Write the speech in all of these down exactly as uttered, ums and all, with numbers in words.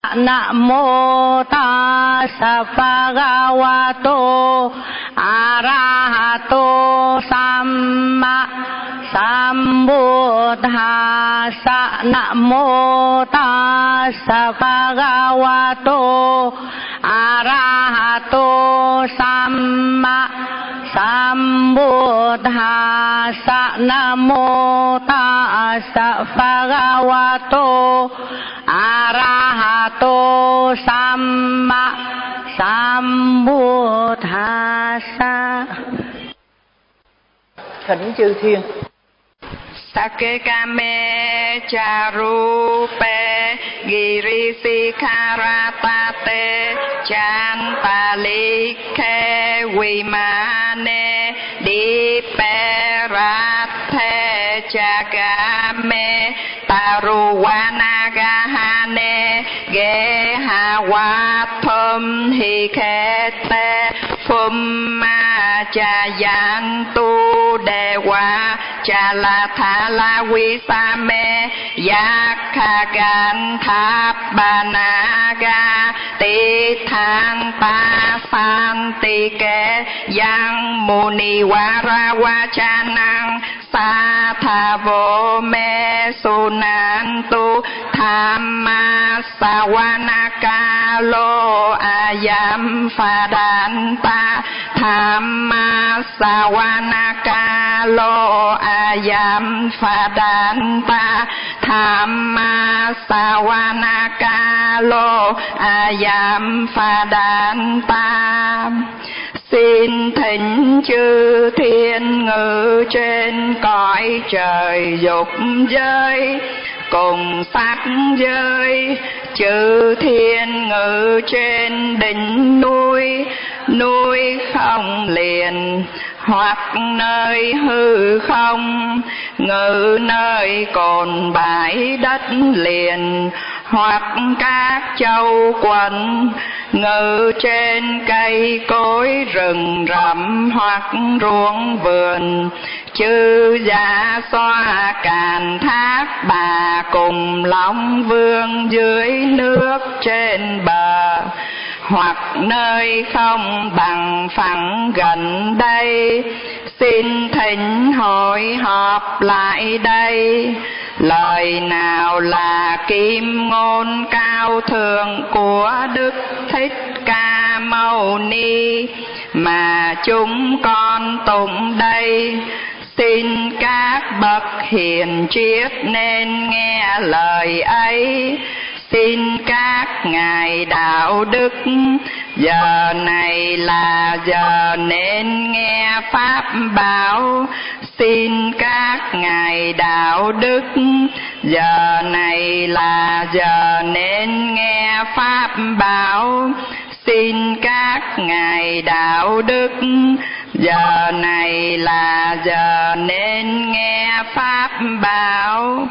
Namo tassa bhagavato arahato samma sambuddhassa. Namo tassa bhagavato arahato samma sambuddhassa. Namo tassa bhagavato arahato samma sambuddhassa. Thỉnh chư thiên. Sakekame charupe girisikaratate chantalike vimane diperathe chagame taruvanagahane gehawathum hikete phumma chayantu dewa chalathala visame yakkaganthabanaga tithang pasantike yang munivaravachanang sathavo me sunantu thamma savanakalo ayam phadanta thamma savanakalo ayam phadanta thamma savanakalo ayam phadanta. Xin thỉnh chư thiên ngự trên cõi trời dục giới cùng sắc giới, chư thiên ngự trên đỉnh núi, núi không liền hoặc nơi hư không, ngự nơi cồn bãi đất liền hoặc các châu quận, ngự trên cây cối rừng rậm hoặc ruộng vườn, chư dạ xoa càn thác bà cùng long vương dưới nước trên bờ, hoặc nơi không bằng phẳng gần đây. Xin thỉnh hội họp lại đây. Lời nào là kim ngôn cao thượng của Đức Thích Ca Mâu Ni mà chúng con tụng đây? Xin các bậc hiền triết nên nghe lời ấy. Xin các ngài đạo đức, giờ này là giờ nên nghe pháp bảo. Xin các ngài đạo đức, giờ này là giờ nên nghe pháp bảo. Xin các ngài đạo đức, giờ này là giờ nên nghe pháp bảo.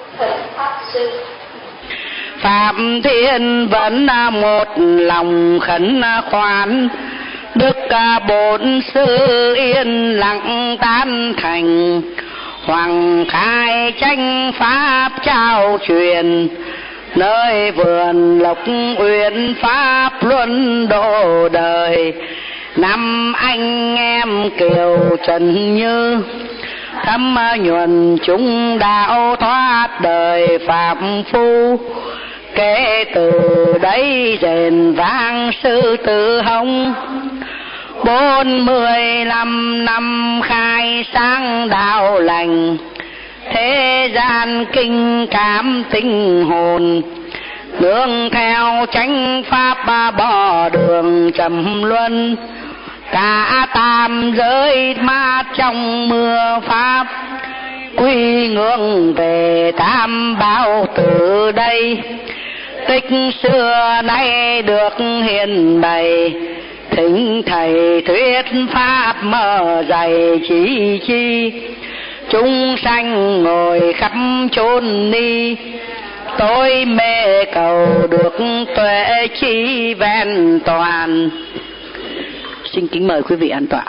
Phạm Thiên vẫn một lòng khẩn khoản, Đức Bổn Sư yên lặng tán thành. Hoàng khai tranh pháp trao truyền, nơi vườn Lộc Uyển pháp luân độ đời. Năm anh em Kiều Trần Như, thâm nhuần chúng đạo thoát đời phạm phu. Kể từ đấy rền vang sư tử hồng, bốn mươi lăm năm khai sáng đạo lành. Thế gian kinh cảm tinh hồn, nương theo chánh pháp bỏ đường trầm luân. Cả tam giới mát trong mưa pháp, quy ngưỡng về tam bảo từ đây. Tích xưa nay được hiền bày, thỉnh thầy thuyết pháp mở dày chỉ chi. Chúng sanh ngồi khắp chốn ni, tôi mê cầu được tuệ chi ven toàn. Xin kính mời quý vị an tọa.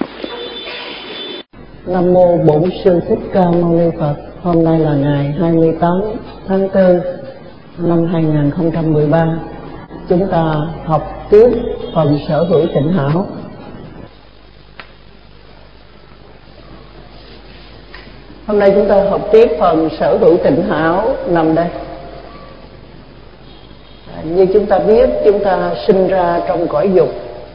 Nam mô Bổn Sư Thích Ca Mâu Ni Phật. Hôm nay là ngày hai mươi tám tháng tư năm hai nghìn không trăm mười ba chúng ta học tiếp phần sở hữu tịnh hảo. Hôm nay chúng ta học tiếp phần sở hữu tịnh hảo nằm đây. Như chúng ta biết, chúng ta sinh ra trong cõi dục,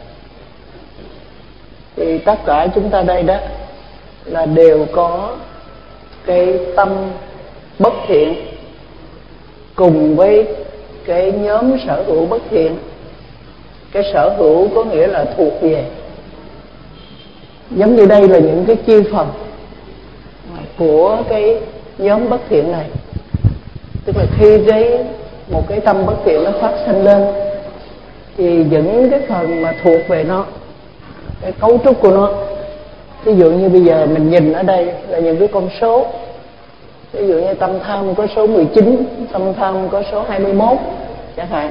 thì tất cả chúng ta đây đó là đều có cái tâm bất thiện cùng với cái nhóm sở hữu bất thiện. Cái sở hữu có nghĩa là thuộc về, giống như đây là những cái chi phần của cái nhóm bất thiện này. Tức là khi cái một cái tâm bất thiện nó phát sinh lên, thì những cái phần mà thuộc về nó, cái cấu trúc của nó, ví dụ như bây giờ mình nhìn ở đây là những cái con số. Ví dụ như tâm tham có số mười chín, tâm tham có số hai mươi mốt chẳng hạn.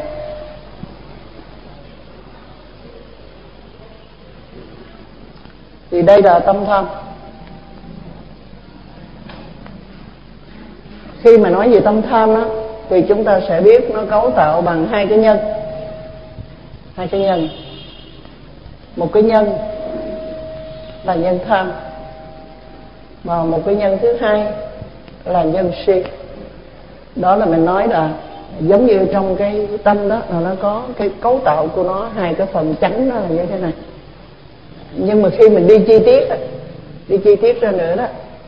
Thì đây là tâm tham. Khi mà nói về tâm tham đó, thì chúng ta sẽ biết nó cấu tạo bằng hai cái nhân. Hai cái nhân. Một cái nhân là nhân tham, và một cái nhân thứ hai là nhân si. Đó là mình nói là giống như trong cái tâm đó là nó có cái cấu tạo của nó, hai cái phần chánh đó là như thế này. Nhưng mà khi mình đi chi tiết, đi chi tiết ra nữa đó,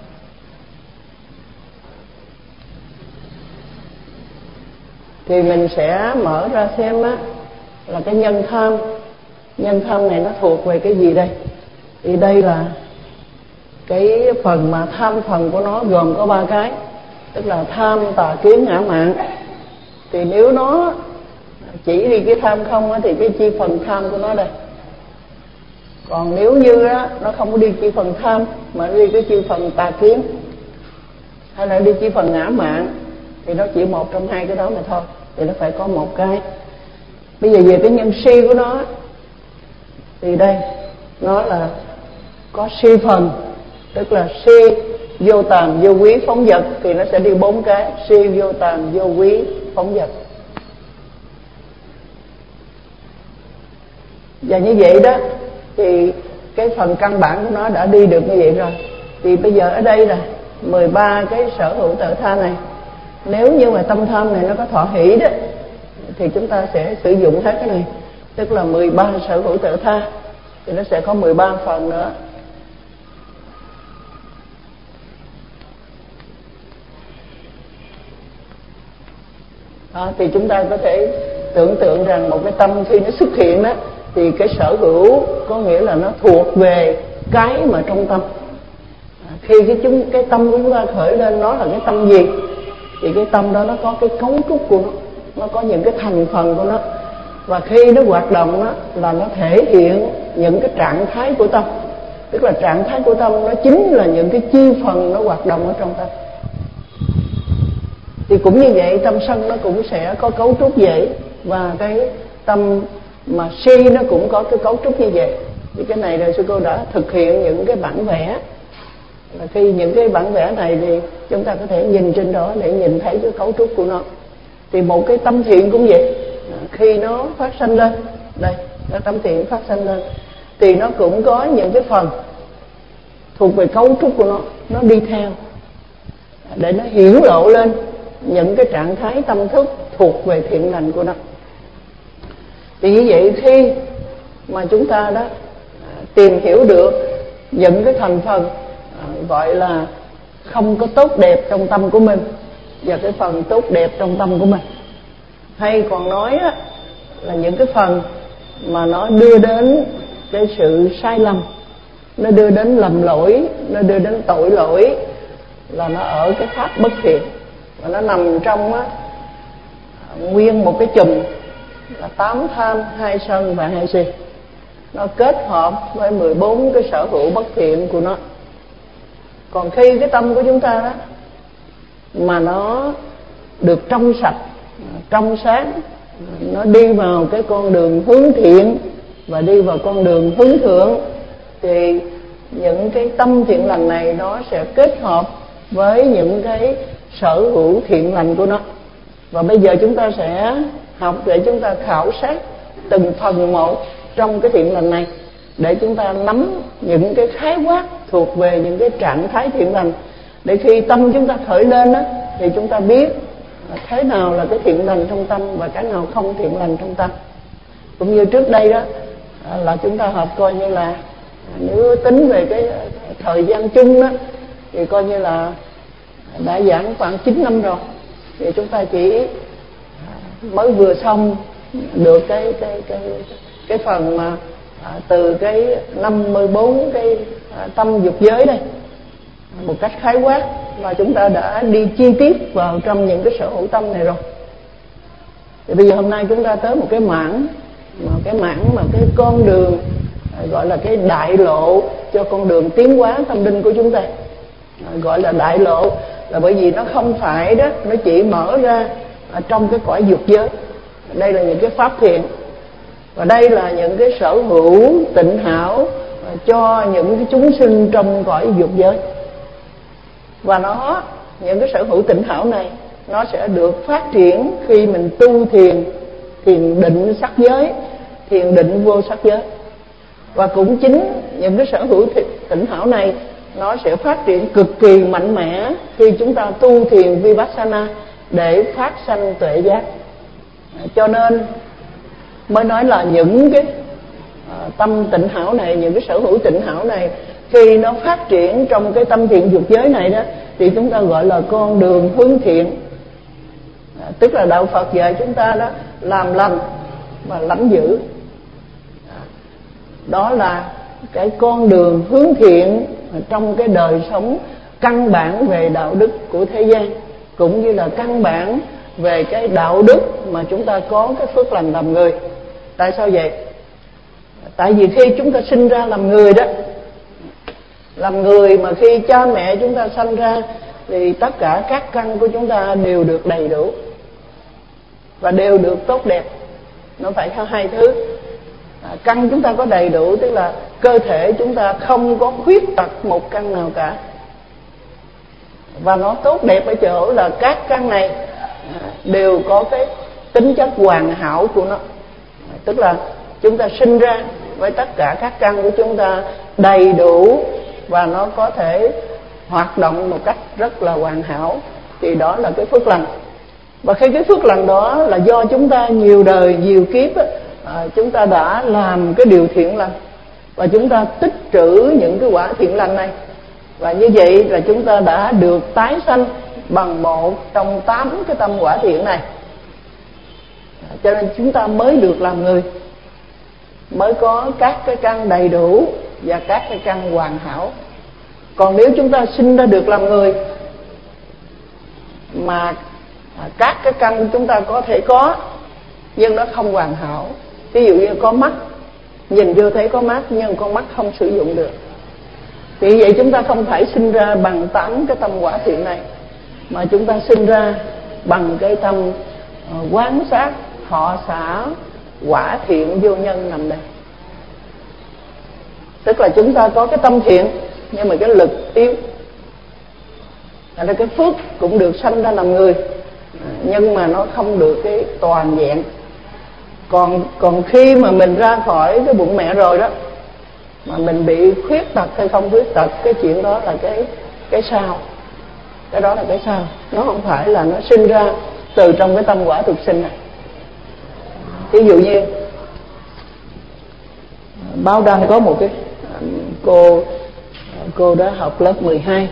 thì mình sẽ mở ra xem á, là cái nhân tham. Nhân tham này nó thuộc về cái gì đây? Thì đây là cái phần mà tham phần của nó gồm có ba cái. Tức là tham, tà kiến, ngã mạn. Thì nếu nó chỉ đi cái tham không á, thì cái chi phần tham của nó đây. Còn nếu như á, nó không có đi chi phần tham, mà đi cái chi phần tà kiến, hay là đi chi phần ngã mạn, thì nó chỉ một trong hai cái đó mà thôi. Thì nó phải có một cái. Bây giờ về cái nhân si của nó, thì đây nó là có si phần. Tức là si, vô tàm, vô quý, phóng dật. Thì nó sẽ đi bốn cái: si, vô tàm, vô quý, phóng dật. Và như vậy đó, thì cái phần căn bản của nó đã đi được như vậy rồi. Thì bây giờ ở đây là mười ba cái sở hữu tự tha này. Nếu như mà tâm tham này nó có thọ hỷ đó, thì chúng ta sẽ sử dụng hết cái này. Tức là mười ba sở hữu tự tha, thì nó sẽ có mười ba phần nữa. Đó, thì chúng ta có thể tưởng tượng rằng một cái tâm khi nó xuất hiện đó, thì cái sở hữu có nghĩa là nó thuộc về cái mà trong tâm. À, khi cái chúng cái tâm của chúng ta khởi lên, nó là cái tâm gì? Thì cái tâm đó nó có cái cấu trúc của nó, nó có những cái thành phần của nó. Và khi nó hoạt động đó, là nó thể hiện những cái trạng thái của tâm. Tức là trạng thái của tâm nó chính là những cái chi phần nó hoạt động ở trong tâm. Thì cũng như vậy, tâm sân nó cũng sẽ có cấu trúc vậy. Và cái tâm mà si nó cũng có cái cấu trúc như vậy. Thì cái này là sư cô đã thực hiện những cái bản vẽ. Và khi những cái bản vẽ này thì chúng ta có thể nhìn trên đó để nhìn thấy cái cấu trúc của nó. Thì một cái tâm thiện cũng vậy. Khi nó phát sanh lên, đây, cái tâm thiện phát sanh lên, thì nó cũng có những cái phần thuộc về cấu trúc của nó, nó đi theo để nó hiển lộ lên những cái trạng thái tâm thức thuộc về thiện lành của nó. Thì như vậy, khi mà chúng ta đó tìm hiểu được những cái thành phần gọi là không có tốt đẹp trong tâm của mình và cái phần tốt đẹp trong tâm của mình, hay còn nói á, là những cái phần mà nó đưa đến cái sự sai lầm, nó đưa đến lầm lỗi, nó đưa đến tội lỗi, là nó ở cái pháp bất thiện. Và nó nằm trong á, nguyên một cái chùm là tám tham, hai sân và hai si. Nó kết hợp với mười bốn cái sở hữu bất thiện của nó. Còn khi cái tâm của chúng ta đó mà nó được trong sạch, trong sáng, nó đi vào cái con đường hướng thiện và đi vào con đường hướng thượng, thì những cái tâm thiện lành này nó sẽ kết hợp với những cái sở hữu thiện lành của nó. Và bây giờ chúng ta sẽ học để chúng ta khảo sát từng phần một trong cái thiện lành này, để chúng ta nắm những cái khái quát thuộc về những cái trạng thái thiện lành, để khi tâm chúng ta khởi lên đó, thì chúng ta biết thế nào là cái thiện lành trong tâm và cái nào không thiện lành trong tâm. Cũng như trước đây đó là chúng ta học coi như là nếu tính về cái thời gian chung đó, thì coi như là đã giảng khoảng chín năm rồi, thì chúng ta chỉ mới vừa xong được cái cái cái cái phần mà à, từ cái năm mươi bốn cái à, tâm dục giới đây một cách khái quát, và chúng ta đã đi chi tiết vào trong những cái sở hữu tâm này rồi. Thì bây giờ hôm nay chúng ta tới một cái mảng mà cái mảng mà cái con đường à, gọi là cái đại lộ cho con đường tiến hóa tâm linh của chúng ta. À, gọi là đại lộ là bởi vì nó không phải đó, nó chỉ mở ra ở trong cái cõi dục giới. Đây là những cái pháp thiện, và đây là những cái sở hữu tịnh hảo cho những cái chúng sinh trong cõi dục giới. Và nó, những cái sở hữu tịnh hảo này nó sẽ được phát triển khi mình tu thiền, thiền định sắc giới, thiền định vô sắc giới. Và cũng chính những cái sở hữu tịnh hảo này nó sẽ phát triển cực kỳ mạnh mẽ khi chúng ta tu thiền Vipassana để phát sanh tuệ giác. Cho nên mới nói là những cái à, tâm tịnh hảo này, những cái sở hữu tịnh hảo này khi nó phát triển trong cái tâm thiện dục giới này đó, thì chúng ta gọi là con đường hướng thiện. À, tức là đạo Phật dạy chúng ta đó làm lành và lãnh giữ. À, đó là cái con đường hướng thiện trong cái đời sống căn bản về đạo đức của thế gian, cũng như là căn bản về cái đạo đức mà chúng ta có cái phước lành làm người. Tại sao vậy? Tại vì khi chúng ta sinh ra làm người đó, làm người mà khi cha mẹ chúng ta sanh ra thì tất cả các căn của chúng ta đều được đầy đủ và đều được tốt đẹp. Nó phải theo hai thứ. À, căn chúng ta có đầy đủ tức là cơ thể chúng ta không có khuyết tật một căn nào cả. Và nó tốt đẹp ở chỗ là các căn này đều có cái tính chất hoàn hảo của nó. Tức là chúng ta sinh ra với tất cả các căn của chúng ta đầy đủ và nó có thể hoạt động một cách rất là hoàn hảo, thì đó là cái phước lành. Và khi cái phước lành đó là do chúng ta nhiều đời nhiều kiếp á, à, chúng ta đã làm cái điều thiện lành và chúng ta tích trữ những cái quả thiện lành này, và như vậy là chúng ta đã được tái sanh bằng một trong tám cái tâm quả thiện này. Cho nên chúng ta mới được làm người, mới có các cái căn đầy đủ và các cái căn hoàn hảo. Còn nếu chúng ta sinh ra được làm người mà các cái căn chúng ta có thể có nhưng nó không hoàn hảo, ví dụ như có mắt, nhìn vô thấy có mắt nhưng con mắt không sử dụng được, vì vậy chúng ta không phải sinh ra bằng tám cái tâm quả thiện này, mà chúng ta sinh ra bằng cái tâm uh, quán sát thọ xả quả thiện vô nhân nằm đây. Tức là chúng ta có cái tâm thiện nhưng mà cái lực yếu. Thành ra cái phước cũng được sanh ra làm người, nhưng mà nó không được cái toàn vẹn. Còn còn khi mà mình ra khỏi cái bụng mẹ rồi đó, mà mình bị khuyết tật hay không khuyết tật, cái chuyện đó là cái cái sau. Cái đó là cái sau. Nó không phải là nó sinh ra từ trong cái tâm quả tục sinh này. Ví dụ như Báo Đăng có một cái cô cô đã học lớp mười hai,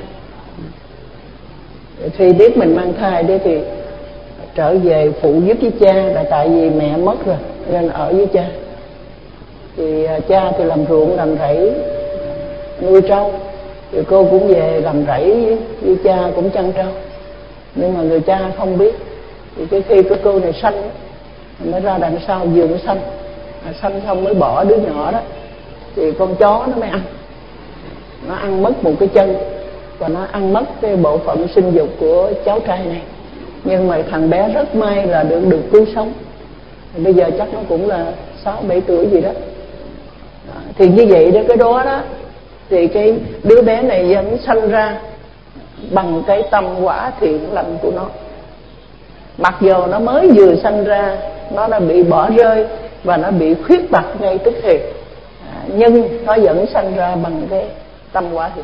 khi biết mình mang thai đấy thì trở về phụ giúp với cha, là tại vì mẹ mất rồi nên ở với cha. Thì cha thì làm ruộng làm rẫy nuôi trâu, thì cô cũng về làm rẫy với, với cha cũng chăn trâu. Nhưng mà người cha không biết. Thì cái khi cái cô này sanh mới ra đằng sau giường sanh, sanh xong mới bỏ đứa nhỏ đó, thì con chó nó mới ăn. Nó ăn mất một cái chân và nó ăn mất cái bộ phận sinh dục của cháu trai này. Nhưng mà thằng bé rất may là được được cứu sống. Thì bây giờ chắc nó cũng là sáu bảy tuổi gì đó. Đó. Thì như vậy đó, cái đó đó thì cái đứa bé này vẫn sanh ra bằng cái tâm quả thiện lành của nó. mặc dù nó mới vừa sanh ra, nó đã bị bỏ rơi và nó bị khuyết tật ngay tức thì, à, nhưng nó vẫn sanh ra bằng cái tâm quả thiện.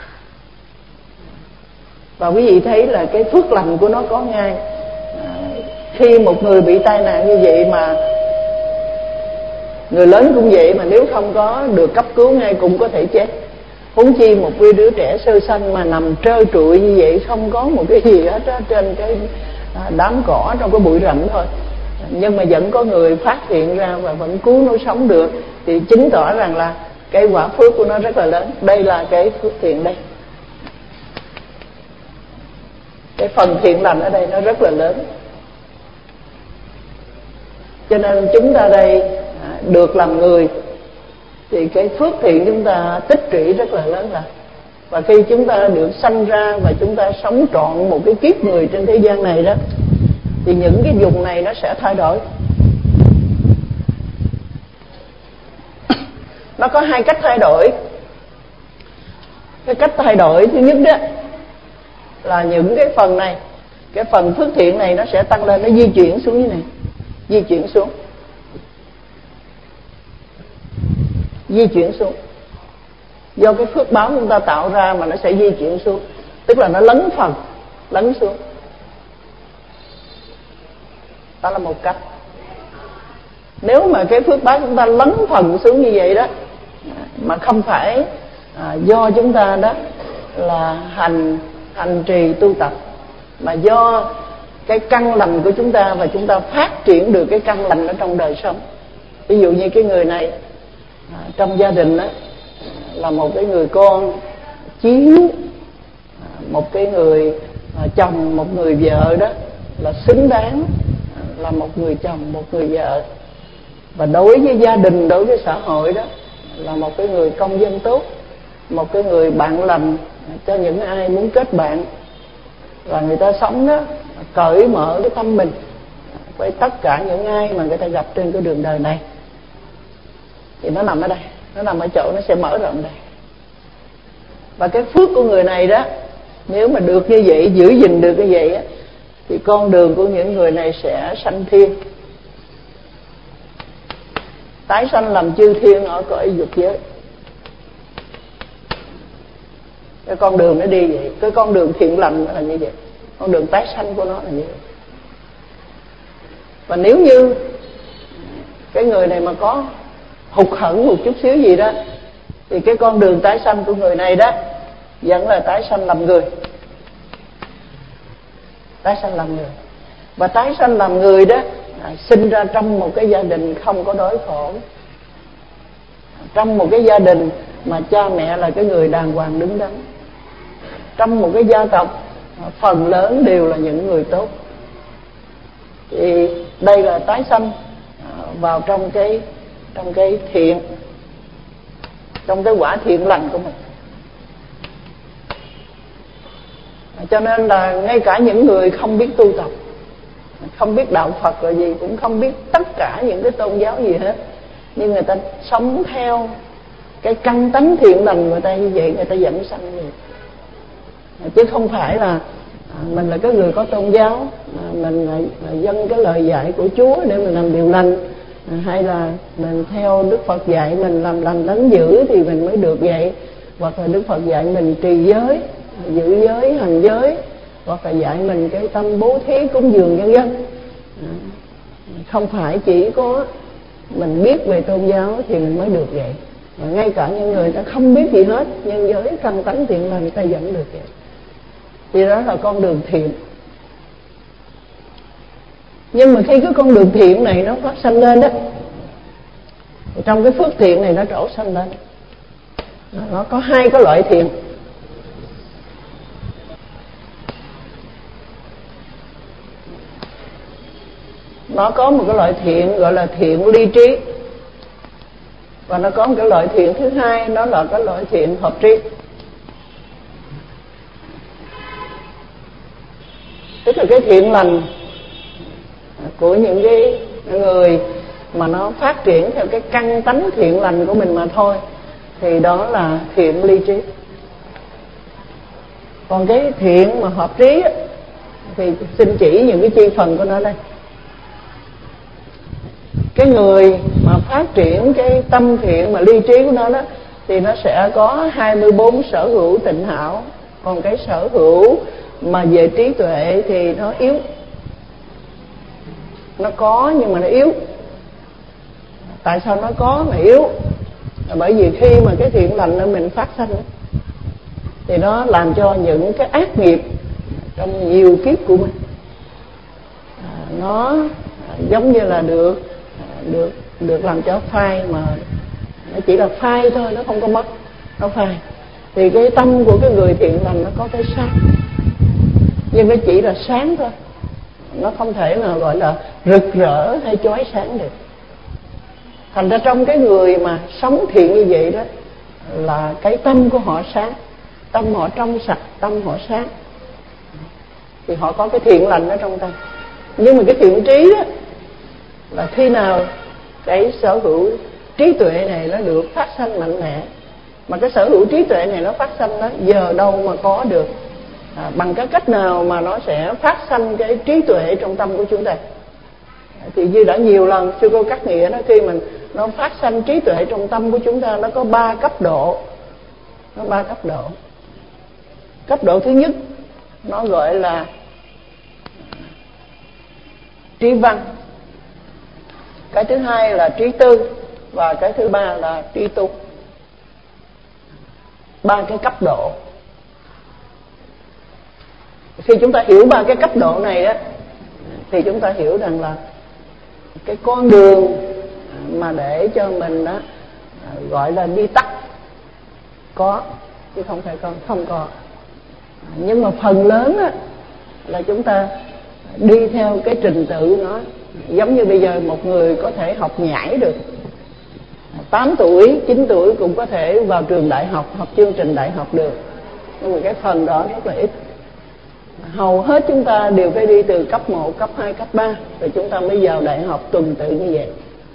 Và quý vị thấy là cái phước lành của nó có ngay. À, khi một người bị tai nạn như vậy, mà người lớn cũng vậy, mà nếu không có được cấp cứu ngay cũng có thể chết. Huống chi một đứa trẻ sơ sanh mà nằm trơ trụi như vậy, không có một cái gì hết á, trên cái đám cỏ trong cái bụi rậm thôi, nhưng mà vẫn có người phát hiện ra và vẫn cứu nó sống được, thì chứng tỏ rằng là cái quả phước của nó rất là lớn. Đây là cái phước thiện đây, cái phần thiện lành ở đây nó rất là lớn. Cho nên chúng ta đây được làm người thì cái phước thiện chúng ta tích trữ rất là lớn là. Và khi chúng ta được sanh ra và chúng ta sống trọn một cái kiếp người trên thế gian này đó, thì những cái vùng này nó sẽ thay đổi. Nó có hai cách thay đổi. Cái cách thay đổi thứ nhất đó là những cái phần này, cái phần phước thiện này nó sẽ tăng lên, nó di chuyển xuống như này, di chuyển xuống, di chuyển xuống. Do cái phước báo chúng ta tạo ra mà nó sẽ di chuyển xuống, tức là nó lấn phần, lấn xuống. Đó là một cách. Nếu mà cái phước báo chúng ta lấn phần xuống như vậy đó, mà không phải à, do chúng ta đó là hành hành trì tu tập, mà do cái căn lành của chúng ta, và chúng ta phát triển được cái căn lành ở trong đời sống. Ví dụ như cái người này à, trong gia đình đó là một cái người con chí hiếu, à, một cái người à, chồng, một người vợ đó là xứng đáng à, là một người chồng, một người vợ. Và đối với gia đình, đối với xã hội đó là một cái người công dân tốt, một cái người bạn lành cho những ai muốn kết bạn. Và người ta sống đó cởi mở cái tâm mình với tất cả những ai mà người ta gặp trên cái đường đời này. Thì nó nằm ở đây, nó nằm ở chỗ nó sẽ mở rộng đây. Và cái phước của người này đó, nếu mà được như vậy, giữ gìn được như vậy á, thì con đường của những người này sẽ sanh thiên, tái sanh làm chư thiên ở cõi dục giới. Cái con đường nó đi vậy, cái con đường thiện lành nó là như vậy, con đường tái sanh của nó là như vậy. Và nếu như cái người này mà có hụt hẫng một chút xíu gì đó, thì cái con đường tái sanh của người này đó vẫn là tái sanh làm người, tái sanh làm người. Và tái sanh làm người đó à, sinh ra trong một cái gia đình không có đói khổ, trong một cái gia đình mà cha mẹ là cái người đàng hoàng đứng đắn, trong một cái gia tộc à, phần lớn đều là những người tốt. Thì đây là tái sanh à, vào trong cái trong cái thiện, trong cái quả thiện lành của mình. Cho nên là ngay cả những người không biết tu tập, không biết đạo Phật là gì, cũng không biết tất cả những cái tôn giáo gì hết, nhưng người ta sống theo cái căn tánh thiện lành người ta như vậy, người ta dẫn sanh người. Chứ không phải là mình là cái người có tôn giáo, mình là, là dân cái lời dạy của Chúa để mình làm điều lành, hay là mình theo Đức Phật dạy mình làm lành lánh dữ thì mình mới được vậy, hoặc là Đức Phật dạy mình trì giới, giữ giới, hành giới, hoặc là dạy mình cái tâm bố thí cúng dường vân vân. Không phải chỉ có mình biết về tôn giáo thì mình mới được vậy, mà ngay cả những người ta không biết gì hết, nhưng với căn tánh thiện lành người ta vẫn được vậy. Thì đó là con đường thiện. Nhưng mà khi cái con đường thiện này nó phát sanh lên đó, trong cái phước thiện này nó trổ sanh lên, nó có hai cái loại thiện. Nó có một cái loại thiện gọi là thiện ly trí, và nó có một cái loại thiện thứ hai, đó là cái loại thiện hợp trí. Tức là cái thiện lành của những cái người mà nó phát triển theo cái căn tánh thiện lành của mình mà thôi, thì đó là thiện ly trí. Còn cái thiện mà hợp trí á, Thì xin chỉ những cái chi phần của nó đây. Cái người mà phát triển cái tâm thiện mà ly trí của nó đó thì nó sẽ có hai mươi bốn sở hữu tịnh hảo. Còn cái sở hữu mà về trí tuệ thì nó yếu. Nó có nhưng mà nó yếu. Tại sao nó có mà yếu? Là bởi vì khi mà cái thiện lành ở mình phát sinh thì nó làm cho những cái ác nghiệp trong nhiều kiếp của mình à, nó giống như là được được được làm cho phai, mà nó chỉ là phai thôi, nó không có mất, nó phai. Thì cái tâm của cái người thiện lành nó có cái sáng, nhưng nó chỉ là sáng thôi, nó không thể nào gọi là rực rỡ hay chói sáng được. Thành ra trong cái người mà sống thiện như vậy đó là cái tâm của họ sáng, tâm họ trong sạch, tâm họ sáng, thì họ có cái thiện lành ở trong tâm. Nhưng mà cái thiện trí đó là khi nào cái sở hữu trí tuệ này nó được phát sanh mạnh mẽ. Mà cái sở hữu trí tuệ này nó phát sanh đó giờ đâu mà có được à, bằng cái cách nào mà nó sẽ phát sanh cái trí tuệ trong tâm của chúng ta. Thì như đã nhiều lần sư cô cắt nghĩa đó, khi mình nó phát sanh trí tuệ trong tâm của chúng ta, nó có ba cấp độ. Nó ba cấp độ. Cấp độ thứ nhất nó gọi là trí văn, cái thứ hai là trí tư, và cái thứ ba là trí tu. Ba cái cấp độ. Khi chúng ta hiểu ba cái cấp độ này á, thì chúng ta hiểu rằng là cái con đường mà để cho mình đó gọi là đi tắt có, chứ không phải không không có. Nhưng mà phần lớn á, là chúng ta đi theo cái trình tự nó. Giống như bây giờ một người có thể học nhảy được, tám tuổi, chín tuổi cũng có thể vào trường đại học, học chương trình đại học được. Nhưng mà cái phần đó rất là ít. Hầu hết chúng ta đều phải đi từ cấp một, cấp hai, cấp ba, rồi chúng ta mới vào đại học tuần tự như vậy.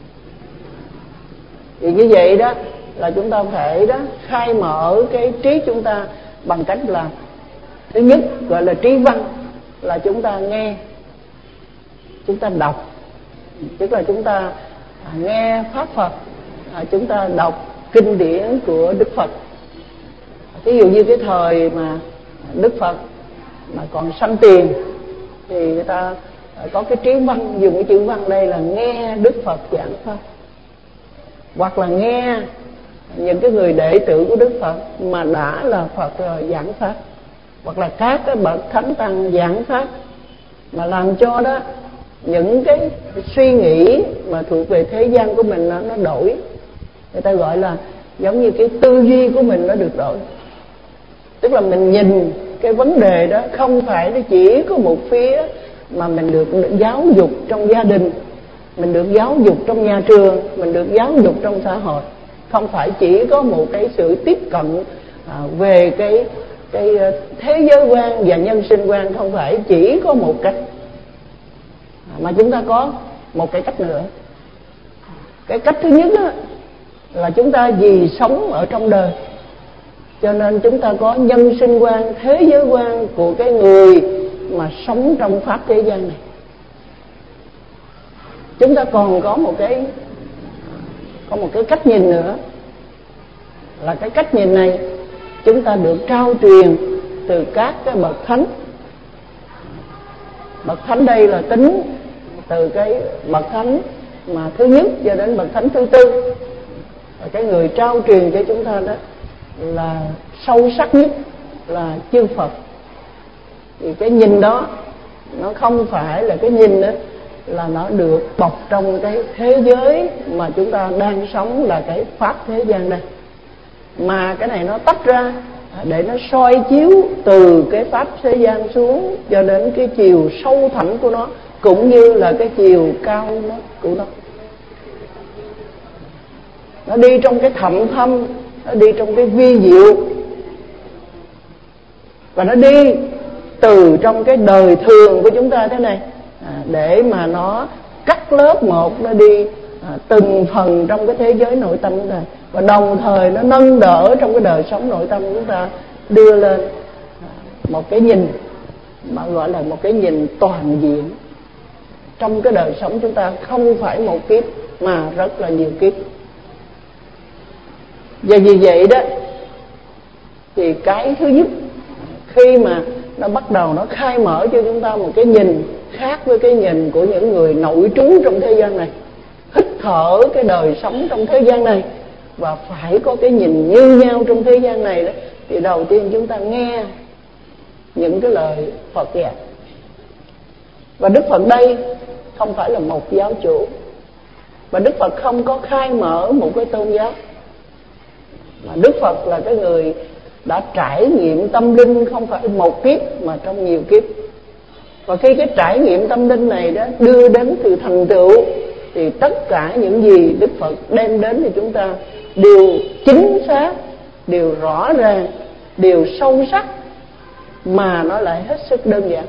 Thì như vậy đó là chúng ta phải đó khai mở cái trí chúng ta bằng cách là thứ nhất gọi là trí văn, là chúng ta nghe, chúng ta đọc, tức là chúng ta nghe pháp Phật, chúng ta đọc kinh điển của Đức Phật. Ví dụ như cái thời mà Đức Phật mà còn sanh tiền thì người ta có cái trí văn, dùng cái chữ văn đây là nghe Đức Phật giảng pháp, hoặc là nghe những cái người đệ tử của Đức Phật mà đã là Phật rồi giảng pháp, hoặc là các cái bậc thánh tăng giảng pháp, mà làm cho đó những cái suy nghĩ mà thuộc về thế gian của mình nó, nó đổi. Người ta gọi là giống như cái tư duy của mình nó được đổi. Tức là mình nhìn cái vấn đề đó không phải nó chỉ có một phía, mà mình được giáo dục trong gia đình, mình được giáo dục trong nhà trường, mình được giáo dục trong xã hội. Không phải chỉ có một cái sự tiếp cận à, về cái cái thế giới quan và nhân sinh quan, không phải chỉ có một cách, mà chúng ta có một cái cách nữa. Cái cách thứ nhất á, là chúng ta vì sống ở trong đời, cho nên chúng ta có nhân sinh quan, thế giới quan của cái người mà sống trong pháp thế gian này. Chúng ta còn có một cái có một cái cách nhìn nữa, là cái cách nhìn này chúng ta được trao truyền từ các cái bậc thánh. Bậc thánh đây là tính từ cái bậc thánh mà thứ nhất cho đến bậc thánh thứ tư. Và cái người trao truyền cho chúng ta đó là sâu sắc nhất là chư Phật. Thì cái nhìn đó nó không phải là cái nhìn đó là nó được bọc trong cái thế giới mà chúng ta đang sống, là cái pháp thế gian đây, mà cái này nó tách ra để nó soi chiếu từ cái pháp thế gian xuống cho đến cái chiều sâu thẳm của nó, cũng như là cái chiều cao nó của nó. Nó đi trong cái thậm thâm, nó đi trong cái vi diệu, và nó đi từ trong cái đời thường của chúng ta thế này, à, để mà nó cắt lớp một, nó đi à, từng phần trong cái thế giới nội tâm của chúng ta, và đồng thời nó nâng đỡ trong cái đời sống nội tâm của chúng ta, đưa lên à, một cái nhìn mà gọi là một cái nhìn toàn diện trong cái đời sống chúng ta, không phải một kiếp mà rất là nhiều kiếp. Và vì vậy đó thì cái thứ nhất, khi mà nó bắt đầu nó khai mở cho chúng ta một cái nhìn khác với cái nhìn của những người nội trú trong thế gian này, hít thở cái đời sống trong thế gian này và phải có cái nhìn như nhau trong thế gian này đó, thì đầu tiên chúng ta nghe những cái lời Phật dạy. Và Đức Phật đây không phải là một giáo chủ, và Đức Phật không có khai mở một cái tôn giáo, mà Đức Phật là cái người đã trải nghiệm tâm linh không phải một kiếp mà trong nhiều kiếp. Và khi cái trải nghiệm tâm linh này đó đưa đến sự thành tựu, thì tất cả những gì Đức Phật đem đến cho chúng ta đều chính xác, đều rõ ràng, đều sâu sắc, mà nó lại hết sức đơn giản.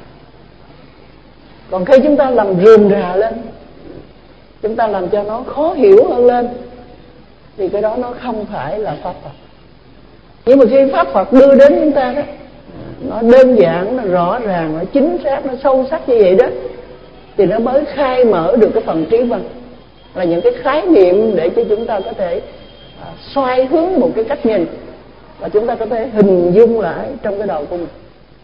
Còn khi chúng ta làm rườm rà lên, chúng ta làm cho nó khó hiểu hơn lên, thì cái đó nó không phải là Pháp Phật. Nhưng mà khi Pháp Phật đưa đến chúng ta đó, nó đơn giản, nó rõ ràng, nó chính xác, nó sâu sắc như vậy đó, thì nó mới khai mở được cái phần trí văn, là những cái khái niệm để cho chúng ta có thể à, xoay hướng một cái cách nhìn, và chúng ta có thể hình dung lại trong cái đầu của mình.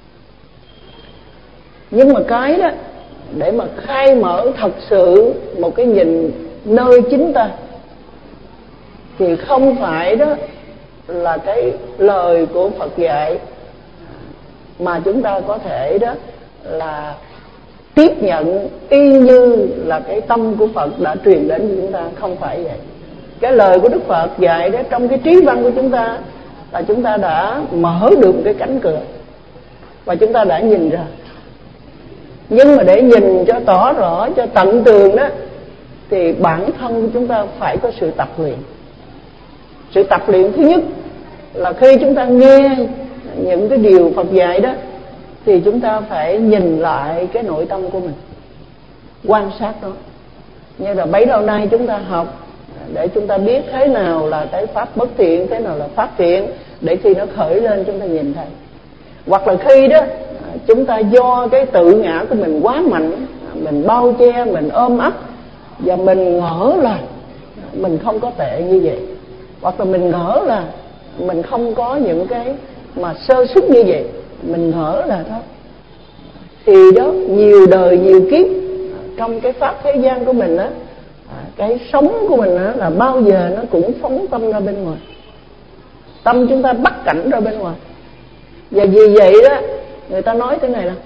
Nhưng mà cái đó để mà khai mở thật sự một cái nhìn nơi chính ta, thì không phải đó là cái lời của Phật dạy mà chúng ta có thể đó là tiếp nhận y như là cái tâm của Phật đã truyền đến cho chúng ta. Không phải vậy. Cái lời của Đức Phật dạy đó trong cái trí văn của chúng ta là chúng ta đã mở được cái cánh cửa và chúng ta đã nhìn ra. Nhưng mà để nhìn cho tỏ rõ, cho tận tường đó, thì bản thân của chúng ta phải có sự tập luyện. Sự tập luyện thứ nhất là khi chúng ta nghe những cái điều Phật dạy đó, thì chúng ta phải nhìn lại cái nội tâm của mình, quan sát nó. Như là bấy lâu nay chúng ta học để chúng ta biết thế nào là cái pháp bất thiện, thế nào là pháp thiện, để khi nó khởi lên chúng ta nhìn thấy. Hoặc là khi đó chúng ta do cái tự ngã của mình quá mạnh, mình bao che, mình ôm ấp, và mình ngỡ là mình không có tệ như vậy, hoặc là mình ngỡ là mình không có những cái mà sơ xuất như vậy, mình ngỡ là đó. Thì đó, nhiều đời nhiều kiếp trong cái pháp thế gian của mình á, cái sống của mình á là bao giờ nó cũng phóng tâm ra bên ngoài, tâm chúng ta bắt cảnh ra bên ngoài. Và vì vậy đó, người ta nói thế này là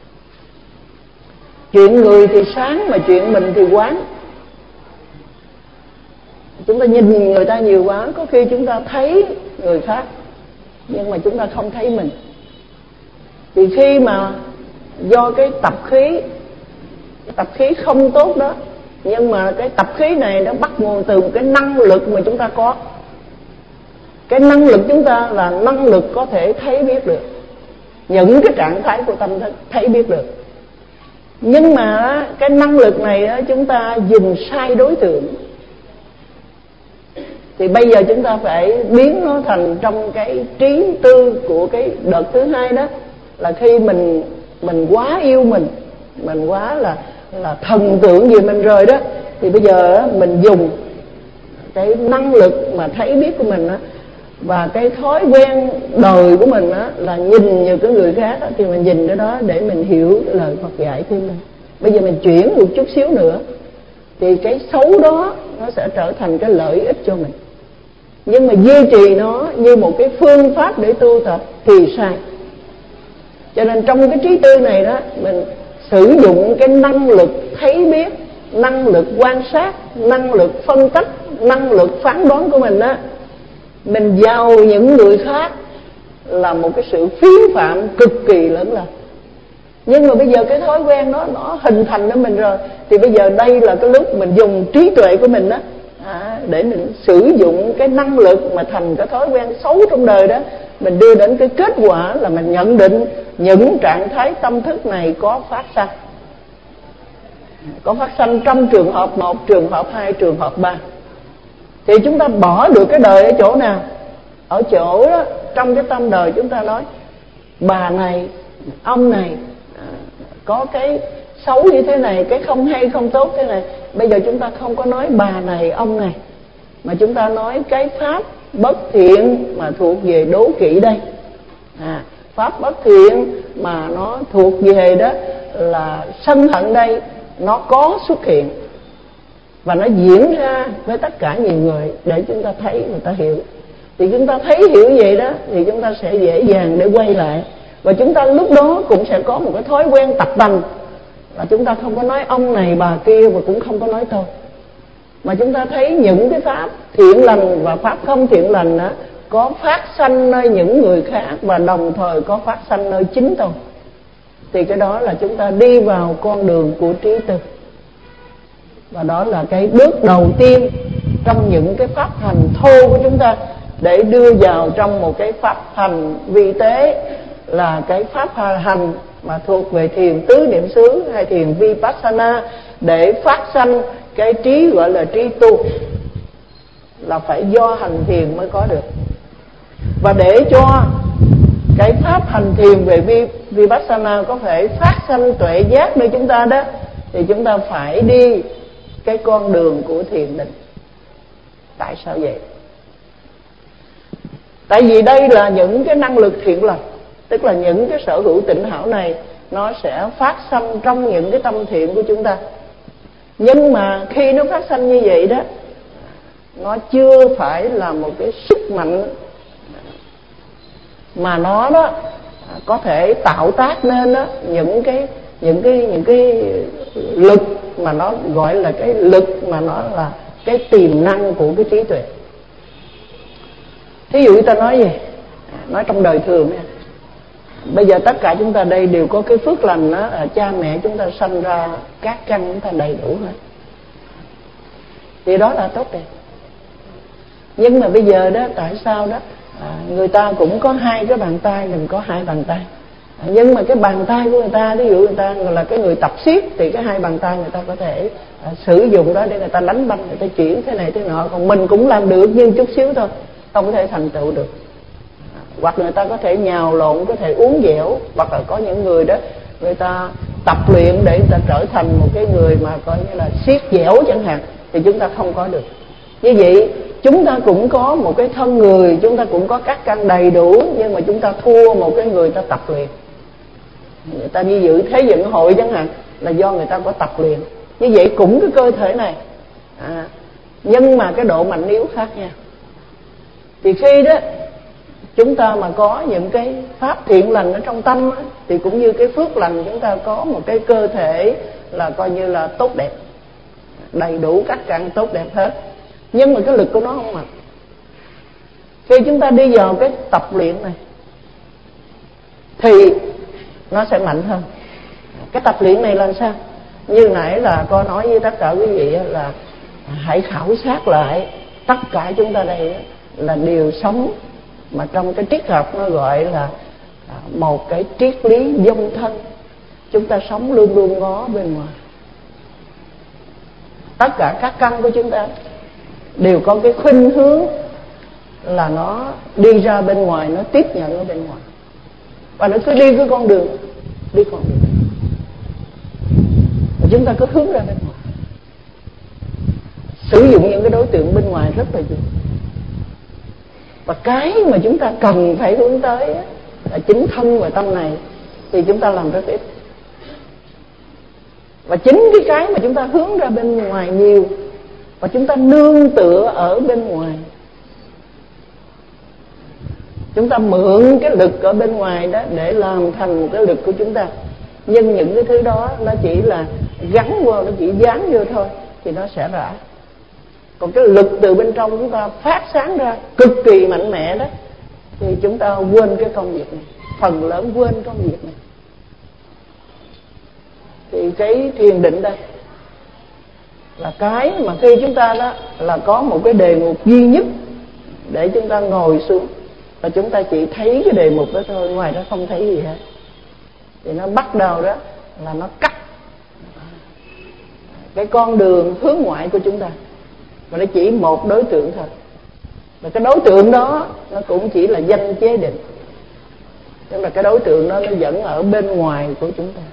chuyện người thì sáng mà chuyện mình thì quán. Chúng ta nhìn người ta nhiều quá, có khi chúng ta thấy người khác nhưng mà chúng ta không thấy mình. Thì khi mà do cái tập khí tập khí không tốt đó, nhưng mà cái tập khí này nó bắt nguồn từ cái năng lực mà chúng ta có. Cái năng lực chúng ta là năng lực có thể thấy biết được những cái trạng thái của tâm thức, thấy biết được. Nhưng mà cái năng lực này chúng ta dùng sai đối tượng, thì bây giờ chúng ta phải biến nó thành trong cái trí tư của cái đợt thứ hai đó, là khi mình mình quá yêu mình, mình quá là là thần tượng về mình rồi đó, thì bây giờ mình dùng cái năng lực mà thấy biết của mình đó, và cái thói quen đời của mình đó, là nhìn như cái người khác đó, thì mình nhìn cái đó để mình hiểu cái lời Phật dạy thêm mình. Bây giờ mình chuyển một chút xíu nữa, thì cái xấu đó nó sẽ trở thành cái lợi ích cho mình. Nhưng mà duy trì nó như một cái phương pháp để tu tập thì sai. Cho nên trong cái trí tư này đó, mình sử dụng cái năng lực thấy biết, năng lực quan sát, năng lực phân tích, năng lực phán đoán của mình đó, mình vào những người khác là một cái sự phí phạm cực kỳ lớn lao. Nhưng mà bây giờ cái thói quen đó nó hình thành ở mình rồi, thì bây giờ đây là cái lúc mình dùng trí tuệ của mình đó, à, để mình sử dụng cái năng lực mà thành cái thói quen xấu trong đời đó, mình đưa đến cái kết quả là mình nhận định những trạng thái tâm thức này có phát sanh. Có phát sanh trong trường hợp một, trường hợp hai, trường hợp ba. Thì chúng ta bỏ được cái đời ở chỗ nào? Ở chỗ đó, trong cái tâm đời chúng ta nói bà này ông này à, có cái xấu như thế này, cái không hay không tốt thế này. Bây giờ chúng ta không có nói bà này ông này, mà chúng ta nói cái pháp bất thiện mà thuộc về đố kỵ đây. à, Pháp bất thiện mà nó thuộc về đó là sân hận đây, nó có xuất hiện và nó diễn ra với tất cả nhiều người để chúng ta thấy, người ta hiểu. Thì chúng ta thấy hiểu vậy đó thì chúng ta sẽ dễ dàng để quay lại. Và chúng ta lúc đó cũng sẽ có một cái thói quen tập tành là chúng ta không có nói ông này bà kia, và cũng không có nói tôi, mà chúng ta thấy những cái pháp thiện lành và pháp không thiện lành đó có phát sanh nơi những người khác và đồng thời có phát sanh nơi chính tôi. Thì cái đó là chúng ta đi vào con đường của trí tư. Và đó là cái bước đầu tiên trong những cái pháp hành thô của chúng ta để đưa vào trong một cái pháp hành vi tế, là cái pháp hành mà thuộc về thiền tứ niệm xứ hay thiền vipassana, để phát sanh cái trí gọi là trí tu, là phải do hành thiền mới có được. Và để cho cái pháp hành thiền về vipassana có thể phát sanh tuệ giác nơi chúng ta đó, thì chúng ta phải đi cái con đường của thiền định. Tại sao vậy? Tại vì đây là những cái năng lực thiện lành, tức là những cái sở hữu tịnh hảo này nó sẽ phát sanh trong những cái tâm thiện của chúng ta. Nhưng mà khi nó phát sanh như vậy đó, nó chưa phải là một cái sức mạnh mà nó đó có thể tạo tác nên đó những cái những cái những cái lực mà nó gọi là cái lực mà nó là cái tiềm năng của cái trí tuệ. Thí dụ người ta nói gì? Nói trong đời thường nha. Bây giờ tất cả chúng ta đây đều có cái phước lành đó, cha mẹ chúng ta sanh ra các căn chúng ta đầy đủ hết, thì đó là tốt đẹp. Nhưng mà bây giờ đó, tại sao đó à, người ta cũng có hai cái bàn tay, mình có hai bàn tay, à, nhưng mà cái bàn tay của người ta, ví dụ người ta là cái người tập siết, thì cái hai bàn tay người ta có thể à, sử dụng đó để người ta đánh banh, người ta chuyển thế này thế nọ. Còn mình cũng làm được nhưng chút xíu thôi, không có thể thành tựu được. À, hoặc người ta có thể nhào lộn, có thể uốn dẻo, hoặc là có những người đó người ta tập luyện để người ta trở thành một cái người mà coi như là siết dẻo chẳng hạn, thì chúng ta không có được. Như vậy chúng ta cũng có một cái thân người, chúng ta cũng có các căn đầy đủ, nhưng mà chúng ta thua một cái người ta tập luyện. Người ta như dự Thế vận hội chẳng hạn, là do người ta có tập luyện. Như vậy cũng cái cơ thể này à, nhưng mà cái độ mạnh yếu khác nhau. Thì khi đó chúng ta mà có những cái pháp thiện lành ở trong tâm á, thì cũng như cái phước lành, chúng ta có một cái cơ thể là coi như là tốt đẹp, đầy đủ các căn tốt đẹp hết. Nhưng mà cái lực của nó không mạnh. Khi chúng ta đi vào cái tập luyện này thì nó sẽ mạnh hơn. Cái tập luyện này là sao? Như nãy là có nói với tất cả quý vị là hãy khảo sát lại tất cả chúng ta đây là đều sống mà trong cái triết học nó gọi là một cái triết lý dông thân. Chúng ta sống luôn luôn ngó bên ngoài. Tất cả các căn của chúng ta đều có cái khuynh hướng là nó đi ra bên ngoài, nó tiếp nhận ở bên ngoài, và nó cứ đi cái con đường đi con đường và chúng ta cứ hướng ra bên ngoài, sử dụng những cái đối tượng bên ngoài rất là nhiều. Và cái mà chúng ta cần phải hướng tới là chính thân và tâm này, thì chúng ta làm rất ít. Và chính cái cái mà chúng ta hướng ra bên ngoài nhiều, và chúng ta nương tựa ở bên ngoài, chúng ta mượn cái lực ở bên ngoài đó để làm thành một cái lực của chúng ta. Nhưng những cái thứ đó nó chỉ là gắn vô, nó chỉ dán vô thôi, thì nó sẽ rã. Còn cái lực từ bên trong chúng ta phát sáng ra cực kỳ mạnh mẽ đó, thì chúng ta quên cái công việc này, phần lớn quên công việc này. Thì cái thiền định đây là cái mà khi chúng ta đó là có một cái đề mục duy nhất để chúng ta ngồi xuống, và chúng ta chỉ thấy cái đề mục đó thôi, ngoài đó không thấy gì hết. Thì nó bắt đầu đó là nó cắt cái con đường hướng ngoại của chúng ta, và nó chỉ một đối tượng thôi. Và cái đối tượng đó nó cũng chỉ là danh chế định. Tức là cái đối tượng đó nó vẫn ở bên ngoài của chúng ta.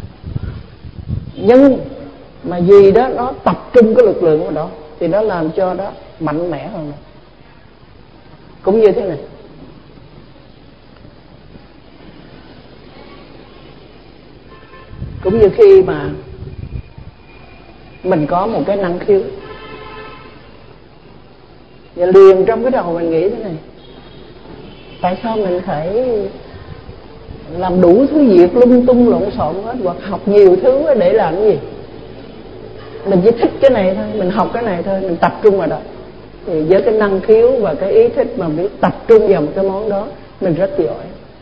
Nhưng mà gì đó nó tập trung cái lực lượng vào đó thì nó làm cho đó mạnh mẽ hơn. Cũng như thế này, cũng như khi mà mình có một cái năng khiếu, và liền trong cái đầu mình nghĩ thế này: tại sao mình phải làm đủ thứ việc lung tung lộn xộn hết, hoặc học nhiều thứ để làm cái gì? Mình chỉ thích cái này thôi, mình học cái này thôi, mình tập trung vào đó. Thì với cái năng khiếu và cái ý thích mà biết tập trung vào một cái món đó, mình rất giỏi.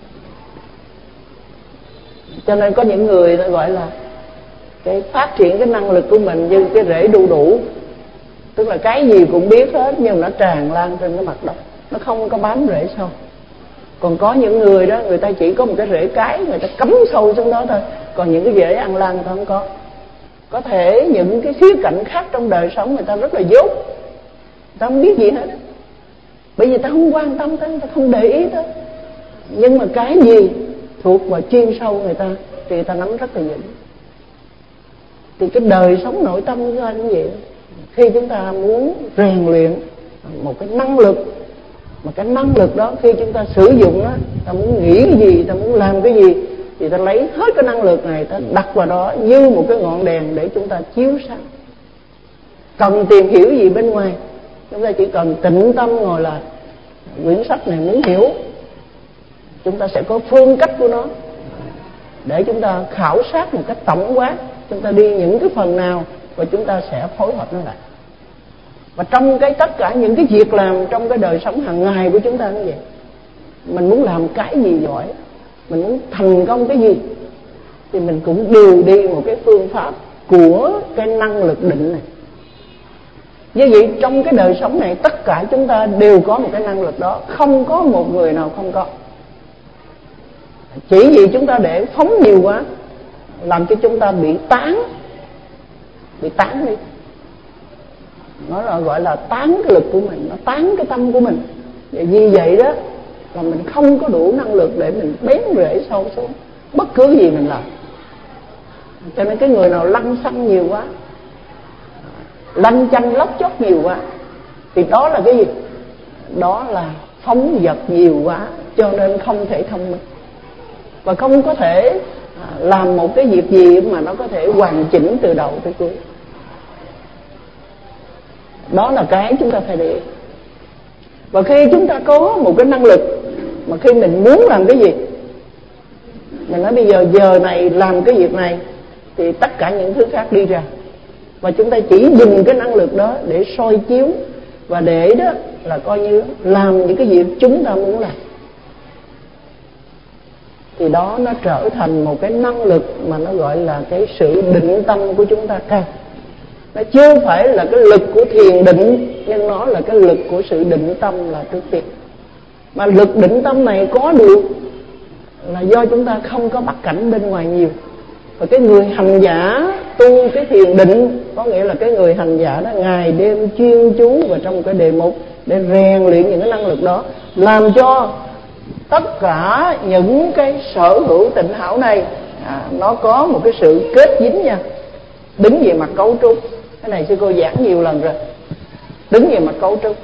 Cho nên có những người ta gọi là cái phát triển cái năng lực của mình như cái rễ đu đủ, tức là cái gì cũng biết hết nhưng nó tràn lan trên cái mặt đất, nó không có bám rễ sâu. Còn có những người đó, người ta chỉ có một cái rễ cái, người ta cắm sâu xuống đó thôi. Còn những cái rễ ăn lan người ta không có. Có thể những cái khía cạnh khác trong đời sống người ta rất là dốt, người ta không biết gì hết, bởi vì ta không quan tâm tới, người ta không để ý tới. Nhưng mà cái gì thuộc vào chuyên sâu người ta thì người ta nắm rất là vững. Thì cái đời sống nội tâm của anh như vậy, khi chúng ta muốn rèn luyện một cái năng lực, mà cái năng lực đó khi chúng ta sử dụng nó, ta muốn nghĩ cái gì, ta muốn làm cái gì, thì ta lấy hết cái năng lực này, ta đặt vào đó như một cái ngọn đèn để chúng ta chiếu sáng. Cần tìm hiểu gì bên ngoài, chúng ta chỉ cần tĩnh tâm ngồi lại, quyển sách này muốn hiểu, chúng ta sẽ có phương cách của nó để chúng ta khảo sát một cách tổng quát. Chúng ta đi những cái phần nào và chúng ta sẽ phối hợp nó lại. Và trong cái tất cả những cái việc làm trong cái đời sống hàng ngày của chúng ta như vậy, mình muốn làm cái gì giỏi, mình muốn thành công cái gì, thì mình cũng đều đi một cái phương pháp của cái năng lực định này. Như vậy trong cái đời sống này tất cả chúng ta đều có một cái năng lực đó, không có một người nào không có. Chỉ vì chúng ta để phóng nhiều quá, làm cho chúng ta bị tán, bị tán đi. Nó là gọi là tán cái lực của mình, nó tán cái tâm của mình. Và vì vậy đó là mình không có đủ năng lực để mình bén rễ sâu xuống bất cứ gì mình làm. Cho nên cái người nào lăng xăng nhiều quá, lanh chanh lóc chóc nhiều quá, thì đó là cái gì? Đó là phóng dật nhiều quá, cho nên không thể thông minh, và không có thể làm một cái việc gì mà nó có thể hoàn chỉnh từ đầu tới cuối. Đó là cái chúng ta phải để ý. Và khi chúng ta có một cái năng lực, mà khi mình muốn làm cái gì, mình nói bây giờ giờ này làm cái việc này, thì tất cả những thứ khác đi ra. Và chúng ta chỉ dùng cái năng lực đó để soi chiếu, và để đó là coi như làm những cái việc chúng ta muốn làm. Thì đó nó trở thành một cái năng lực mà nó gọi là cái sự định tâm của chúng ta cao. Nó chưa phải là cái lực của thiền định, nhưng nó là cái lực của sự định tâm là trước tiên. Mà lực định tâm này có được là do chúng ta không có bắt cảnh bên ngoài nhiều. Và cái người hành giả tu cái thiền định, có nghĩa là cái người hành giả đó ngày đêm chuyên chú vào trong cái đề mục để rèn luyện những cái năng lực đó, làm cho tất cả những cái sở hữu tịnh hảo này à, nó có một cái sự kết dính nha. Đứng về mặt cấu trúc, cái này sư cô giảng nhiều lần rồi. Đứng về mặt cấu trúc,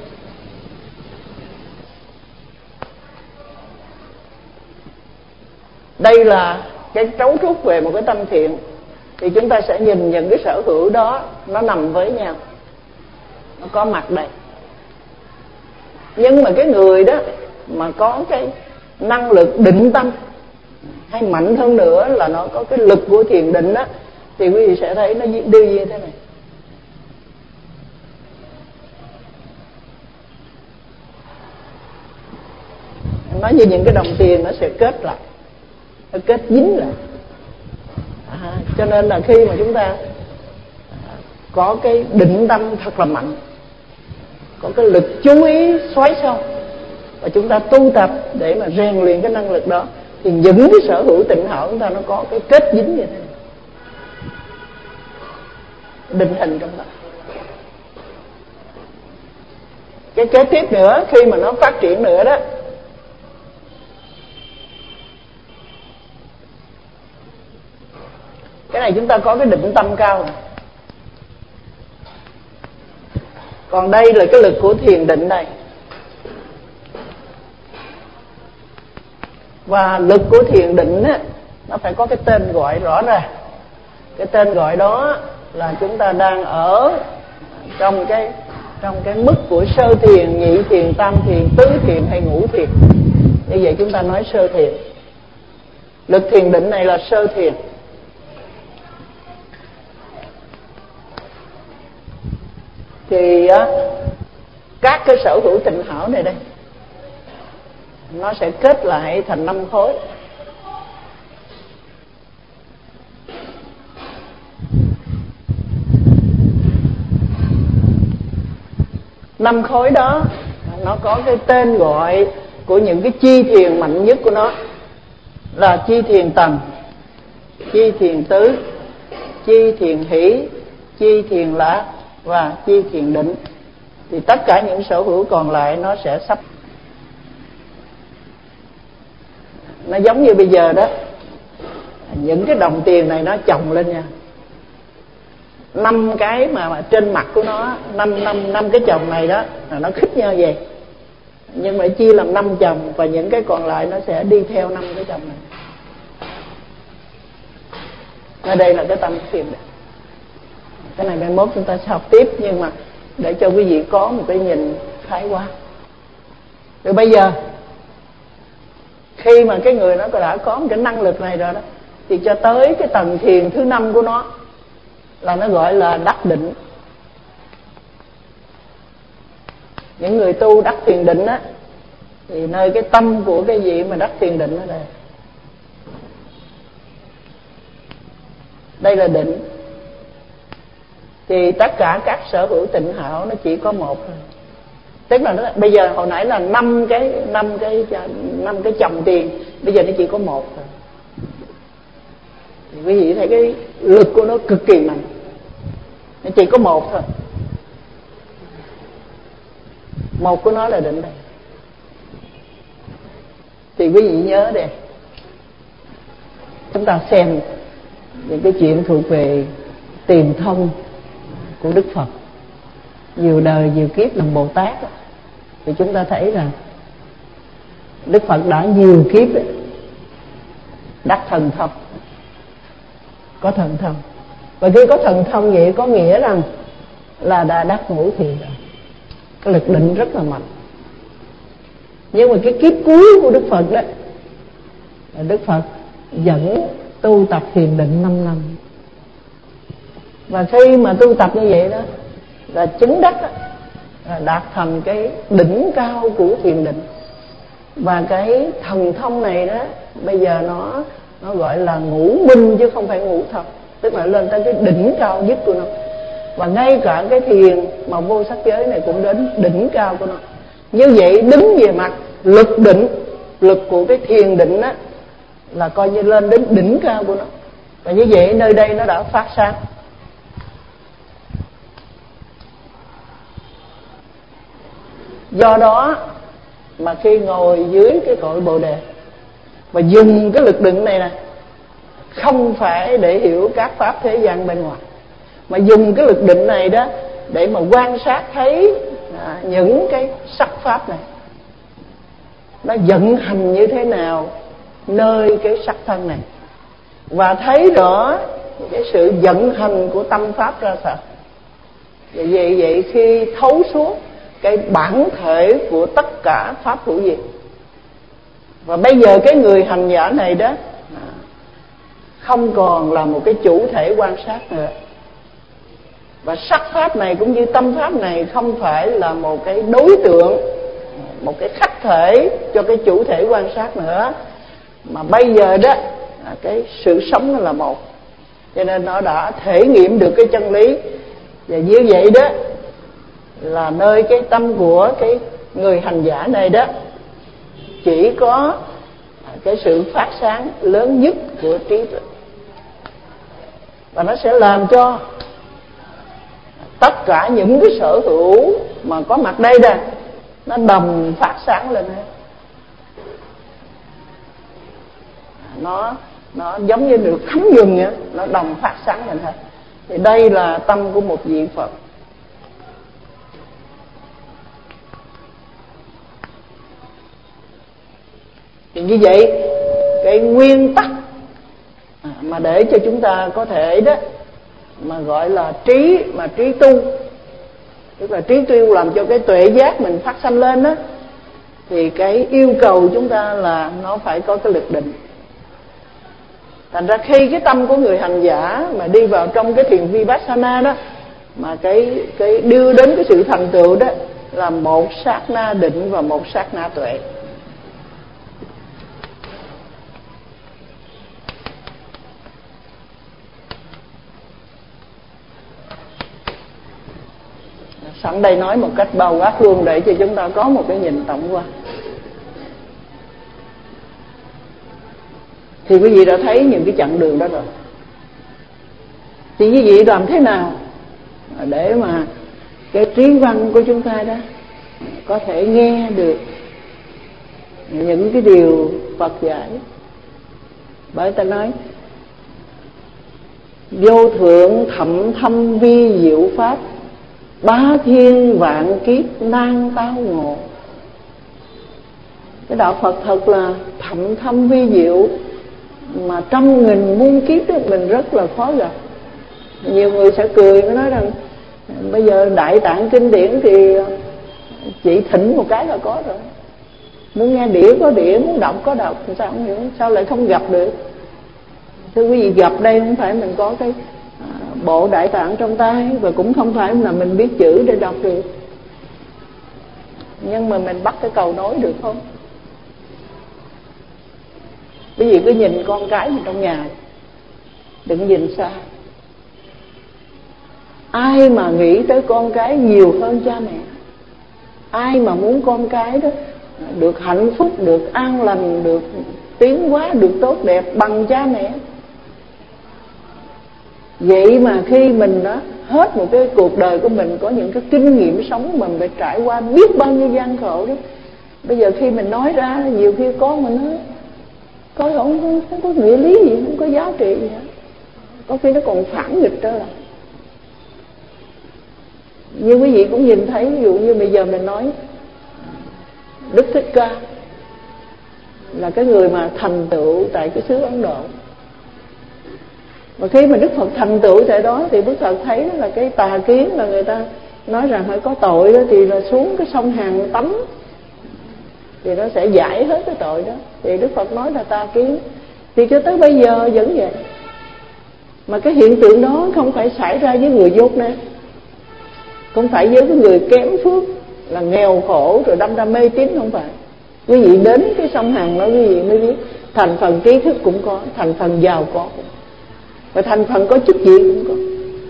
đây là cái cấu trúc về một cái tâm thiện. Thì chúng ta sẽ nhìn những cái sở hữu đó nó nằm với nhau, nó có mặt đây. Nhưng mà cái người đó mà có cái năng lực định tâm, hay mạnh hơn nữa là nó có cái lực của thiền định đó, thì quý vị sẽ thấy nó đi như thế này. Nói như những cái đồng tiền nó sẽ kết lại, nó kết dính lại. À, cho nên là khi mà chúng ta có cái định tâm thật là mạnh, có cái lực chú ý xoáy sâu, và chúng ta tu tập để mà rèn luyện cái năng lực đó, thì những cái sở hữu tịnh hảo chúng ta nó có cái kết dính như thế này, định hình trong đó. Cái kế tiếp nữa, khi mà nó phát triển nữa đó, này chúng ta có cái định tâm cao này. Còn đây là cái lực của thiền định đây. Và lực của thiền định á, nó phải có cái tên gọi rõ ràng. Cái tên gọi đó là chúng ta đang ở trong cái trong cái mức của sơ thiền, nhị thiền, tam thiền, tứ thiền hay ngũ thiền. Như vậy chúng ta nói sơ thiền. Lực thiền định này là sơ thiền. Thì á, các cái sở hữu tịnh hảo này đây, nó sẽ kết lại thành năm khối. Năm khối đó nó có cái tên gọi của những cái chi thiền mạnh nhất của nó là chi thiền tầng, chi thiền tứ, chi thiền hỷ, chi thiền lạc và chi thiền định. Thì tất cả những sở hữu còn lại nó sẽ sắp. Nó giống như bây giờ đó, những cái đồng tiền này nó chồng lên nha, năm cái mà, mà trên mặt của nó, năm năm năm cái chồng này đó là nó khít nhau vậy, nhưng mà chia làm năm chồng và những cái còn lại nó sẽ đi theo năm cái chồng này. Ở đây là cái tâm thiền định. Cái này mai mốt chúng ta sẽ học tiếp, nhưng mà để cho quý vị có một cái nhìn khái quát. Rồi bây giờ khi mà cái người nó đã có một cái năng lực này rồi đó, thì cho tới cái tầng thiền thứ năm của nó là nó gọi là đắc định. Những người tu đắc thiền định á, thì nơi cái tâm của cái vị mà đắc thiền định ở đây, đây là định. Thì tất cả các sở hữu tịnh hảo nó chỉ có một thôi. Tức là nó, bây giờ hồi nãy là năm cái năm cái năm cái chồng tiền, bây giờ nó chỉ có một thôi. Thì quý vị thấy cái lực của nó cực kỳ mạnh, nó chỉ có một thôi. Một của nó là định đây. Thì quý vị nhớ đây, chúng ta xem những cái chuyện thuộc về tiền thân của Đức Phật, nhiều đời nhiều kiếp làm Bồ Tát đó, thì chúng ta thấy rằng Đức Phật đã nhiều kiếp đó, đắc thần thông, có thần thông. Và khi có thần thông vậy có nghĩa rằng là đã đắc ngũ thiền rồi, cái lực định rất là mạnh. Nhưng mà cái kiếp cuối của Đức Phật đó, Đức Phật dẫn tu tập thiền định năm năm. Và khi mà tu tập như vậy đó là chứng đắc đó, là đạt thành cái đỉnh cao của thiền định. Và cái thần thông này đó bây giờ nó nó gọi là ngũ minh chứ không phải ngũ thông, tức là lên tới cái đỉnh cao nhất của nó. Và ngay cả cái thiền mà vô sắc giới này cũng đến đỉnh cao của nó. Như vậy đứng về mặt lực định, lực của cái thiền định á, là coi như lên đến đỉnh cao của nó. Và như vậy nơi đây nó đã phát sáng. Do đó mà khi ngồi dưới cái cội Bồ Đề và dùng cái lực định này nè, không phải để hiểu các pháp thế gian bên ngoài, mà dùng cái lực định này đó để mà quan sát thấy à, những cái sắc pháp này nó vận hành như thế nào nơi cái sắc thân này, và thấy rõ cái sự vận hành của tâm pháp ra sao. Vậy vậy, vậy khi thấu suốt cái bản thể của tất cả pháp hữu diệt, và bây giờ cái người hành giả này đó không còn là một cái chủ thể quan sát nữa, và sắc pháp này cũng như tâm pháp này không phải là một cái đối tượng, một cái khách thể cho cái chủ thể quan sát nữa, mà bây giờ đó cái sự sống nó là một, cho nên nó đã thể nghiệm được cái chân lý. Và như vậy đó là nơi cái tâm của cái người hành giả này đó chỉ có cái sự phát sáng lớn nhất của trí tuệ, và nó sẽ làm cho tất cả những cái sở hữu mà có mặt đây nè nó đồng phát sáng lên hết. Nó nó giống như được thấm nhuần á, nó đồng phát sáng lên hết. Thì đây là tâm của một vị Phật. Thì như vậy cái nguyên tắc mà để cho chúng ta có thể đó mà gọi là trí, mà trí tu, tức là trí tu làm cho cái tuệ giác mình phát sanh lên đó, thì cái yêu cầu chúng ta là nó phải có cái lực định. Thành ra khi cái tâm của người hành giả mà đi vào trong cái thiền Vipassana đó, mà cái cái đưa đến cái sự thành tựu đó là một sát na định và một sát na tuệ. Sẵn đây nói một cách bao quát luôn để cho chúng ta có một cái nhìn tổng quan. Thì quý vị đã thấy những cái chặng đường đó rồi. Thì quý vị làm thế nào để mà cái trí văn của chúng ta đó có thể nghe được những cái điều Phật dạy. Bởi ta nói vô thượng thậm thâm vi diệu pháp, bá thiên vạn kiếp nan tao ngộ. Cái đạo Phật thật là thậm thâm vi diệu, mà trăm nghìn muôn kiếp đó mình rất là khó gặp. Nhiều người sẽ cười, nó nói rằng bây giờ Đại Tạng kinh điển thì chỉ thỉnh một cái là có rồi. Muốn nghe đĩa có đĩa, muốn đọc có đọc, sao không hiểu, sao lại không gặp được. Thưa quý vị, gặp đây không phải mình có cái bộ Đại Tạng trong tay, và cũng không phải là mình biết chữ để đọc được. Nhưng mà mình bắt cái cầu nối được không? Quý vị cứ nhìn con cái mình trong nhà, đừng nhìn xa. Ai mà nghĩ tới con cái nhiều hơn cha mẹ? Ai mà muốn con cái đó được hạnh phúc, được an lành, được tiến hóa, được tốt đẹp bằng cha mẹ? Vậy mà khi mình đó hết một cái cuộc đời của mình có những cái kinh nghiệm sống mà mình phải trải qua biết bao nhiêu gian khổ đó, bây giờ khi mình nói ra, nhiều khi con mình nói coi không, không, không có nghĩa lý gì, không có giá trị gì hết. Có khi nó còn phản nghịch trở lại. Như quý vị cũng nhìn thấy, ví dụ như bây giờ mình nói Đức Thích Ca là cái người mà thành tựu tại cái xứ Ấn Độ. Và khi mà Đức Phật thành tựu tại đó thì Đức Phật thấy là cái tà kiến là người ta nói rằng phải có tội đó, thì là xuống cái sông Hằng tắm thì nó sẽ giải hết cái tội đó. Thì Đức Phật nói là tà kiến. Thì cho tới bây giờ vẫn vậy. Mà cái hiện tượng đó không phải xảy ra với người dốt nè, không phải với cái người kém phước là nghèo khổ rồi đâm ra mê tín, không phải. Quý vị đến cái sông Hằng đó quý vị mới biết thành phần trí thức cũng có, thành phần giàu có, và thành phần có chức vị cũng có.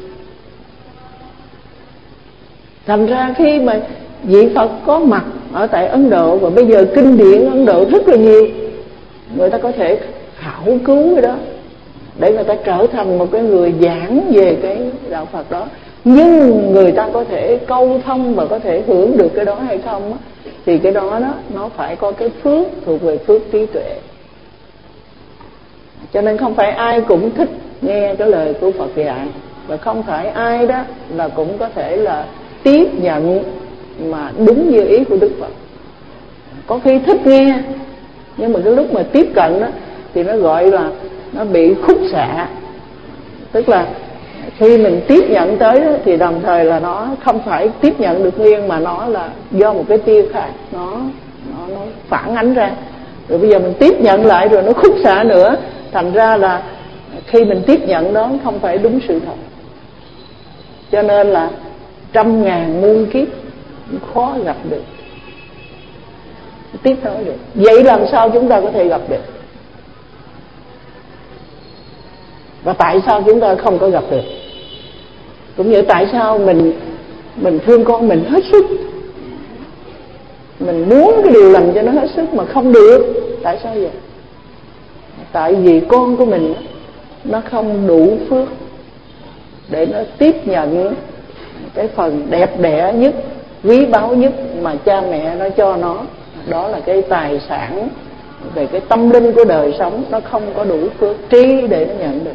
Thành ra khi mà vị Phật có mặt ở tại Ấn Độ, và bây giờ kinh điển Ấn Độ rất là nhiều, người ta có thể khảo cứu cái đó để người ta trở thành một cái người giảng về cái đạo Phật đó. Nhưng người ta có thể câu thông và có thể hưởng được cái đó hay không á, thì cái đó đó nó phải có cái phước thuộc về phước trí tuệ. Cho nên không phải ai cũng thích nghe cái lời của Phật dạy, và không phải ai đó là cũng có thể là tiếp nhận mà đúng như ý của Đức Phật. Có khi thích nghe, nhưng mà cái lúc mà tiếp cận đó thì nó gọi là nó bị khúc xạ. Tức là khi mình tiếp nhận tới đó, thì đồng thời là nó không phải tiếp nhận được nguyên, mà nó là do một cái tia khác nó, nó, nó phản ánh ra. Rồi bây giờ mình tiếp nhận lại rồi nó khúc xạ nữa, thành ra là khi mình tiếp nhận đó không phải đúng sự thật. Cho nên là trăm ngàn muôn kiếp khó gặp được, tiếp nối được. Vậy làm sao chúng ta có thể gặp được? Và tại sao chúng ta không có gặp được? Cũng như tại sao mình mình thương con mình hết sức, mình muốn cái điều lành cho nó hết sức mà không được. Tại sao vậy? Tại vì con của mình nó không đủ phước để nó tiếp nhận cái phần đẹp đẽ nhất, quý báu nhất mà cha mẹ nó cho nó. Đó là cái tài sản về cái tâm linh của đời sống, nó không có đủ phước trí để nó nhận được.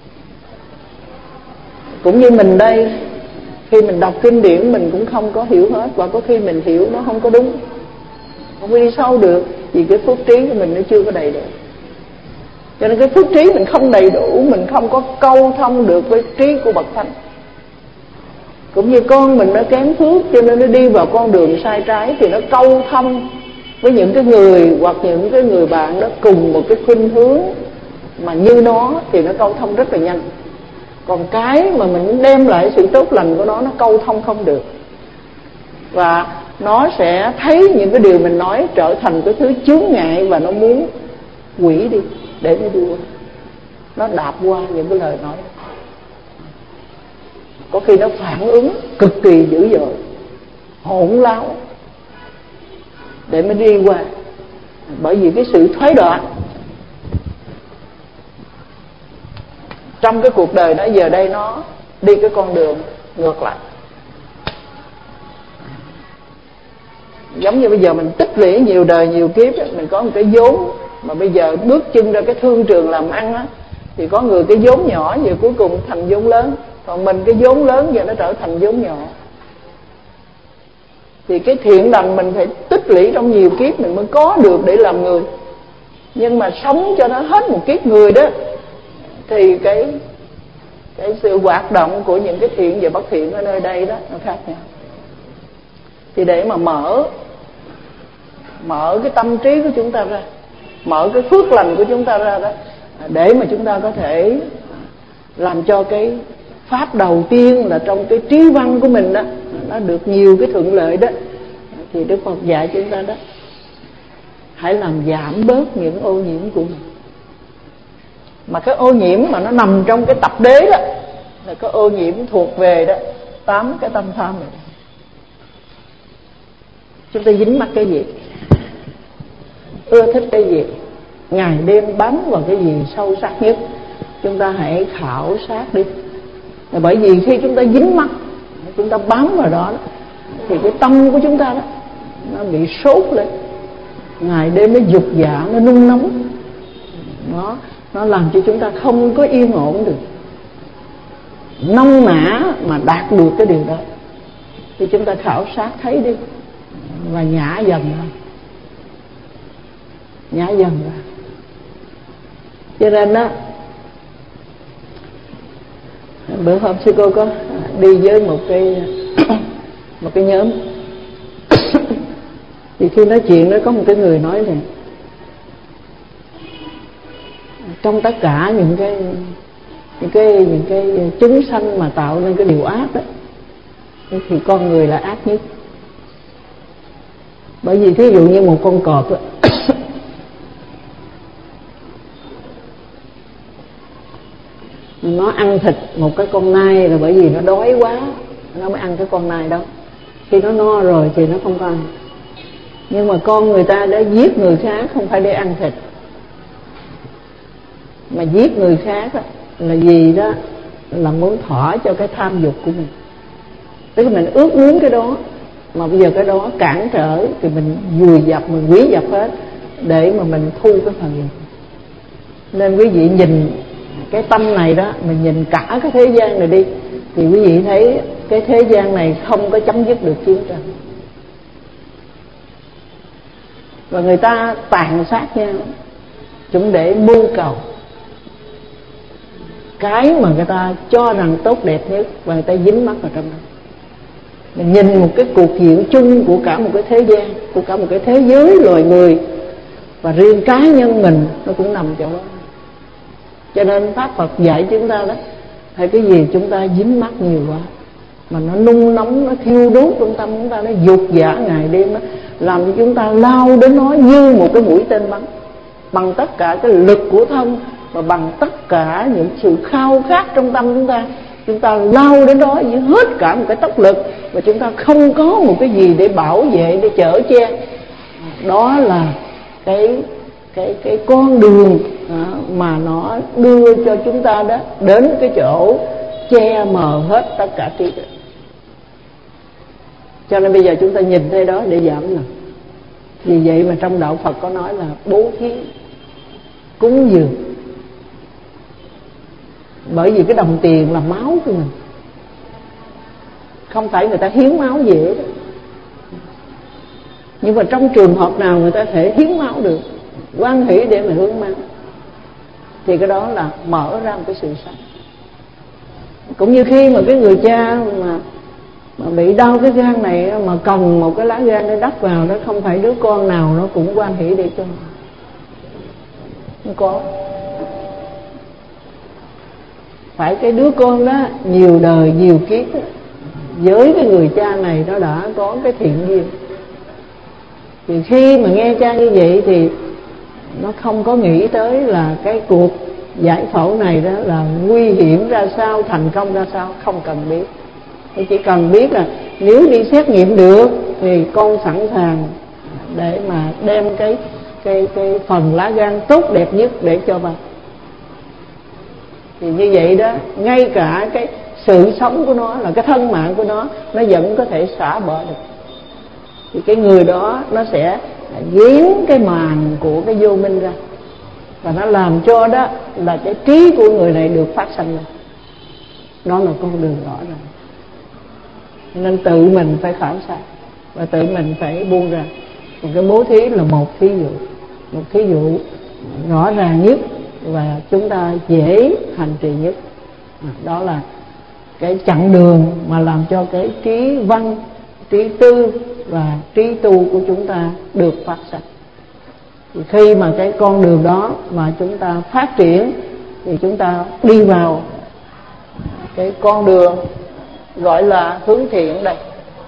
Cũng như mình đây, khi mình đọc kinh điển mình cũng không có hiểu hết, và có khi mình hiểu nó không có đúng, không có đi sâu được, vì cái phước trí của mình nó chưa có đầy đủ. Cho nên cái phước trí mình không đầy đủ, mình không có câu thông được với trí của bậc thánh. Cũng như con mình nó kém phước, cho nên nó đi vào con đường sai trái, thì nó câu thông với những cái người hoặc những cái người bạn đó cùng một cái khuynh hướng mà như nó, thì nó câu thông rất là nhanh. Còn cái mà mình muốn đem lại sự tốt lành của nó, nó câu thông không được, và nó sẽ thấy những cái điều mình nói trở thành cái thứ chướng ngại, và nó muốn hủy đi để nó đi qua, nó đạp qua những cái lời nói. Có khi nó phản ứng cực kỳ dữ dội, hỗn láo để mới đi qua, bởi vì cái sự thoái đoạn trong cái cuộc đời nó giờ đây nó đi cái con đường ngược lại. Giống như bây giờ mình tích lũy nhiều đời nhiều kiếp, mình có một cái vốn, mà bây giờ bước chân ra cái thương trường làm ăn á, thì có người cái vốn nhỏ giờ cuối cùng thành vốn lớn, còn mình cái vốn lớn giờ nó trở thành vốn nhỏ. Thì cái thiện lành mình phải tích lũy trong nhiều kiếp mình mới có được để làm người. Nhưng mà sống cho nó hết một kiếp người đó, thì cái cái sự hoạt động của những cái thiện và bất thiện ở nơi đây đó nó khác nhau. Thì để mà mở mở cái tâm trí của chúng ta ra, mở cái phước lành của chúng ta ra đó, để mà chúng ta có thể làm cho cái pháp đầu tiên là trong cái trí văn của mình đó nó được nhiều cái thuận lợi đó, thì Đức Phật dạy chúng ta đó, hãy làm giảm bớt những ô nhiễm của mình. Mà cái ô nhiễm mà nó nằm trong cái tập đế đó là cái ô nhiễm thuộc về đó tám cái tâm tham này. Chúng ta dính mắc cái gì, ưa thích cái gì, ngày đêm bám vào cái gì sâu sắc nhất, chúng ta hãy khảo sát đi. Bởi vì khi chúng ta dính mắc, chúng ta bám vào đó, thì cái tâm của chúng ta đó nó bị sốt lên, ngày đêm nó dục dạ, nó nung nóng, nó nó làm cho chúng ta không có yên ổn được, nông nã mà đạt được cái điều đó. Thì chúng ta khảo sát thấy đi, và nhả dần ra, nhả dần ra. Cho nên đó, bữa hôm sư cô có đi với một cái một cái nhóm thì khi nói chuyện đó có một cái người nói là trong tất cả những cái những cái những cái chúng sanh mà tạo nên cái điều ác đó, thì con người là ác nhất. Bởi vì thí dụ như một con cọp đó, nó ăn thịt một cái con nai là bởi vì nó đói quá nó mới ăn cái con nai đó. Khi nó no rồi thì nó không có ăn. Nhưng mà con người ta đã giết người khác không phải để ăn thịt, mà giết người khác đó, là gì đó là muốn thỏa cho cái tham dục của mình. Tức là mình ước muốn cái đó, mà bây giờ cái đó cản trở thì mình vùi dập, mình hủy dập hết để mà mình thu cái phần này. Nên quý vị nhìn cái tâm này đó, mình nhìn cả cái thế gian này đi, thì quý vị thấy cái thế gian này không có chấm dứt được chiến tranh, và người ta tàn sát nhau chúng để mưu cầu cái mà người ta cho rằng tốt đẹp nhất, và người ta dính mắc vào trong đó. Mình nhìn một cái cuộc diện chung của cả một cái thế gian, của cả một cái thế giới loài người, và riêng cá nhân mình nó cũng nằm chỗ đó. Cho nên Pháp Phật dạy chúng ta đó, hay cái gì chúng ta dính mắc nhiều quá, mà nó nung nóng, nó thiêu đốt trong tâm chúng ta, nó dục dã ngày đêm đó, làm cho chúng ta lao đến nó như một cái mũi tên bắn, bằng tất cả cái lực của thân, và bằng tất cả những sự khao khát trong tâm chúng ta. Chúng ta lao đến đó với hết cả một cái tốc lực, và chúng ta không có một cái gì để bảo vệ, để chở che. Đó là cái cái cái con đường mà nó đưa cho chúng ta đó đến cái chỗ che mờ hết tất cả trí tuệ. Cho nên bây giờ chúng ta nhìn thấy đó để giảm lòng. Vì vậy mà trong đạo Phật có nói là bố thí, cúng dường. Bởi vì cái đồng tiền là máu của mình, không phải người ta hiến máu dễ đó. Nhưng mà trong trường hợp nào người ta thể hiến máu được, hoan hỷ để mà hiến máu, thì cái đó là mở ra một cái sự sống. Cũng như khi mà cái người cha mà, mà bị đau cái gan này mà còng một cái lá gan để đắp vào đó, không phải đứa con nào nó cũng hoan hỷ để cho. Không có. Phải cái đứa con đó nhiều đời nhiều kiếp đó, với cái người cha này nó đã có cái thiện duyên, thì khi mà nghe cha như vậy thì nó không có nghĩ tới là cái cuộc giải phẫu này đó là nguy hiểm ra sao, thành công ra sao, không cần biết. Nó chỉ cần biết là nếu đi xét nghiệm được thì con sẵn sàng để mà đem cái cái cái phần lá gan tốt đẹp nhất để cho bà. Thì như vậy đó, ngay cả cái sự sống của nó, là cái thân mạng của nó, nó vẫn có thể xả bỏ được. Thì cái người đó nó sẽ dán cái màn của cái vô minh ra, và nó làm cho đó là cái trí của người này được phát sanh ra. Đó là con đường rõ ràng. Nên tự mình phải khảo sát và tự mình phải buông ra. Còn cái bố thí là một thí dụ, một thí dụ rõ ràng nhất và chúng ta dễ hành trì nhất. Đó là cái chặng đường mà làm cho cái trí văn, trí tư và trí tu của chúng ta được phát sanh. Thì khi mà cái con đường đó mà chúng ta phát triển thì chúng ta đi vào cái con đường gọi là hướng thiện đây.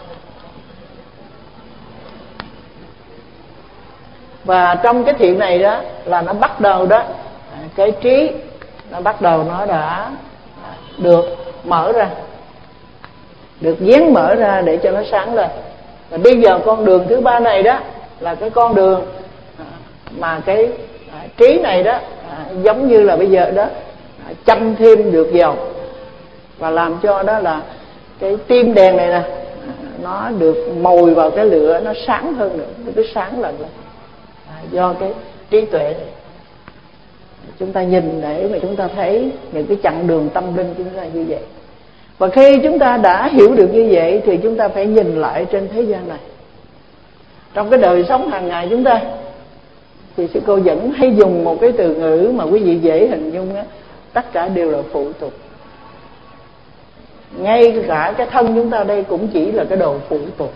Và trong cái thiện này đó là nó bắt đầu đó, cái trí nó bắt đầu nó đã được mở ra, được dán mở ra để cho nó sáng lên. Và bây giờ con đường thứ ba này đó là cái con đường mà cái trí này đó giống như là bây giờ đó châm thêm được dầu, và làm cho đó là cái tim đèn này nè nó được mồi vào cái lửa, nó sáng hơn nữa, nó cứ sáng lần lên. À, do cái trí tuệ này. Chúng ta nhìn để mà chúng ta thấy những cái chặng đường tâm linh chúng ta như vậy. Và khi chúng ta đã hiểu được như vậy thì chúng ta phải nhìn lại trên thế gian này, trong cái đời sống hàng ngày chúng ta, thì sư cô vẫn hay dùng một cái từ ngữ mà quý vị dễ hình dung á, tất cả đều là phụ tục. Ngay cả cái thân chúng ta đây cũng chỉ là cái đồ phụ tục.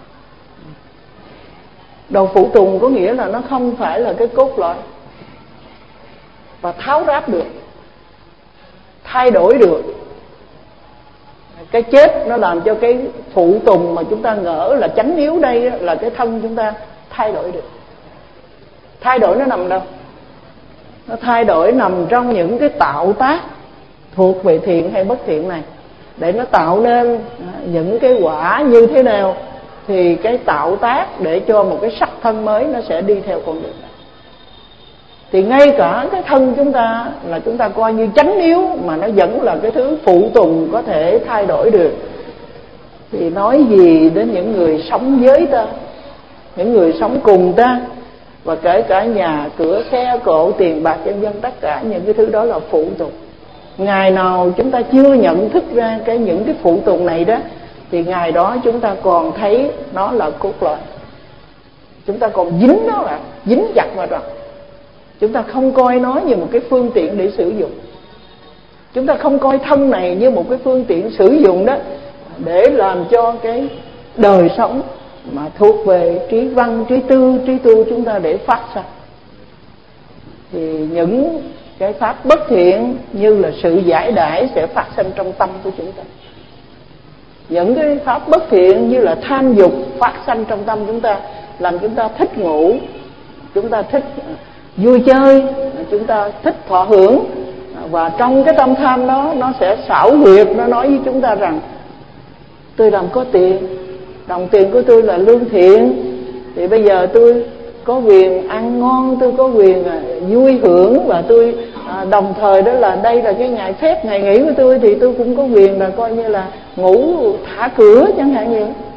Đồ phụ tùng có nghĩa là nó không phải là cái cốt lõi và tháo ráp được, thay đổi được. Cái chết nó làm cho cái phụ tùng mà chúng ta ngỡ là chánh yếu đây là cái thân chúng ta thay đổi được. Thay đổi nó nằm đâu? Nó thay đổi nằm trong những cái tạo tác thuộc về thiện hay bất thiện này, để nó tạo nên những cái quả như thế nào thì cái tạo tác để cho một cái sắc thân mới nó sẽ đi theo con đường này. Thì ngay cả cái thân chúng ta là chúng ta coi như chánh yếu mà nó vẫn là cái thứ phụ tùng có thể thay đổi được, thì nói gì đến những người sống với ta, những người sống cùng ta, và kể cả nhà cửa xe cộ tiền bạc vân vân, tất cả những cái thứ đó là phụ tùng. Ngày nào chúng ta chưa nhận thức ra cái những cái phụ tùng này đó, thì ngày đó chúng ta còn thấy nó là cốt lõi, chúng ta còn dính nó là dính chặt vào đó. Chúng ta không coi nó như một cái phương tiện để sử dụng. Chúng ta không coi thân này như một cái phương tiện sử dụng đó để làm cho cái đời sống mà thuộc về trí văn, trí tư, trí tu chúng ta để phát sinh. Thì những cái pháp bất thiện như là sự giải đãi sẽ phát sinh trong tâm của chúng ta. Những cái pháp bất thiện như là tham dục phát sinh trong tâm chúng ta, làm chúng ta thích ngủ, chúng ta thích vui chơi, chúng ta thích thọ hưởng. Và trong cái tâm tham đó, nó sẽ xảo quyệt, nó nói với chúng ta rằng tôi làm có tiền, đồng tiền của tôi là lương thiện, thì bây giờ tôi có quyền ăn ngon, tôi có quyền vui hưởng, và tôi à, đồng thời đó là đây là cái ngày phép, ngày nghỉ của tôi, thì tôi cũng có quyền là coi như là ngủ thả cửa chẳng hạn như.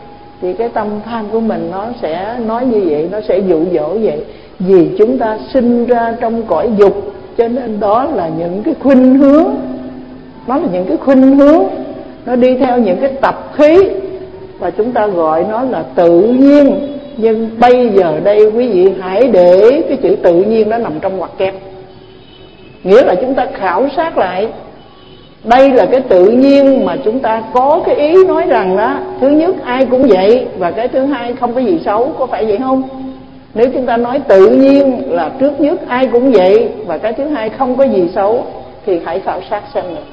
thì cái tâm tham của mình nó sẽ nói như vậy, nó sẽ dụ dỗ vậy. Vì chúng ta sinh ra trong cõi dục, cho nên đó là những cái khuynh hướng, nó là những cái khuynh hướng, nó đi theo những cái tập khí, và chúng ta gọi nó là tự nhiên. Nhưng bây giờ đây quý vị hãy để cái chữ tự nhiên nó nằm trong ngoặc kép, nghĩa là chúng ta khảo sát lại đây là cái tự nhiên mà chúng ta có cái ý nói rằng đó, thứ nhất ai cũng vậy, và cái thứ hai không có gì xấu, có phải vậy không? Nếu chúng ta nói tự nhiên là trước nhất ai cũng vậy, và cái thứ hai không có gì xấu, thì hãy khảo sát xem nữa.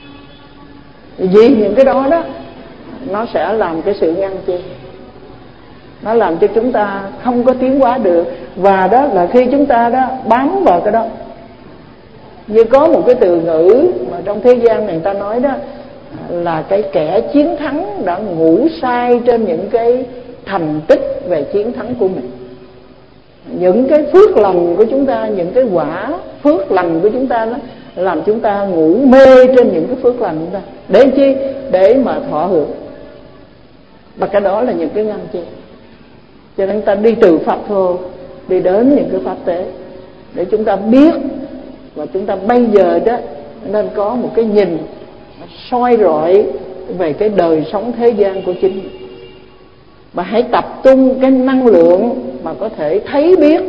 Vì những cái đó đó nó sẽ làm cái sự ngăn chê, nó làm cho chúng ta không có tiến hóa được. Và đó là khi chúng ta đó bám vào cái đó. Như có một cái từ ngữ mà trong thế gian này người ta nói đó, là cái kẻ chiến thắng đã ngủ say trên những cái thành tích về chiến thắng của mình. Những cái phước lành của chúng ta, những cái quả phước lành của chúng ta đó, làm chúng ta ngủ mê trên những cái phước lành của chúng ta. Để chi? Để mà thọ hưởng. Và cái đó là những cái ngăn chê. Cho nên ta đi từ pháp thô đi đến những cái pháp tế, để chúng ta biết. Và chúng ta bây giờ đó nên có một cái nhìn soi rọi về cái đời sống thế gian của chính mình. Và hãy tập trung cái năng lượng mà có thể thấy biết,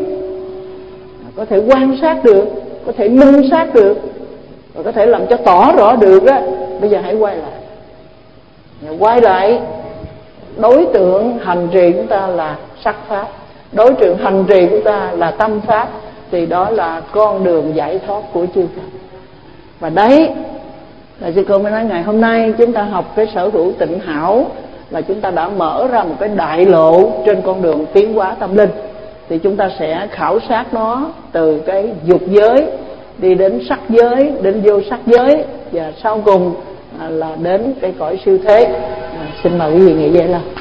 có thể quan sát được, có thể minh sát được, và có thể làm cho tỏ rõ được đó. Bây giờ hãy quay lại, quay lại đối tượng hành trì chúng ta là sắc pháp, đối tượng hành trì của ta là tâm pháp, thì đó là con đường giải thoát của chư Phật. Và đấy là sư cô mới nói ngày hôm nay chúng ta học cái sở hữu tịnh hảo, là chúng ta đã mở ra một cái đại lộ trên con đường tiến hóa tâm linh. Thì chúng ta sẽ khảo sát nó từ cái dục giới đi đến sắc giới, đến vô sắc giới, và sau cùng là đến cái cõi siêu thế. À, xin mời quý vị nghĩ vậy là.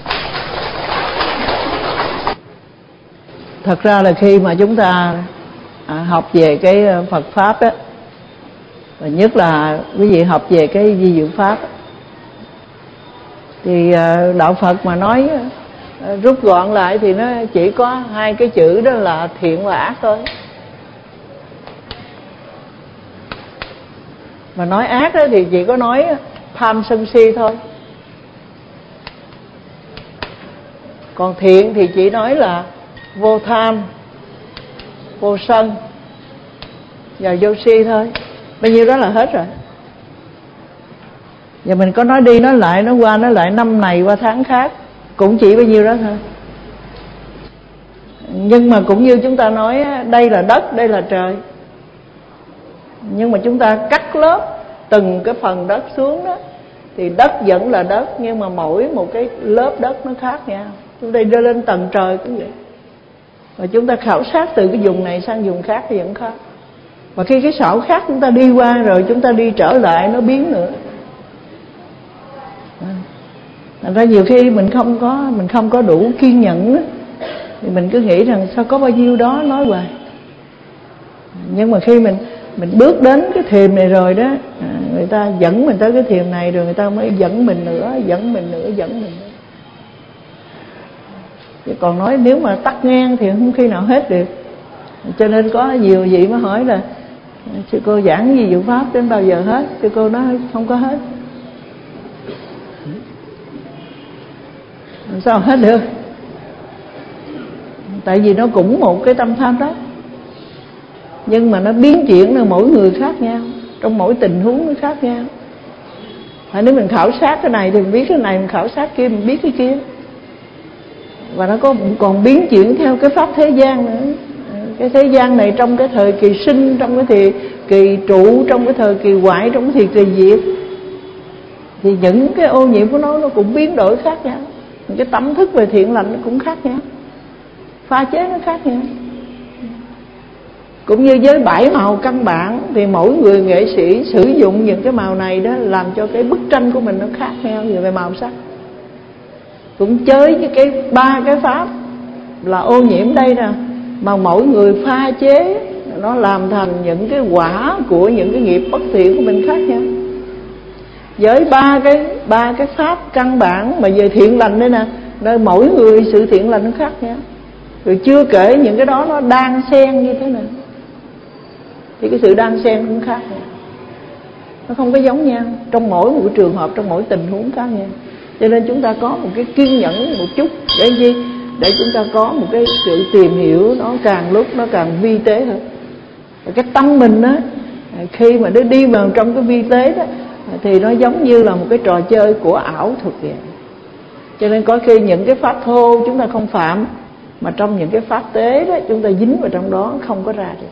Thật ra là khi mà chúng ta à, học về cái Phật Pháp đó, và nhất là quý vị học về cái vi diệu Pháp, thì à, Đạo Phật mà nói à, rút gọn lại thì nó chỉ có hai cái chữ, đó là thiện và ác thôi. Mà nói ác đó thì chỉ có nói tham sân si thôi. Còn thiện thì chỉ nói là vô tham, vô sân và vô si thôi. Bao nhiêu đó là hết rồi. Và mình có nói đi nói lại, nói qua nói lại, năm này qua tháng khác, cũng chỉ bao nhiêu đó thôi. Nhưng mà cũng như chúng ta nói, đây là đất, đây là trời. Nhưng mà chúng ta cắt lớp từng cái phần đất xuống đó, thì đất vẫn là đất, nhưng mà mỗi một cái lớp đất nó khác nhau. Chúng ta đi lên tầng trời cũng vậy. Và chúng ta khảo sát từ cái vùng này sang vùng khác thì vẫn khác. Và khi cái sảo khác chúng ta đi qua rồi, chúng ta đi trở lại nó biến nữa. Thành ra nhiều khi mình không có mình không có đủ kiên nhẫn đó, thì mình cứ nghĩ rằng sao có bao nhiêu đó nói hoài. Nhưng mà khi mình mình bước đến cái thềm này rồi đó, người ta dẫn mình tới cái thềm này rồi, người ta mới dẫn mình nữa, dẫn mình nữa, dẫn mình nữa. Chứ còn nói nếu mà tắt ngang thì không khi nào hết được. Cho nên có nhiều vị mới hỏi là sư cô giảng gì diệu pháp đến bao giờ hết? Sư cô nói không có hết. Sao hết được? Tại vì nó cũng một cái tâm tham đó, nhưng mà nó biến chuyển là mỗi người khác nhau, trong mỗi tình huống nó khác nhau. Phải nếu mình khảo sát cái này thì mình biết cái này, mình khảo sát kia mình biết cái kia. Và nó có còn biến chuyển theo cái pháp thế gian nữa. Cái thế gian này trong cái thời kỳ sinh, trong cái thời kỳ trụ, trong cái thời kỳ hoại, trong cái thời kỳ diệt, thì những cái ô nhiễm của nó nó cũng biến đổi khác nhau. Cái tâm thức về thiện lành nó cũng khác nhau, pha chế nó khác nhau. Cũng như với bảy màu căn bản, thì mỗi người nghệ sĩ sử dụng những cái màu này đó, làm cho cái bức tranh của mình nó khác nhau về màu sắc. Cũng chơi với cái ba cái pháp là ô nhiễm đây nè, mà mỗi người pha chế nó làm thành những cái quả của những cái nghiệp bất thiện của mình khác nhau. Với ba cái ba cái pháp căn bản mà về thiện lành đây nè, Nên mỗi người sự thiện lành nó khác nhau. Rồi chưa kể những cái đó nó đan xen như thế nào, thì cái sự đan xen cũng khác nhau. Nó không có giống nhau trong mỗi một trường hợp, trong mỗi tình huống khác nhau. Cho nên chúng ta có một cái kiên nhẫn một chút để gì? Để chúng ta có một cái sự tìm hiểu nó càng lúc nó càng vi tế hơn. Và cái tâm mình á, khi mà nó đi vào trong cái vi tế đó, thì nó giống như là một cái trò chơi của ảo thuật vậy. Cho nên có khi những cái pháp thô chúng ta không phạm, mà trong những cái pháp tế đó chúng ta dính vào trong đó không có ra được.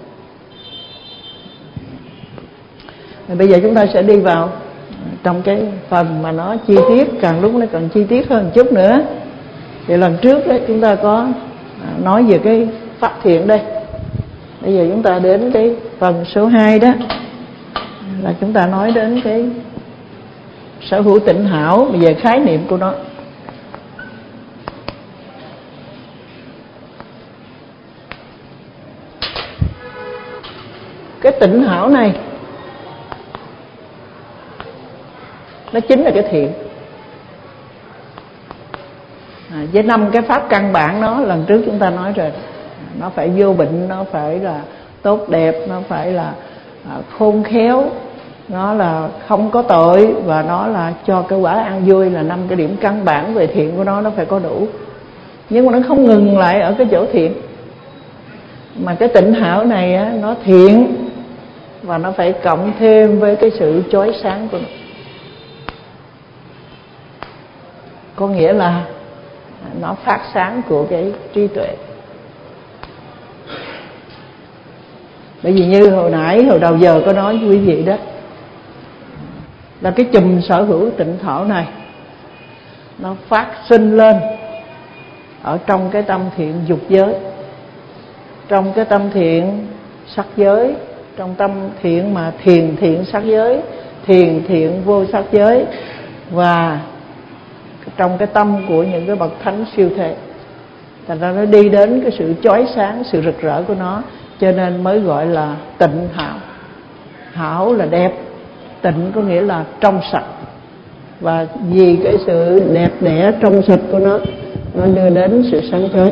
Rồi bây giờ chúng ta sẽ đi vào trong cái phần mà nó chi tiết, càng lúc nó càng chi tiết hơn một chút nữa. Thì lần trước đấy chúng ta có nói về cái pháp thiện đây. Bây giờ chúng ta đến cái phần số hai đó, là chúng ta nói đến cái sở hữu tịnh hảo về khái niệm của nó. Cái tịnh hảo này nó chính là cái thiện. À, với năm cái pháp căn bản nó lần trước chúng ta nói rồi, nó phải vô bệnh, nó phải là tốt đẹp, nó phải là à, khôn khéo, nó là không có tội, và nó là cho cái quả an vui, là năm cái điểm căn bản về thiện của nó nó phải có đủ. Nhưng mà nó không ngừng lại ở cái chỗ thiện, mà cái tịnh hảo này á, nó thiện và nó phải cộng thêm với cái sự chói sáng của nó. Có nghĩa là nó phát sáng của cái trí tuệ. Bởi vì như hồi nãy, hồi đầu giờ có nói với quý vị đó, là cái chùm sở hữu tịnh thảo này nó phát sinh lên ở trong cái tâm thiện dục giới, trong cái tâm thiện sắc giới, trong tâm thiện mà thiền thiện sắc giới, thiền thiện vô sắc giới, và trong cái tâm của những cái bậc thánh siêu thế. Thành ra nó đi đến cái sự chói sáng, sự rực rỡ của nó, cho nên mới gọi là tịnh hảo. Hảo là đẹp, tịnh có nghĩa là trong sạch. Và vì cái sự đẹp đẽ trong sạch của nó, nó đưa đến sự sáng chói.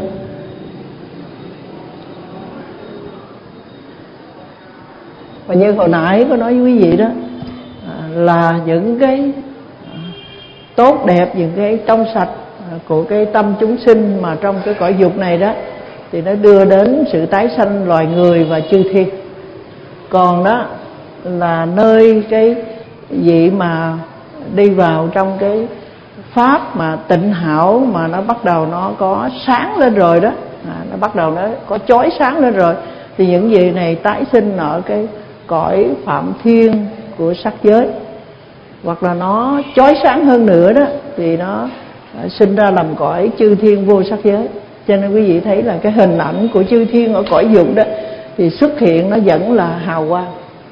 Và như hồi nãy có nói với quý vị đó, là những cái tốt đẹp, những cái trong sạch của cái tâm chúng sinh mà trong cái cõi dục này đó, thì nó đưa đến sự tái sanh loài người và chư thiên. Còn đó là nơi cái vị mà đi vào trong cái pháp mà tịnh hảo, mà nó bắt đầu nó có sáng lên rồi đó, à, nó bắt đầu nó có chói sáng lên rồi, thì những vị này tái sinh ở cái cõi phạm thiên của sắc giới. Hoặc là nó chói sáng hơn nữa đó, thì nó sinh ra làm cõi chư thiên vô sắc giới. Cho nên quý vị thấy là cái hình ảnh của chư thiên ở cõi dục đó, thì xuất hiện nó vẫn là hào quang.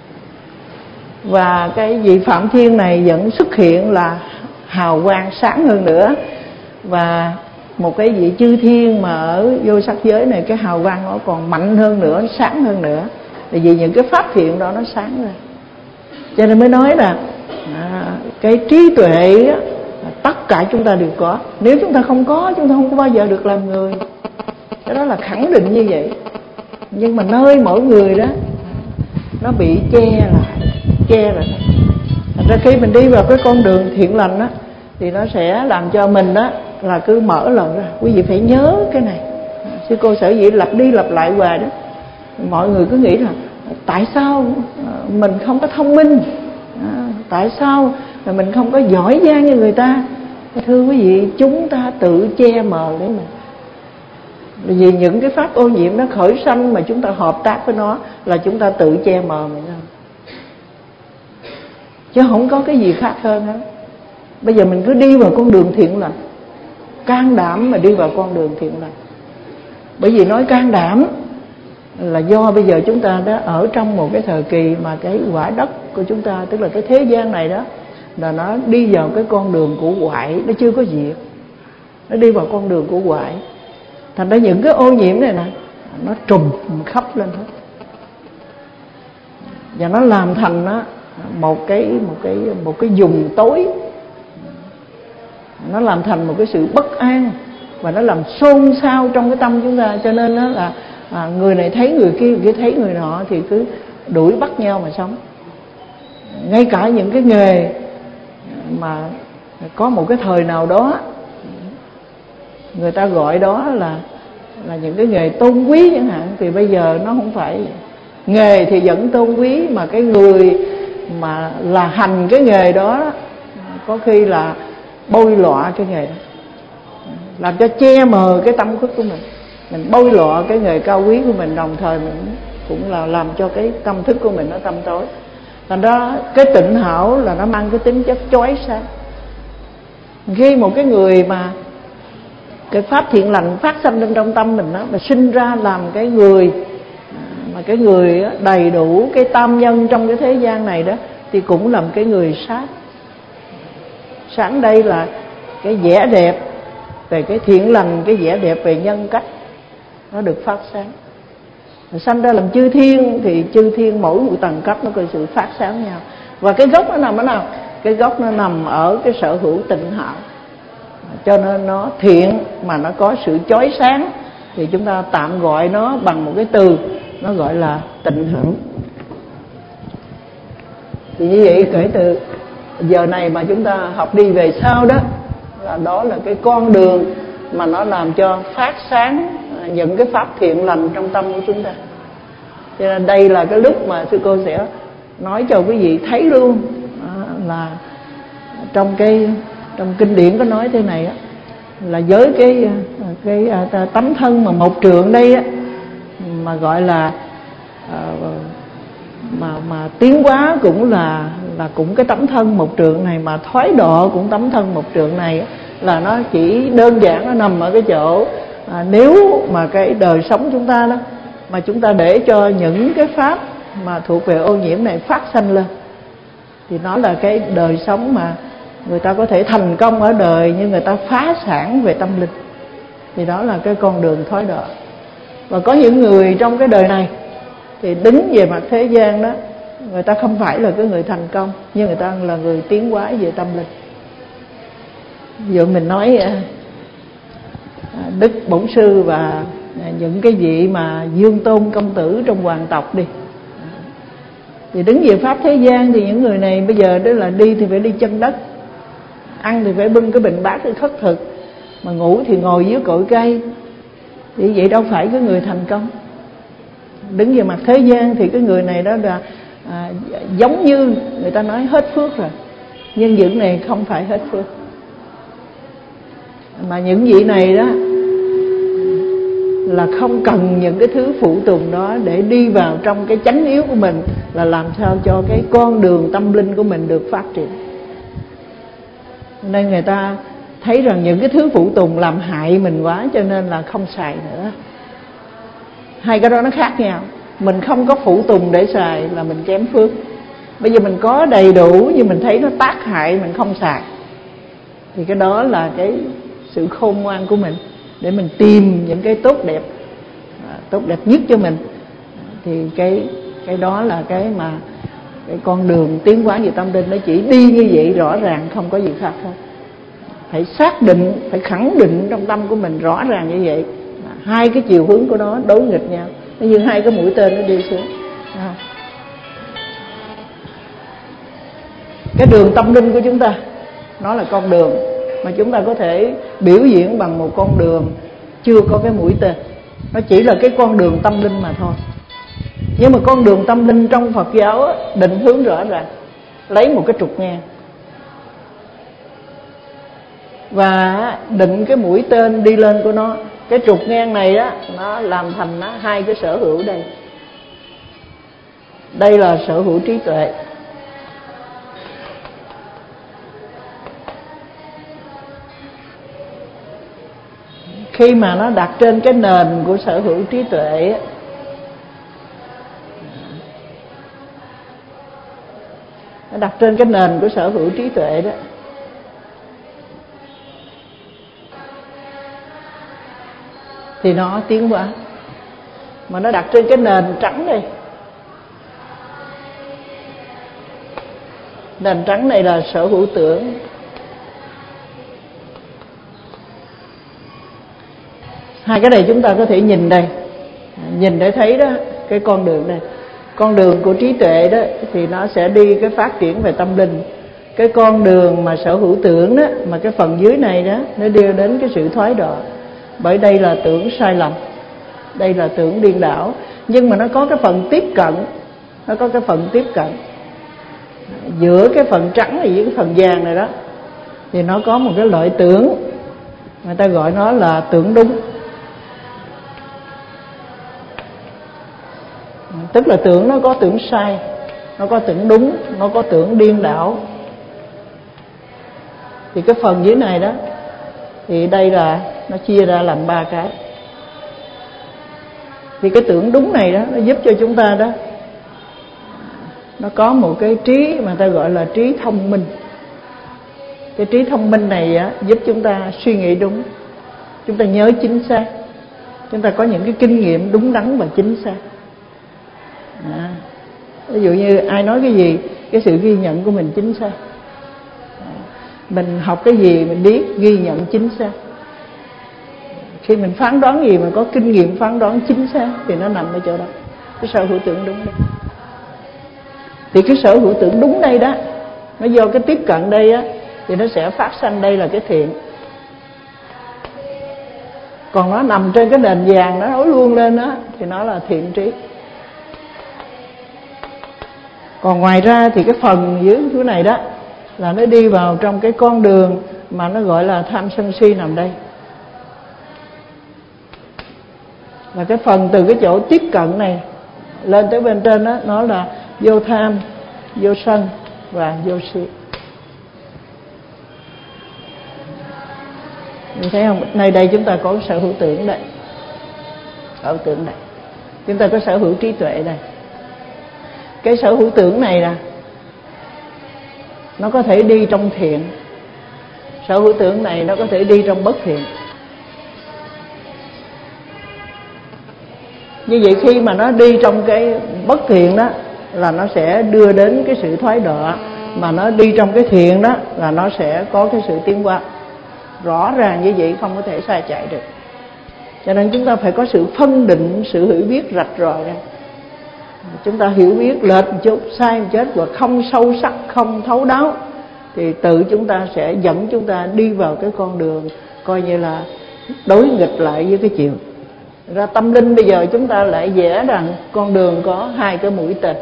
Và cái vị phạm thiên này vẫn xuất hiện là hào quang sáng hơn nữa. Và một cái vị chư thiên mà ở vô sắc giới này, cái hào quang nó còn mạnh hơn nữa, nó sáng hơn nữa. Tại vì những cái pháp thiện đó nó sáng ra. Cho nên mới nói là à, cái trí tuệ á, tất cả chúng ta đều có. Nếu chúng ta không có, chúng ta không có bao giờ được làm người. Cái đó là khẳng định như vậy. Nhưng mà nơi mỗi người đó, nó bị che lại, che lại. Thành ra khi mình đi vào cái con đường thiện lành á, thì nó sẽ làm cho mình á là cứ mở lòng ra. Quý vị phải nhớ cái này. Sư cô sở dĩ lặp đi lặp lại hoài đó. Mọi người cứ nghĩ là tại sao mình không có thông minh, à, tại sao là mình không có giỏi giang như người ta. Thưa quý vị, chúng ta tự che mờ đấy mình. Vì những cái pháp ô nhiễm nó khởi sanh mà chúng ta hợp tác với nó, là chúng ta tự che mờ mình không, chứ không có cái gì khác hơn hết. Bây giờ mình cứ đi vào con đường thiện lành, can đảm mà đi vào con đường thiện lành. Bởi vì nói can đảm là do bây giờ chúng ta đã ở trong một cái thời kỳ mà cái quả đất của chúng ta, tức là cái thế gian này đó, là nó đi vào cái con đường của quại, nó chưa có diệt, nó đi vào con đường của quại. Thành ra những cái ô nhiễm này nè, nó trùm khắp lên hết, và nó làm thành nó một cái một cái một cái vùng tối, nó làm thành một cái sự bất an, và nó làm xôn xao trong cái tâm chúng ta. Cho nên đó là à, người này thấy người kia, người kia thấy người nọ, thì cứ đuổi bắt nhau mà sống. Ngay cả những cái nghề mà có một cái thời nào đó người ta gọi đó là là những cái nghề tôn quý chẳng hạn, thì bây giờ nó không phải. Nghề thì vẫn tôn quý, mà cái người mà là hành cái nghề đó có khi là bôi lọa cái nghề đó, làm cho che mờ cái tâm thức của mình. Mình bôi lọa cái nghề cao quý của mình, đồng thời mình cũng là làm cho cái tâm thức của mình nó tăm tối. Thành ra cái tịnh hảo là nó mang cái tính chất chói sáng. Khi một cái người mà cái pháp thiện lành phát sanh lên trong tâm mình đó, mà sinh ra làm cái người mà cái người đầy đủ cái tam nhân trong cái thế gian này đó, thì cũng làm cái người sáng. Sáng đây là cái vẻ đẹp về cái thiện lành, cái vẻ đẹp về nhân cách nó được phát sáng. Rồi sanh ra làm chư thiên, thì chư thiên mỗi một tầng cấp nó có sự phát sáng nhau. Và cái gốc nó nằm ở nào? Cái gốc nó nằm ở cái sở hữu tịnh hảo. Cho nên nó thiện mà nó có sự chói sáng, thì chúng ta tạm gọi nó bằng một cái từ, nó gọi là tịnh hữu. Thì như vậy kể từ giờ này mà chúng ta học đi về sau đó, là đó là cái con đường mà nó làm cho phát sáng những cái pháp thiện lành trong tâm của chúng ta. Cho nên đây là cái lúc mà sư cô sẽ nói cho quý vị thấy luôn, là trong cái trong kinh điển có nói thế này á, là với cái cái tấm thân mà một trượng đây á, mà gọi là mà mà tiến hóa cũng là là cũng cái tấm thân một trượng này, mà thoái độ cũng tấm thân một trượng này á, là nó chỉ đơn giản nó nằm ở cái chỗ à, nếu mà cái đời sống chúng ta đó mà chúng ta để cho những cái pháp mà thuộc về ô nhiễm này phát sanh lên, thì nó là cái đời sống mà người ta có thể thành công ở đời, nhưng người ta phá sản về tâm linh, thì đó là cái con đường thoái độ. Và có những người trong cái đời này thì đứng về mặt thế gian đó, người ta không phải là cái người thành công, nhưng người ta là người tiến hóa về tâm linh. Ví dụ mình nói Đức Bổn Sư và những cái vị mà Dương Tôn công tử trong hoàng tộc đi, thì đứng về pháp thế gian thì những người này bây giờ đó là đi thì phải đi chân đất, ăn thì phải bưng cái bình bát để khất thực, mà ngủ thì ngồi dưới cội cây. Thì vậy đâu phải cái người thành công. Đứng về mặt thế gian thì cái người này đó là à, giống như người ta nói hết phước rồi, nhưng những này không phải hết phước. Mà những vị này đó là không cần những cái thứ phụ tùng đó để đi vào trong cái chánh yếu của mình, là làm sao cho cái con đường tâm linh của mình được phát triển. Nên người ta thấy rằng những cái thứ phụ tùng làm hại mình quá, cho nên là không xài nữa. Hai cái đó nó khác nhau. Mình không có phụ tùng để xài là mình kém phước. Bây giờ mình có đầy đủ nhưng mình thấy nó tác hại, mình không xài, thì cái đó là cái sự khôn ngoan của mình, để mình tìm những cái tốt đẹp, tốt đẹp nhất cho mình. Thì cái cái đó là cái mà cái con đường tiến hóa về tâm linh nó chỉ đi như vậy, rõ ràng không có gì khác hết. Phải xác định, phải khẳng định trong tâm của mình rõ ràng như vậy. Hai cái chiều hướng của nó đối nghịch nhau, nó như hai cái mũi tên nó đi xuống. Cái đường tâm linh của chúng ta nó là con đường mà chúng ta có thể biểu diễn bằng một con đường chưa có cái mũi tên. Nó chỉ là cái con đường tâm linh mà thôi. Nhưng mà con đường tâm linh trong Phật giáo định hướng rõ ràng, lấy một cái trục ngang và định cái mũi tên đi lên của nó. Cái trục ngang này á, nó làm thành nó hai cái sở hữu đây. Đây là sở hữu trí tuệ. Khi mà nó đặt trên cái nền của sở hữu trí tuệ á, nó đặt trên cái nền của sở hữu trí tuệ đó, thì nó tiến hóa. Mà nó đặt trên cái nền trắng đây, nền trắng này là sở hữu tưởng. Hai cái này chúng ta có thể nhìn đây, nhìn để thấy đó, cái con đường này, con đường của trí tuệ đó thì nó sẽ đi cái phát triển về tâm linh. Cái con đường mà sở hữu tưởng đó, mà cái phần dưới này đó, nó đưa đến cái sự thoái đọa. Bởi đây là tưởng sai lầm, đây là tưởng điên đảo. Nhưng mà nó có cái phần tiếp cận, nó có cái phần tiếp cận giữa cái phần trắng này với cái phần vàng này đó, thì nó có một cái loại tưởng, người ta gọi nó là tưởng đúng. Tức là tưởng nó có tưởng sai, nó có tưởng đúng, nó có tưởng điên đảo. Thì cái phần dưới này đó, thì đây là nó chia ra làm ba cái. Thì cái tưởng đúng này đó, nó giúp cho chúng ta đó, nó có một cái trí mà ta gọi là trí thông minh. Cái trí thông minh này á, giúp chúng ta suy nghĩ đúng, chúng ta nhớ chính xác, chúng ta có những cái kinh nghiệm đúng đắn và chính xác. À, ví dụ như ai nói cái gì, cái sự ghi nhận của mình chính xác. Mình học cái gì mình biết ghi nhận chính xác. Khi mình phán đoán gì mà có kinh nghiệm phán đoán chính xác thì nó nằm ở chỗ đó, cái sở hữu tưởng đúng đây. Thì cái sở hữu tưởng đúng đây đó, nó do cái tiếp cận đây á, thì nó sẽ phát sanh đây là cái thiện. Còn nó nằm trên cái nền vàng, nó nối luôn lên đó, thì nó là thiện trí. Còn ngoài ra thì cái phần dưới chỗ này đó là nó đi vào trong cái con đường mà nó gọi là tham sân si nằm đây. Là cái phần từ cái chỗ tiếp cận này lên tới bên trên đó, nó là vô tham, vô sân và vô si. Mình thấy không? Nơi đây chúng ta có sở hữu tưởng đây, sở hữu tưởng đây. Chúng ta có sở hữu trí tuệ đây. Cái sở hữu tưởng này nè, nó có thể đi trong thiện. Sở hữu tưởng này nó có thể đi trong bất thiện. Như vậy khi mà nó đi trong cái bất thiện đó là nó sẽ đưa đến cái sự thoái đọa, mà nó đi trong cái thiện đó là nó sẽ có cái sự tiến hóa. Rõ ràng như vậy, không có thể sai chạy được. Cho nên chúng ta phải có sự phân định, sự hiểu biết rạch ròi ra. Chúng ta hiểu biết lệch một chút, sai một chết và không sâu sắc, không thấu đáo, thì tự chúng ta sẽ dẫn chúng ta đi vào cái con đường coi như là đối nghịch lại với cái chiều. Ra tâm linh bây giờ chúng ta lại vẽ rằng con đường có hai cái mũi tên.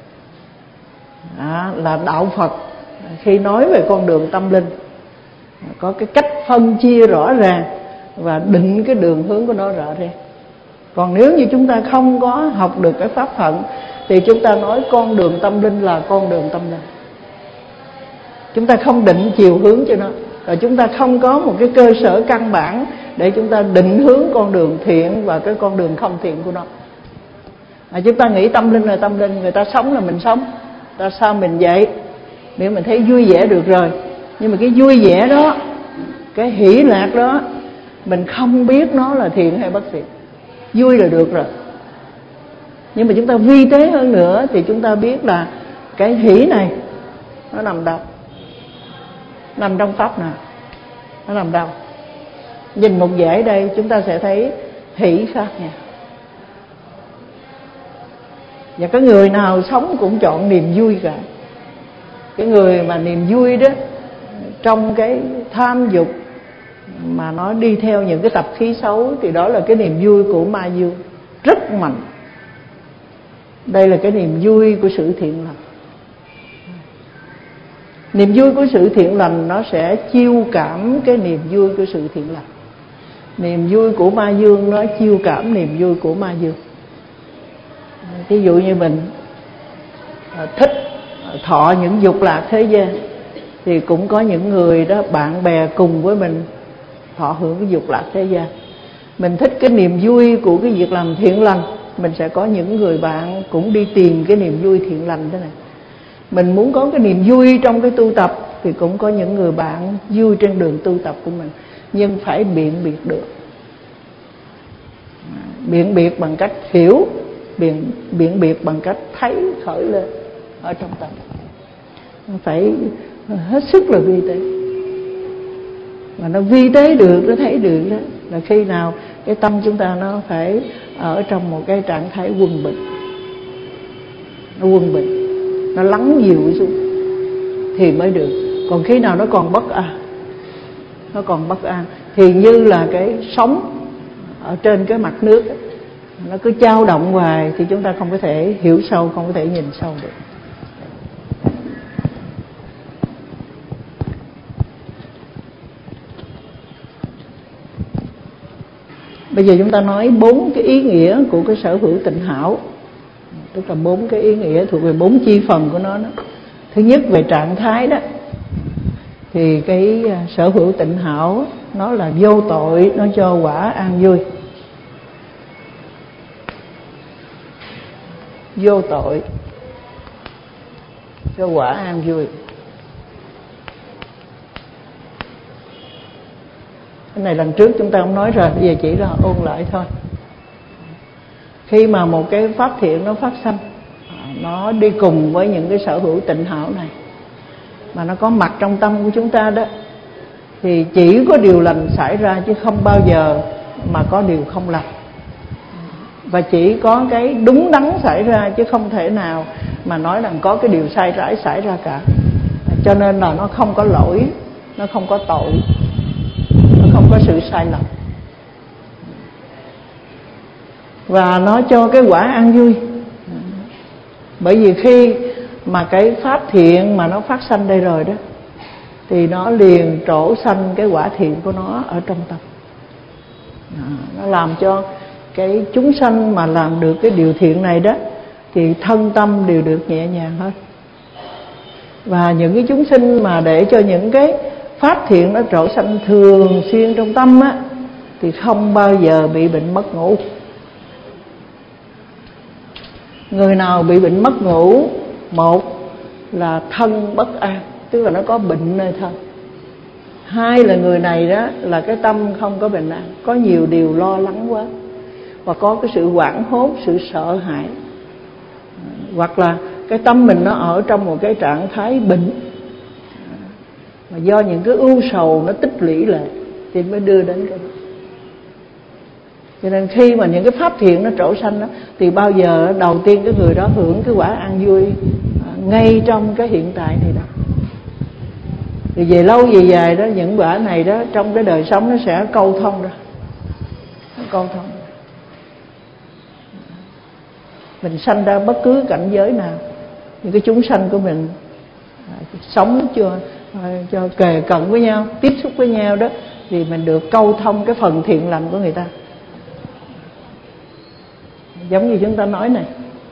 Đó, là đạo Phật khi nói về con đường tâm linh có cái cách phân chia rõ ràng và định cái đường hướng của nó rõ ràng. Còn nếu như chúng ta không có học được cái pháp phận thì chúng ta nói con đường tâm linh là con đường tâm linh. Chúng ta không định chiều hướng cho nó, rồi chúng ta không có một cái cơ sở căn bản để chúng ta định hướng con đường thiện và cái con đường không thiện của nó. À, chúng ta nghĩ tâm linh là tâm linh, người ta sống là mình sống, ta sao mình vậy? Nếu mình thấy vui vẻ được rồi, nhưng mà cái vui vẻ đó, cái hỷ lạc đó, mình không biết nó là thiện hay bất thiện. Vui là được rồi. Nhưng mà chúng ta vi tế hơn nữa thì chúng ta biết là cái hỷ này nó nằm đâu? Nằm trong pháp nào? Nó nằm đâu? Nhìn một dãy đây chúng ta sẽ thấy hỷ khác nha. Và cái người nào sống cũng chọn niềm vui cả. Cái người mà niềm vui đó, trong cái tham dục mà nó đi theo những cái tập khí xấu, thì đó là cái niềm vui của ma dương, rất mạnh. Đây là cái niềm vui của sự thiện lành. Niềm vui của sự thiện lành nó sẽ chiêu cảm cái niềm vui của sự thiện lành. Niềm vui của ma dương nó chiêu cảm niềm vui của ma dương. Ví dụ như mình thích thọ những dục lạc thế gian, thì cũng có những người đó, bạn bè cùng với mình thọ hưởng cái dục lạc thế gian. Mình thích cái niềm vui của cái việc làm thiện lành, mình sẽ có những người bạn cũng đi tìm cái niềm vui thiện lành thế này. Mình muốn có cái niềm vui trong cái tu tập thì cũng có những người bạn vui trên đường tu tập của mình. Nhưng phải biện biệt được, biện biệt bằng cách hiểu, biện, biện biệt bằng cách thấy khởi lên ở trong tâm. Phải hết sức là vi tế. Mà nó vi tế được, nó thấy được đó là khi nào cái tâm chúng ta nó phải ở trong một cái trạng thái quân bình, nó quân bình, nó lắng dịu xuống thì mới được. Còn khi nào nó còn bất an, nó còn bất an thì như là cái sóng ở trên cái mặt nước ấy, nó cứ dao động hoài thì chúng ta không có thể hiểu sâu, không có thể nhìn sâu được. Bây giờ chúng ta nói bốn cái ý nghĩa của cái sở hữu tịnh hảo, tức là bốn cái ý nghĩa thuộc về bốn chi phần của nó đó. Thứ nhất về trạng thái đó, thì cái sở hữu tịnh hảo nó là vô tội, nó cho quả an vui. Vô tội cho quả an vui. Cái này lần trước chúng ta cũng nói rồi, bây giờ chỉ là ôn lại thôi. Khi mà một cái pháp thiện nó phát sanh, nó đi cùng với những cái sở hữu tịnh hảo này, mà nó có mặt trong tâm của chúng ta đó, thì chỉ có điều lành xảy ra chứ không bao giờ mà có điều không lành. Và chỉ có cái đúng đắn xảy ra chứ không thể nào mà nói rằng có cái điều sai trái xảy ra cả. Cho nên là nó không có lỗi, nó không có tội, nó không có sự sai lầm. Và nó cho cái quả an vui. Bởi vì khi mà cái pháp thiện mà nó phát sanh đây rồi đó, thì nó liền trổ sanh cái quả thiện của nó ở trong tâm. Nó làm cho cái chúng sanh mà làm được cái điều thiện này đó, thì thân tâm đều được nhẹ nhàng hơn. Và những cái chúng sinh mà để cho những cái pháp thiện nó trổ sanh thường xuyên trong tâm á, thì không bao giờ bị bệnh mất ngủ. Người nào bị bệnh mất ngủ, một là thân bất an, tức là nó có bệnh nơi thân. Hai là người này đó là cái tâm không có bình an, có nhiều điều lo lắng quá, và có cái sự hoảng hốt, sự sợ hãi, hoặc là cái tâm mình nó ở trong một cái trạng thái bệnh, mà do những cái ưu sầu nó tích lũy lại thì mới đưa đến cái. Cho nên khi mà những cái pháp thiện nó trổ sanh đó, thì bao giờ đầu tiên cái người đó hưởng cái quả an vui ngay trong cái hiện tại này đó. Thì về lâu về dài đó, những quả này đó trong cái đời sống nó sẽ câu thông ra, nó câu thông. Mình sanh ra bất cứ cảnh giới nào, những cái chúng sanh của mình sống chưa cho kề cận với nhau, tiếp xúc với nhau đó, thì mình được câu thông cái phần thiện lành của người ta. Giống như chúng ta nói này,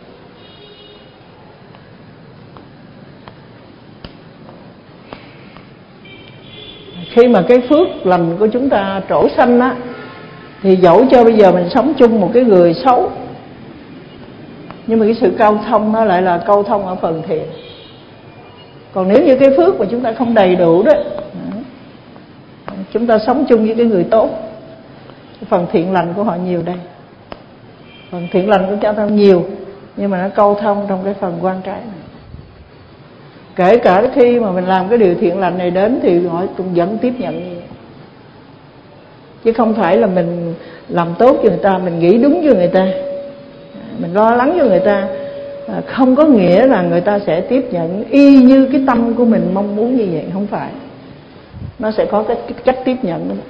khi mà cái phước lành của chúng ta trổ sanh á, thì dẫu cho bây giờ mình sống chung một cái người xấu, nhưng mà cái sự câu thông nó lại là câu thông ở phần thiện. Còn nếu như cái phước mà chúng ta không đầy đủ đó, chúng ta sống chung với cái người tốt, cái phần thiện lành của họ nhiều đây, phần thiện lành của chúng ta nhiều, nhưng mà nó câu thông trong cái phần quan trái này. Kể cả khi mà mình làm cái điều thiện lành này đến thì họ cũng vẫn tiếp nhận như vậy. Chứ không phải là mình làm tốt cho người ta, mình nghĩ đúng cho người ta, mình lo lắng cho người ta, không có nghĩa là người ta sẽ tiếp nhận y như cái tâm của mình mong muốn như vậy. Không phải. Nó sẽ có cái, cái cách tiếp nhận đó.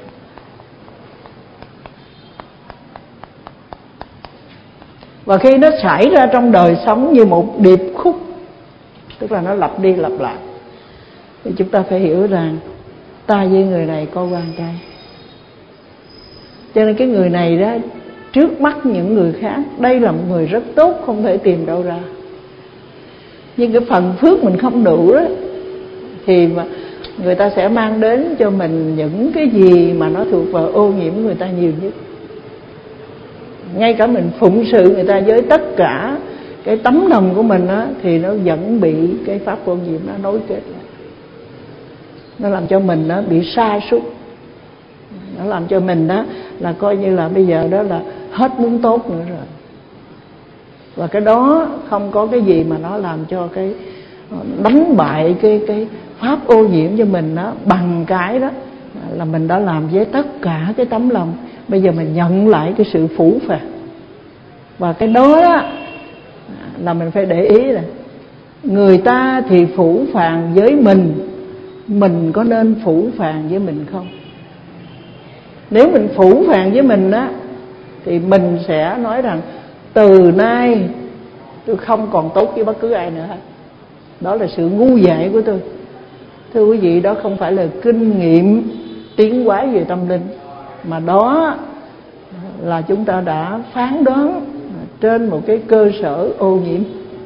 Và khi nó xảy ra trong đời sống như một điệp khúc, tức là nó lặp đi lặp lại, thì chúng ta phải hiểu rằng ta với người này có quan trái. Cho nên cái người này đó, trước mắt những người khác, đây là một người rất tốt, không thể tìm đâu ra. Nhưng cái phần phước mình không đủ đó, thì mà người ta sẽ mang đến cho mình những cái gì mà nó thuộc vào ô nhiễm người ta nhiều nhất. Ngay cả mình phụng sự người ta với tất cả cái tấm lòng của mình á, thì nó vẫn bị cái pháp ô nhiễm nó nối kết lại. Nó làm cho mình nó bị sa sút. Nó làm cho mình đó là coi như là bây giờ đó là hết muốn tốt nữa rồi. Và cái đó không có cái gì mà nó làm cho cái đánh bại cái cái pháp ô nhiễm cho mình đó, bằng cái đó là mình đã làm với tất cả cái tấm lòng Bây giờ mình nhận lại cái sự phủ phàng. Và cái đó, đó là mình phải để ý là người ta thì phủ phàng với mình, mình có nên phủ phàng với mình không? Nếu mình phủ phàng với mình á, thì mình sẽ nói rằng từ nay tôi không còn tốt với bất cứ ai nữa hết. Đó là sự ngu dại của tôi. Thưa quý vị, đó không phải là kinh nghiệm tiến hóa về tâm linh, mà đó là chúng ta đã phán đoán trên một cái cơ sở ô nhiễm.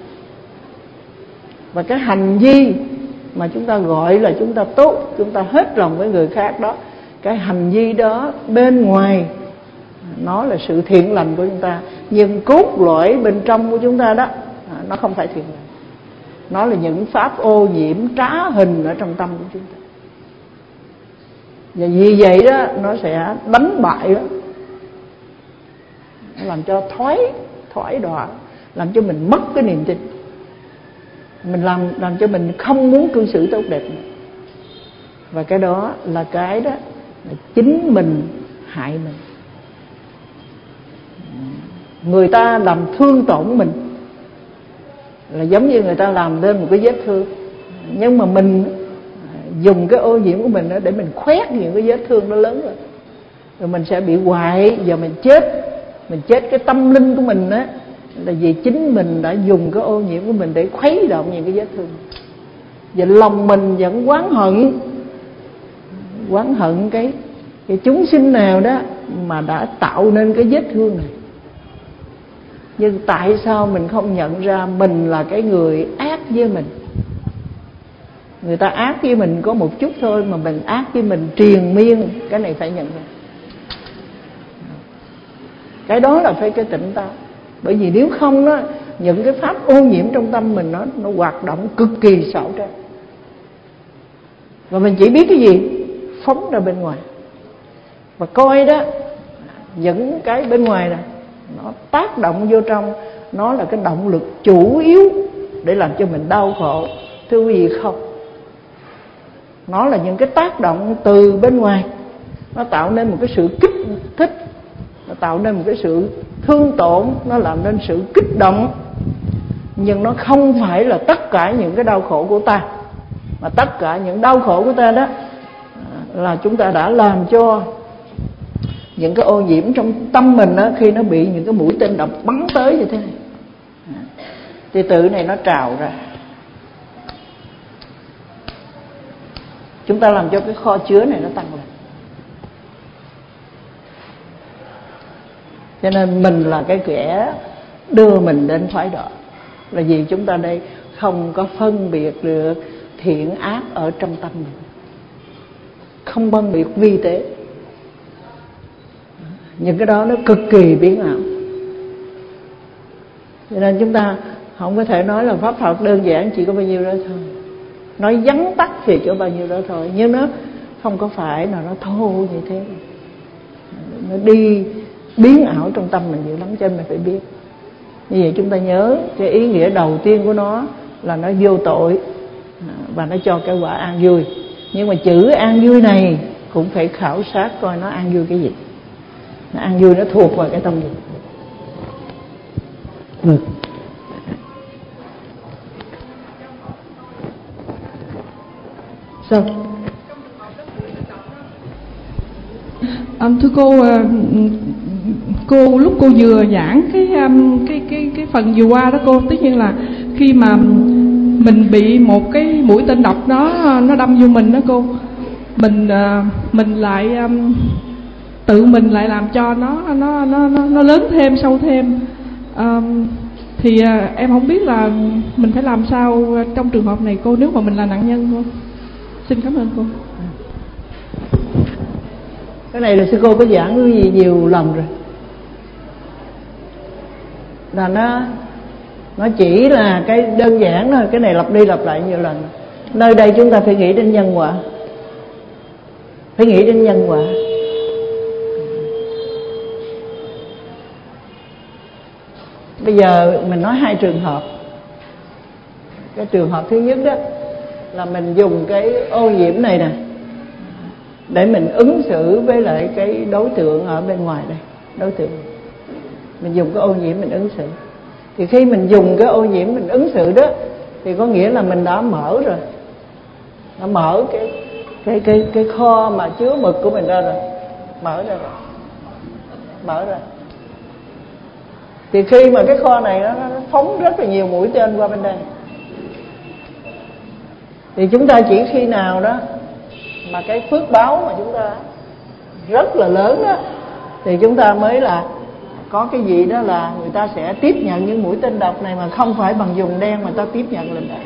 Và cái hành vi mà chúng ta gọi là chúng ta tốt, chúng ta hết lòng với người khác đó, cái hành vi đó bên ngoài nó là sự thiện lành của chúng ta, nhưng cốt lõi bên trong của chúng ta đó, nó không phải thiện lành. Nó là những pháp ô nhiễm trá hình ở trong tâm của chúng ta. Và vì vậy đó, nó sẽ đánh bại đó, nó làm cho thoái thoái đọa, làm cho mình mất cái niềm tin, mình làm làm cho mình không muốn cư xử tốt đẹp nữa. Và cái đó là cái đó là chính mình hại mình. Người ta làm thương tổn mình là giống như người ta làm lên một cái vết thương, nhưng mà mình dùng cái ô nhiễm của mình để mình khoét những cái vết thương nó lớn rồi, rồi mình sẽ bị hoại và mình chết. Mình chết cái tâm linh của mình á, là vì chính mình đã dùng cái ô nhiễm của mình để khuấy động những cái vết thương. Và lòng mình vẫn oán hận, oán hận cái cái chúng sinh nào đó mà đã tạo nên cái vết thương này. Nhưng tại sao mình không nhận ra mình là cái người ác với mình? Người ta ác với mình có một chút thôi, mà mình ác với mình triền miên. Cái này phải nhận ra. Cái đó là phải cái tỉnh táo. Bởi vì nếu không đó, những cái pháp ô nhiễm trong tâm mình nó, nó hoạt động cực kỳ xảo trá. Và mình chỉ biết cái gì? Phóng ra bên ngoài. Và coi đó, những cái bên ngoài này nó tác động vô trong, nó là cái động lực chủ yếu để làm cho mình đau khổ. Thưa quý vị, không. Nó là những cái tác động từ bên ngoài, nó tạo nên một cái sự kích thích, nó tạo nên một cái sự thương tổn, nó làm nên sự kích động. Nhưng nó không phải là tất cả những cái đau khổ của ta, mà tất cả những đau khổ của ta đó là chúng ta đã làm cho những cái ô nhiễm trong tâm mình đó, khi nó bị những cái mũi tên độc bắn tới như thế này, thì tự này nó trào ra. Chúng ta làm cho cái kho chứa này nó tăng lên. Cho nên mình là cái kẻ đưa mình đến thoái đọa, là vì chúng ta đây không có phân biệt được thiện ác ở trong tâm mình, không phân biệt vi tế. Những cái đó nó cực kỳ biến ảo. Cho nên chúng ta không có thể nói là pháp Phật đơn giản chỉ có bao nhiêu đó thôi, nói vắn tắt thì chỉ có bao nhiêu đó thôi, nhưng nó không có phải là nó thô như thế. Nó đi biến ảo trong tâm mình nhiều lắm, cho nên mình phải biết. Như vậy chúng ta nhớ cái ý nghĩa đầu tiên của nó là nó vô tội và nó cho cái quả an vui. Nhưng mà chữ an vui này cũng phải khảo sát coi nó an vui cái gì. Nó an vui nó thuộc vào cái tâm gì. Ừ. Sao? À, thưa cô, cô lúc cô vừa giảng cái cái cái cái phần vừa qua đó cô, tất nhiên là khi mà mình bị một cái mũi tên độc đó nó đâm vô mình đó cô, mình mình lại tự mình lại làm cho nó nó nó nó, nó lớn thêm, sâu thêm. À, thì em không biết là mình phải làm sao trong trường hợp này cô, nếu mà mình là nạn nhân cô. Xin cảm ơn cô. Cái này là sư cô có giảng cái gì nhiều lần rồi, là nó nó chỉ là cái đơn giản thôi. Cái này lặp đi lặp lại nhiều lần. Nơi đây chúng ta phải nghĩ đến nhân quả, phải nghĩ đến nhân quả. Bây giờ mình nói hai trường hợp. Cái trường hợp thứ nhất đó là mình dùng cái ô nhiễm này nè, để mình ứng xử với lại cái đối tượng ở bên ngoài đây. Đối tượng mình dùng cái ô nhiễm mình ứng xử. Thì khi mình dùng cái ô nhiễm mình ứng xử đó, thì có nghĩa là mình đã mở rồi, đã mở cái cái cái cái kho mà chứa mực của mình ra rồi, mở ra rồi, mở ra. Thì khi mà cái kho này nó, nó phóng rất là nhiều mũi tên qua bên đây, thì chúng ta chỉ khi nào đó mà cái phước báo mà chúng ta rất là lớn đó, thì chúng ta mới là có cái gì đó là người ta sẽ tiếp nhận những mũi tên độc này, mà không phải bằng dùng đen mà ta tiếp nhận lên đây.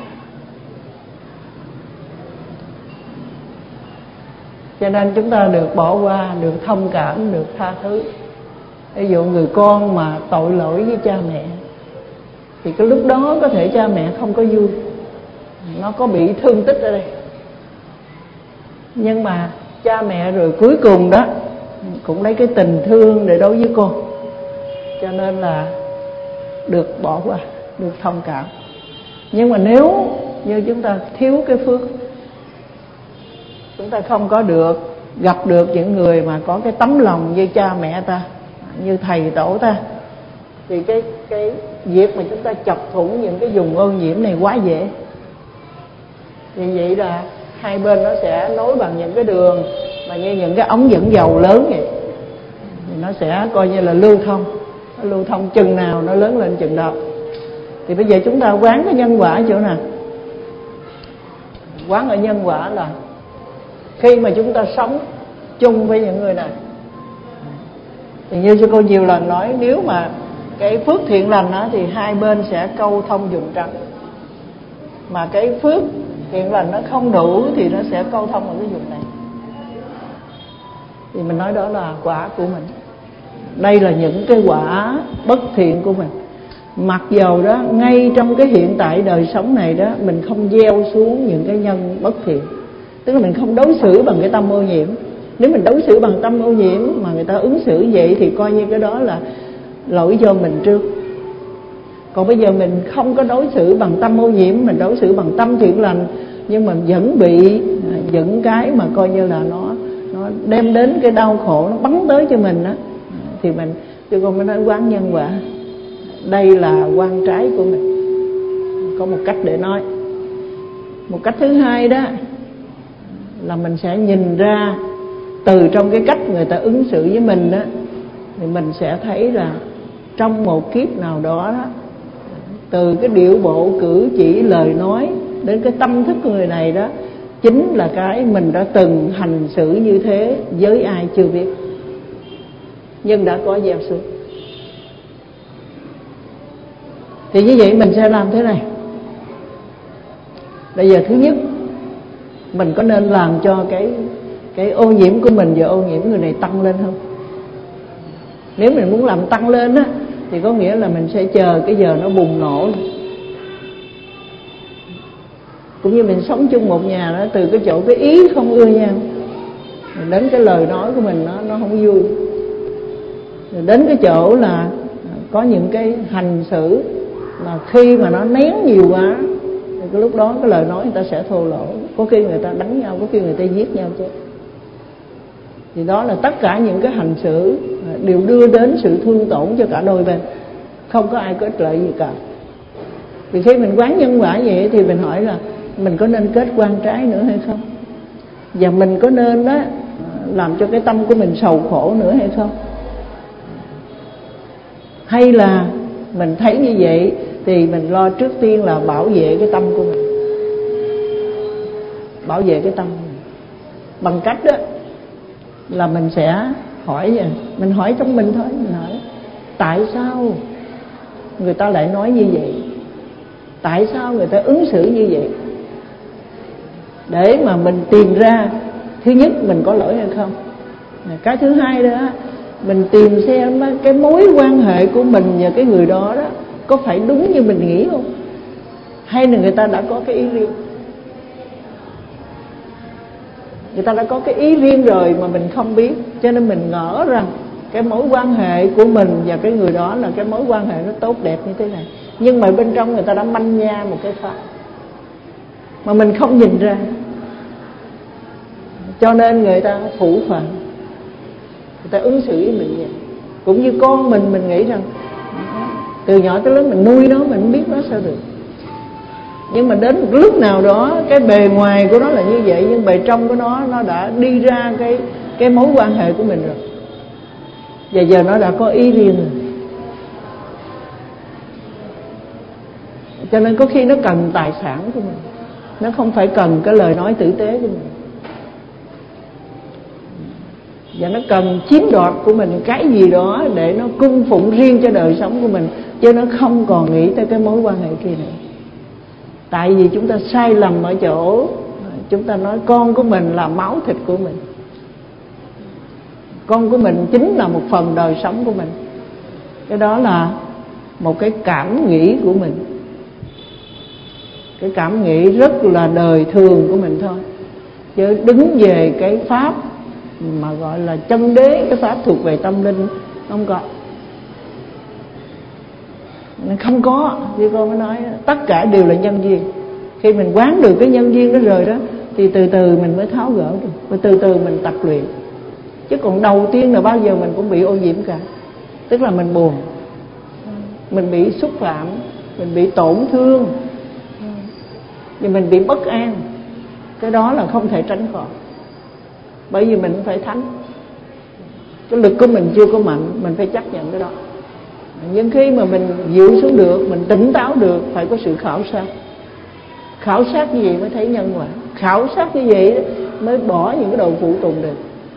Cho nên chúng ta được bỏ qua, được thông cảm, được tha thứ. Ví dụ người con mà tội lỗi với cha mẹ, thì cái lúc đó có thể cha mẹ không có vui, nó có bị thương tích ở đây, nhưng mà cha mẹ rồi cuối cùng đó cũng lấy cái tình thương để đối với con, cho nên là được bỏ qua, được thông cảm. Nhưng mà nếu như chúng ta thiếu cái phước, chúng ta không có được gặp được những người mà có cái tấm lòng như cha mẹ ta, như thầy tổ ta, thì cái cái việc mà chúng ta chọc thủng những cái vùng ô nhiễm này quá dễ. Vì vậy là hai bên nó sẽ nối bằng những cái đường mà như những cái ống dẫn dầu lớn vậy, thì nó sẽ coi như là lưu thông, nó lưu thông chừng nào nó lớn lên chừng đó. Thì bây giờ chúng ta quán cái nhân quả chỗ nào? Quán ở nhân quả là khi mà chúng ta sống chung với những người này, thì như sư cô nhiều lần nói, nếu mà cái phước thiện lành đó, thì hai bên sẽ câu thông dùng trắng. Mà cái phước thiện lành nó không đủ thì nó sẽ câu thông ở cái vùng này. Thì mình nói đó là quả của mình. Đây là những cái quả bất thiện của mình. Mặc dầu đó ngay trong cái hiện tại đời sống này đó, mình không gieo xuống những cái nhân bất thiện, tức là mình không đối xử bằng cái tâm ô nhiễm. Nếu mình đối xử bằng tâm ô nhiễm mà người ta ứng xử vậy, thì coi như cái đó là lỗi do mình trước. Còn bây giờ mình không có đối xử bằng tâm ô nhiễm, mình đối xử bằng tâm thiện lành, nhưng mà vẫn bị những cái mà coi như là nó nó đem đến cái đau khổ, nó bắn tới cho mình đó, thì mình chứ còn mình nói quán nhân quả, đây là quan trái của mình. Có một cách để nói. Một cách thứ hai đó là mình sẽ nhìn ra từ trong cái cách người ta ứng xử với mình đó, thì mình sẽ thấy là trong một kiếp nào đó, đó từ cái điệu bộ cử chỉ lời nói đến cái tâm thức của người này đó, chính là cái mình đã từng hành xử như thế với ai chưa biết, nhưng đã có gieo xuống. Thì như vậy mình sẽ làm thế này. Bây giờ thứ nhất, mình có nên làm cho cái cái ô nhiễm của mình và ô nhiễm người này tăng lên không? Nếu mình muốn làm tăng lên á, thì có nghĩa là mình sẽ chờ cái giờ nó bùng nổ. Cũng như mình sống chung một nhà đó, từ cái chỗ cái ý không ưa nhau, đến cái lời nói của mình nó nó không vui, rồi đến cái chỗ là có những cái hành xử mà khi mà nó nén nhiều quá, thì cái lúc đó cái lời nói người ta sẽ thô lỗ, có khi người ta đánh nhau, có khi người ta giết nhau chứ. Thì đó là tất cả những cái hành xử đều đưa đến sự thương tổn cho cả đôi bên, không có ai có ích lợi gì cả. Thì khi mình quán nhân quả vậy thì mình hỏi là mình có nên kết quan trái nữa hay không? Và mình có nên đó làm cho cái tâm của mình sầu khổ nữa hay không? Hay là mình thấy như vậy thì mình lo trước tiên là bảo vệ cái tâm của mình, bảo vệ cái tâm của mình bằng cách đó là mình sẽ hỏi vậy. Mình hỏi trong mình thôi, mình hỏi tại sao người ta lại nói như vậy, tại sao người ta ứng xử như vậy, để mà mình tìm ra thứ nhất mình có lỗi hay không. Cái thứ hai đó, mình tìm xem cái mối quan hệ của mình và cái người đó đó có phải đúng như mình nghĩ không, hay là người ta đã có cái ý riêng. Người ta đã có cái ý riêng rồi mà mình không biết, cho nên mình ngỡ rằng cái mối quan hệ của mình và cái người đó là cái mối quan hệ nó tốt đẹp như thế này, nhưng mà bên trong người ta đã manh nha một cái pháp mà mình không nhìn ra. Cho nên người ta thủ phạm, người ta ứng xử với mình vậy. Cũng như con mình, mình nghĩ rằng từ nhỏ tới lớn mình nuôi nó, mình không biết nó sao được. Nhưng mà đến một lúc nào đó, cái bề ngoài của nó là như vậy, nhưng bề trong của nó, nó đã đi ra cái, cái mối quan hệ của mình rồi. Và giờ nó đã có ý riêng rồi. Cho nên có khi nó cần tài sản của mình, nó không phải cần cái lời nói tử tế của mình. Và nó cần chiếm đoạt của mình cái gì đó để nó cung phụng riêng cho đời sống của mình, chứ nó không còn nghĩ tới cái mối quan hệ kia nữa. Tại vì chúng ta sai lầm ở chỗ chúng ta nói con của mình là máu thịt của mình, con của mình chính là một phần đời sống của mình. Cái đó là một cái cảm nghĩ của mình, cái cảm nghĩ rất là đời thường của mình thôi. Chứ đứng về cái pháp mà gọi là chân đế, cái pháp thuộc về tâm linh, không có. Không có, như con mới nói, tất cả đều là nhân duyên. Khi mình quán được cái nhân duyên đó rồi đó, thì từ từ mình mới tháo gỡ được, và từ từ mình tập luyện. Chứ còn đầu tiên là bao giờ mình cũng bị ô nhiễm cả. Tức là mình buồn, mình bị xúc phạm, mình bị tổn thương, và mình bị bất an. Cái đó là không thể tránh khỏi, bởi vì mình phải thánh. Cái lực của mình chưa có mạnh, mình phải chấp nhận cái đó. Nhưng khi mà mình dịu xuống được, mình tỉnh táo được, phải có sự khảo sát. Khảo sát như vậy mới thấy nhân quả. Khảo sát như vậy mới bỏ những cái đồ phụ tùng được,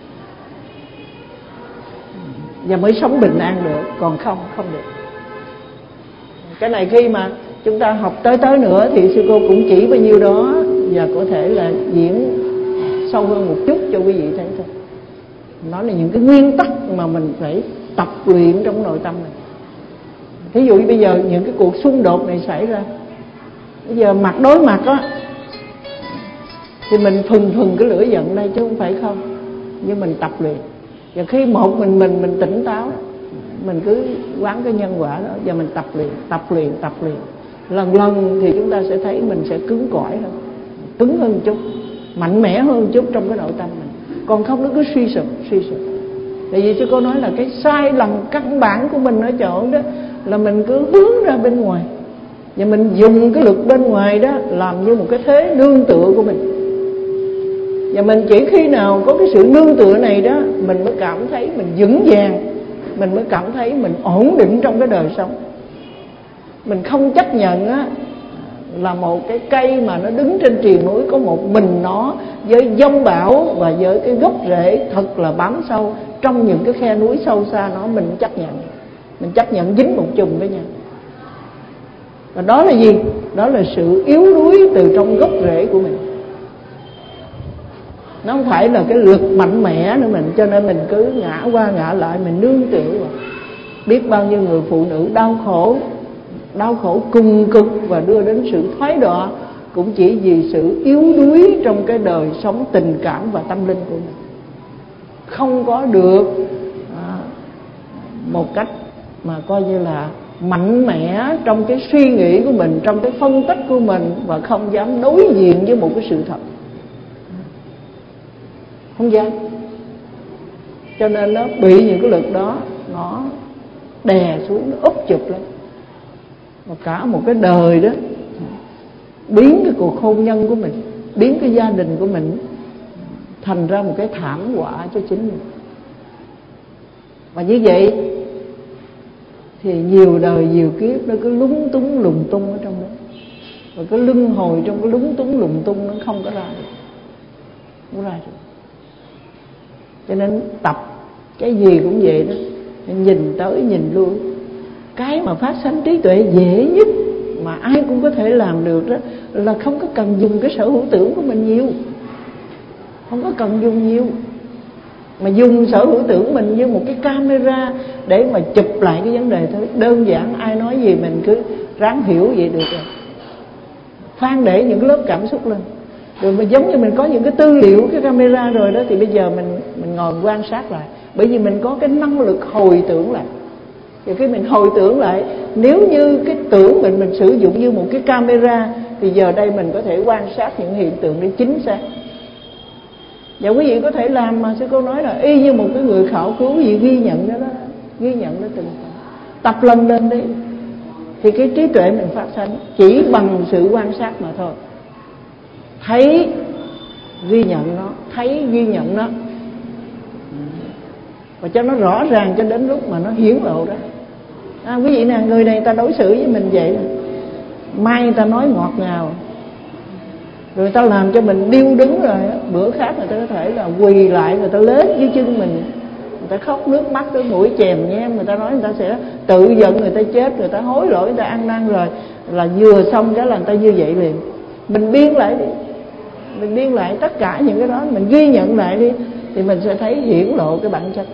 và mới sống bình an được. Còn không, không được. Cái này khi mà chúng ta học tới tới nữa thì sư cô cũng chỉ bao nhiêu đó, và có thể là diễn sâu hơn một chút cho quý vị thấy thôi. Nó là những cái nguyên tắc mà mình phải tập luyện trong nội tâm này. Thí dụ như bây giờ những cái cuộc xung đột này xảy ra, bây giờ mặt đối mặt á, thì mình phừng phừng cái lửa giận đây chứ không phải không. Nhưng mình tập luyện, và khi một mình mình mình tỉnh táo, mình cứ quán cái nhân quả đó, và mình tập luyện, tập luyện, tập luyện. Lần lần thì chúng ta sẽ thấy mình sẽ cứng cỏi hơn, cứng hơn chút, mạnh mẽ hơn chút trong cái nội tâm mình. Còn không nó cứ suy sụp, suy sụp. Tại vì chứ cô nói là cái sai lầm căn bản của mình ở chỗ đó là mình cứ hướng ra bên ngoài, và mình dùng cái lực bên ngoài đó làm như một cái thế nương tựa của mình. Và mình chỉ khi nào có cái sự nương tựa này đó, mình mới cảm thấy mình vững vàng, mình mới cảm thấy mình ổn định trong cái đời sống. Mình không chấp nhận á là một cái cây mà nó đứng trên triền núi có một mình nó, với giông bão và với cái gốc rễ thật là bám sâu trong những cái khe núi sâu xa nó. Mình chấp nhận, mình chấp nhận dính một chùm với nhau. Và đó là gì? Đó là sự yếu đuối từ trong gốc rễ của mình. Nó không phải là cái lực mạnh mẽ nữa mình. Cho nên mình cứ ngã qua ngã lại, mình nương tựa vào. Biết bao nhiêu người phụ nữ đau khổ, đau khổ cùng cực và đưa đến sự thoái đọa, cũng chỉ vì sự yếu đuối trong cái đời sống tình cảm và tâm linh của mình. Không có được à, một cách mà coi như là mạnh mẽ trong cái suy nghĩ của mình, trong cái phân tích của mình, và không dám đối diện với một cái sự thật. Không dám. Cho nên nó bị những cái lực đó nó đè xuống, nó úp chụp lên. Và cả một cái đời đó biến cái cuộc hôn nhân của mình, biến cái gia đình của mình thành ra một cái thảm họa cho chính mình. Và như vậy thì nhiều đời nhiều kiếp nó cứ lúng túng lùng tung ở trong đó, và cái luân hồi trong cái lúng túng lùng tung nó không có ra được, không ra được. Cho nên tập cái gì cũng vậy đó, nhìn tới nhìn lui. Cái mà phát sanh trí tuệ dễ nhất mà ai cũng có thể làm được đó là không có cần dùng cái sở hữu tưởng của mình nhiều, không có cần dùng nhiều, mà dùng sở hữu tưởng mình như một cái camera để mà chụp lại cái vấn đề thôi. Đơn giản, ai nói gì mình cứ ráng hiểu vậy được rồi. Phan để những lớp cảm xúc lên, rồi mà giống như mình có những cái tư liệu, cái camera rồi đó, thì bây giờ mình mình ngồi quan sát lại, bởi vì mình có cái năng lực hồi tưởng lại. Thì khi mình hồi tưởng lại, nếu như cái tưởng mình mình sử dụng như một cái camera, thì giờ đây mình có thể quan sát những hiện tượng để chính xác. Và quý vị có thể làm mà sư cô nói là y như một cái người khảo cứu, quý vị ghi nhận đó, đó ghi nhận đó từng tập lần lên đi, thì cái trí tuệ mình phát sanh chỉ bằng sự quan sát mà thôi. Thấy ghi nhận nó, thấy ghi nhận nó, và cho nó rõ ràng cho đến lúc mà nó hiển lộ đó. À, quý vị nè, người này người ta đối xử với mình vậy, mai người ta nói ngọt ngào, rồi người ta làm cho mình điêu đứng, rồi bữa khác người ta có thể là quỳ lại, người ta lết dưới chân mình, người ta khóc nước mắt tới mũi chèm nhem, người ta nói người ta sẽ tự giận, người ta chết, người ta hối lỗi, người ta ăn năn, rồi là vừa xong cái là người ta như vậy liền. Mình biên lại đi, mình biên lại tất cả những cái đó, mình ghi nhận lại đi, thì mình sẽ thấy hiển lộ cái bản chất.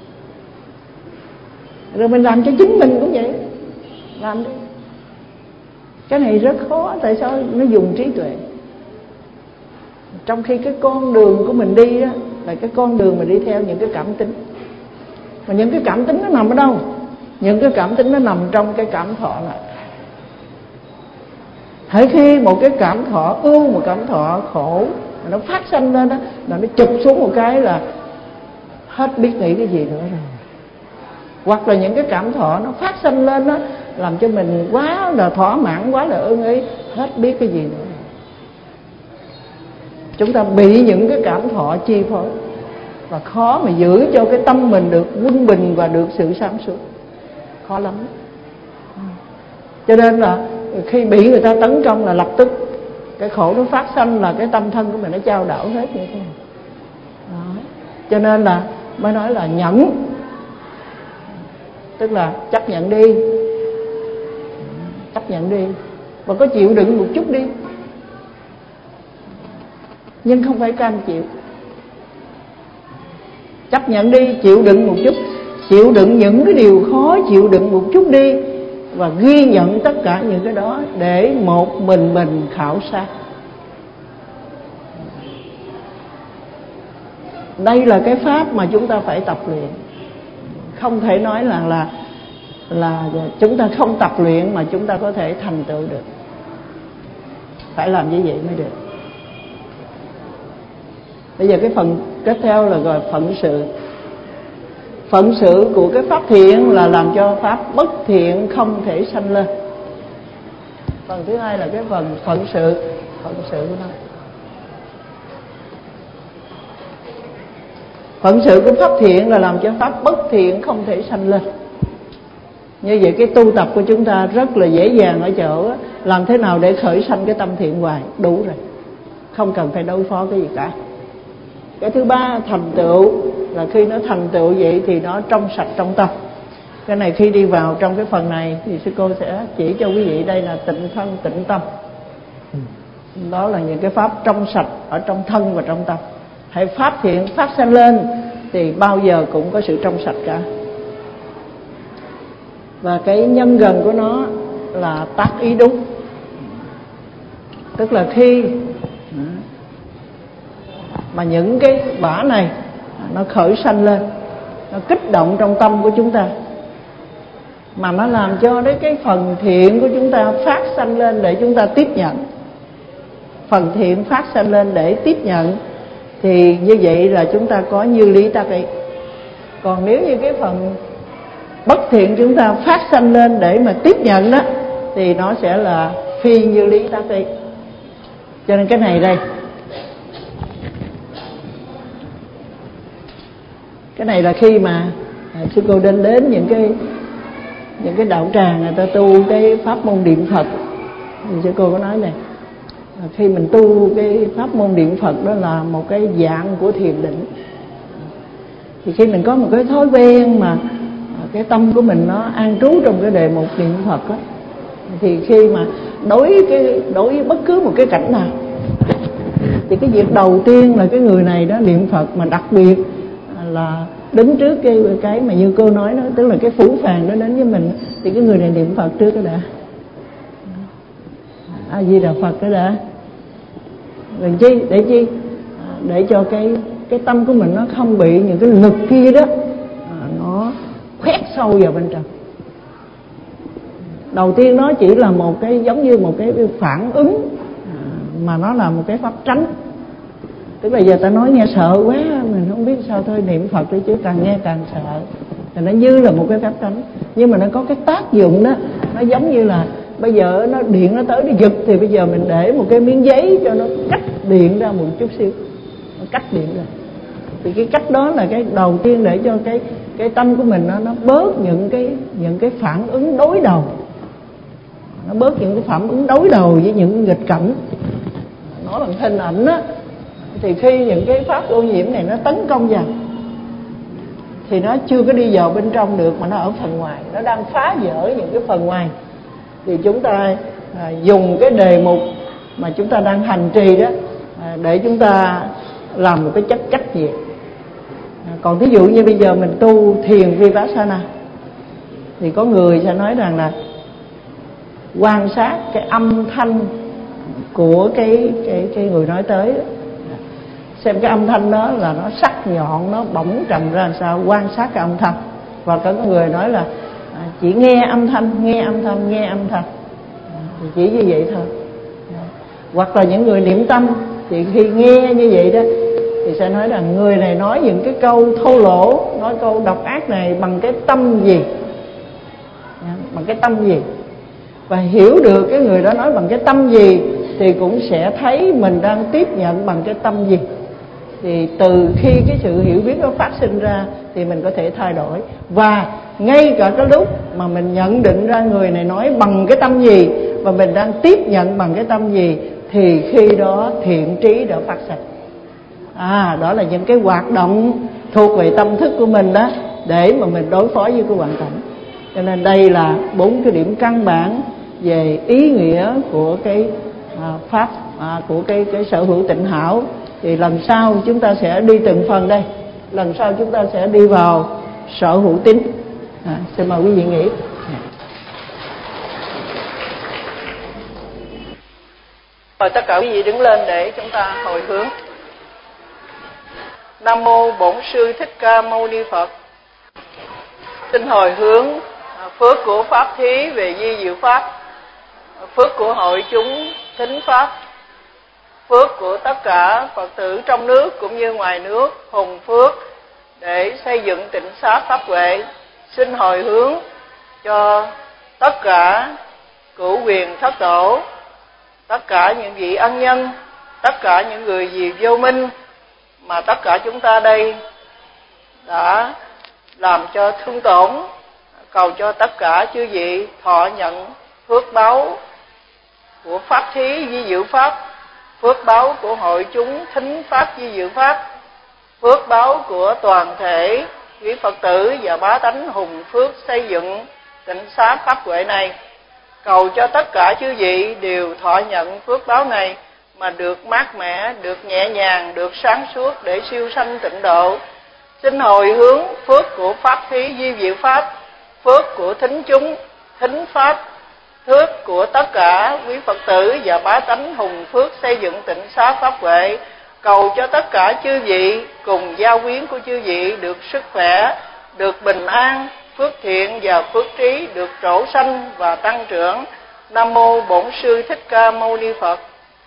Rồi mình làm cho chính mình cũng vậy, làm đi. Cái này rất khó, tại sao? Nó dùng trí tuệ. Trong khi cái con đường của mình đi đó là cái con đường mình đi theo những cái cảm tính. Mà những cái cảm tính nó nằm ở đâu? Những cái cảm tính nó nằm trong cái cảm thọ này. Hễ khi một cái cảm thọ ưu, một cảm thọ khổ nó phát sanh lên đó, là nó chụp xuống một cái là hết biết nghĩ cái gì nữa rồi. Hoặc là những cái cảm thọ nó phát sanh lên đó, làm cho mình quá là thỏa mãn, quá là ưng ý, hết biết cái gì nữa. Chúng ta bị những cái cảm thọ chi phối, và khó mà giữ cho cái tâm mình được quân bình và được sự sáng suốt, khó lắm. Cho nên là khi bị người ta tấn công là lập tức cái khổ nó phát sanh, là cái tâm thân của mình nó chao đảo hết như thế này. Đó. Cho nên là mới nói là nhẫn, tức là chấp nhận đi, chấp nhận đi, và có chịu đựng một chút đi, nhưng không phải cam chịu. Chấp nhận đi, chịu đựng một chút, chịu đựng những cái điều khó chịu đựng một chút đi, và ghi nhận tất cả những cái đó để một mình mình khảo sát. Đây là cái pháp mà chúng ta phải tập luyện. Không thể nói là là là chúng ta không tập luyện mà chúng ta có thể thành tựu được. Phải làm như vậy mới được. Bây giờ cái phần tiếp theo là gọi phận sự. Phận sự của cái pháp thiện là làm cho pháp bất thiện không thể sanh lên. Phần thứ hai là cái phần phận sự, phận sự của nó. Phận sự của pháp thiện là làm cho pháp bất thiện không thể sanh lên. Như vậy cái tu tập của chúng ta rất là dễ dàng ở chỗ làm thế nào để khởi sanh cái tâm thiện hoài, đủ rồi, không cần phải đối phó cái gì cả. Cái thứ ba, thành tựu, là khi nó thành tựu vậy thì nó trong sạch trong tâm. Cái này khi đi vào trong cái phần này thì sư cô sẽ chỉ cho quý vị, đây là tịnh thân tịnh tâm. Đó là những cái pháp trong sạch ở trong thân và trong tâm. Hãy pháp thiện phát sanh lên thì bao giờ cũng có sự trong sạch cả. Và cái nhân gần của nó là tác ý đúng. Tức là khi mà những cái bả này nó khởi sanh lên, nó kích động trong tâm của chúng ta, mà nó làm cho đấy cái phần thiện của chúng ta phát sanh lên để chúng ta tiếp nhận. Phần thiện phát sanh lên để tiếp nhận, thì như vậy là chúng ta có như lý tác ý. Còn nếu như cái phần bất thiện chúng ta phát sanh lên để mà tiếp nhận đó, thì nó sẽ là phi như lý tác ý. Cho nên cái này đây, cái này là khi mà à, sư cô đến đến những cái những cái đạo tràng người ta tu cái pháp môn niệm Phật, thì sư cô có nói này, khi mình tu cái pháp môn niệm Phật đó là một cái dạng của thiền định. Thì khi mình có một cái thói quen mà cái tâm của mình nó an trú trong cái đề mục niệm Phật đó, thì khi mà đối cái đối với bất cứ một cái cảnh nào, thì cái việc đầu tiên là cái người này đó niệm Phật, mà đặc biệt là đứng trước cái cái mà như cô nói đó, tức là cái phũ phàng nó đến với mình, thì cái người này niệm Phật trước cái đã, A Di Đà Phật cái đã, rồi chi để chi để cho cái cái tâm của mình nó không bị những cái lực kia đó nó khoét sâu vào bên trong. Đầu tiên nó chỉ là một cái giống như một cái phản ứng, mà nó là một cái pháp tránh. Tức là giờ ta nói nghe sợ quá, mình không biết sao, thôi niệm Phật đi chứ càng nghe càng sợ. Thì nó như là một cái phép tánh, nhưng mà nó có cái tác dụng đó. Nó giống như là bây giờ nó điện nó tới nó giật, thì bây giờ mình để một cái miếng giấy cho nó cách điện ra một chút xíu, nó cách điện ra. Thì cái cách đó là cái đầu tiên để cho cái cái tâm của mình nó nó bớt những cái những cái phản ứng đối đầu, nó bớt những cái phản ứng đối đầu với những nghịch cảnh. Nói bằng hình ảnh á, thì khi những cái pháp ô nhiễm này nó tấn công vào thì nó chưa có đi vào bên trong được, mà nó ở phần ngoài, nó đang phá vỡ những cái phần ngoài. Thì chúng ta à, dùng cái đề mục mà chúng ta đang hành trì đó à, để chúng ta làm một cái chất cách diệt. À, còn thí dụ như bây giờ mình tu thiền Vipassana thì có người sẽ nói rằng là quan sát cái âm thanh của cái cái cái người nói tới đó. Xem cái âm thanh đó là nó sắc nhọn, nó bỗng trầm ra làm sao, quan sát cái âm thanh. Và có người nói là à, chỉ nghe âm thanh, nghe âm thanh, nghe âm thanh, à, thì chỉ như vậy thôi. À, hoặc là những người niệm tâm thì khi nghe như vậy đó thì sẽ nói rằng người này nói những cái câu thô lỗ, nói câu độc ác này bằng cái tâm gì, à, bằng cái tâm gì. Và hiểu được cái người đó nói bằng cái tâm gì thì cũng sẽ thấy mình đang tiếp nhận bằng cái tâm gì. Thì từ khi cái sự hiểu biết nó phát sinh ra thì mình có thể thay đổi. Và ngay cả cái lúc mà mình nhận định ra người này nói bằng cái tâm gì và mình đang tiếp nhận bằng cái tâm gì, thì khi đó thiện trí đã phát sinh. À, đó là những cái hoạt động thuộc về tâm thức của mình đó, để mà mình đối phó với cái hoàn cảnh. Cho nên đây là bốn cái điểm căn bản về ý nghĩa của cái à, pháp à, của cái cái sở hữu tịnh hảo. Thì lần sau chúng ta sẽ đi từng phần đây. Lần sau chúng ta sẽ đi vào sở hữu tín. À, xin mời quý vị nghĩ. Mời tất cả quý vị đứng lên để chúng ta hồi hướng. Nam mô Bổn Sư Thích Ca Mâu Ni Phật. Xin hồi hướng phước của pháp thí về di diệu pháp, phước của hội chúng thính pháp, phước của tất cả Phật tử trong nước cũng như ngoài nước hùng phước để xây dựng tịnh xá pháp huệ. Xin hồi hướng cho tất cả cửu quyền thất tổ, tất cả những vị ân nhân, tất cả những người vì vô minh mà tất cả chúng ta đây đã làm cho thương tổn. Cầu cho tất cả chư vị thọ nhận phước báo của pháp thí di diệu pháp, phước báo của hội chúng thính pháp di diệu pháp, phước báo của toàn thể quý Phật tử và bá tánh hùng phước xây dựng tịnh xá pháp huệ này. Cầu cho tất cả chư vị đều thọ nhận phước báo này mà được mát mẻ, được nhẹ nhàng, được sáng suốt để siêu sanh tịnh độ. Xin hồi hướng phước của pháp thí di diệu pháp, phước của thính chúng thính pháp, phước của tất cả quý Phật tử và bá tánh hùng phước xây dựng tịnh xá pháp huệ. Cầu cho tất cả chư vị cùng gia quyến của chư vị được sức khỏe, được bình an, phước thiện và phước trí được trổ sanh và tăng trưởng. Nam mô Bổn Sư Thích Ca Mâu Ni Phật.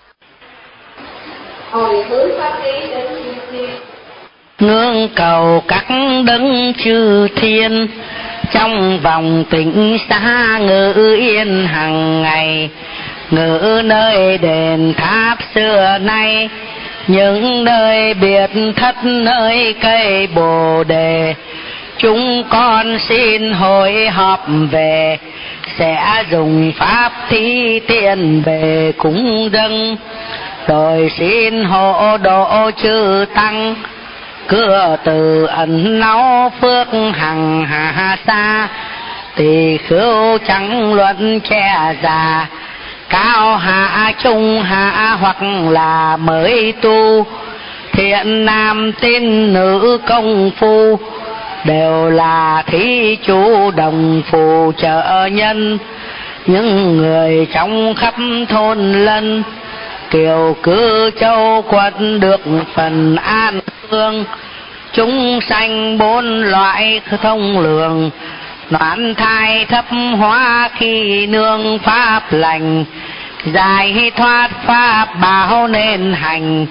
Hồi hướng pháp thí đến chư thiên, ngưỡng cầu các đấng chư thiên trong vòng tịnh xá ngự yên hằng ngày, ngự nơi đền tháp xưa nay, những nơi biệt thất nơi cây bồ đề. Chúng con xin hội họp về, sẽ dùng pháp thí tiền về cúng dâng, rồi xin hộ độ chư tăng, cửa từ ẩn náu phước hằng hà xa. Tỳ khưu chẳng luận che già, cao hạ trung hạ hoặc là mới tu, thiện nam tín nữ công phu, đều là thí chủ đồng phù trợ nhân. Những người trong khắp thôn lân, kiều cư châu quận được phần an phương. Chúng sanh bốn loại thông lường, noãn thai thấp hóa khi nương pháp lành, giải thoát pháp bảo nên hành.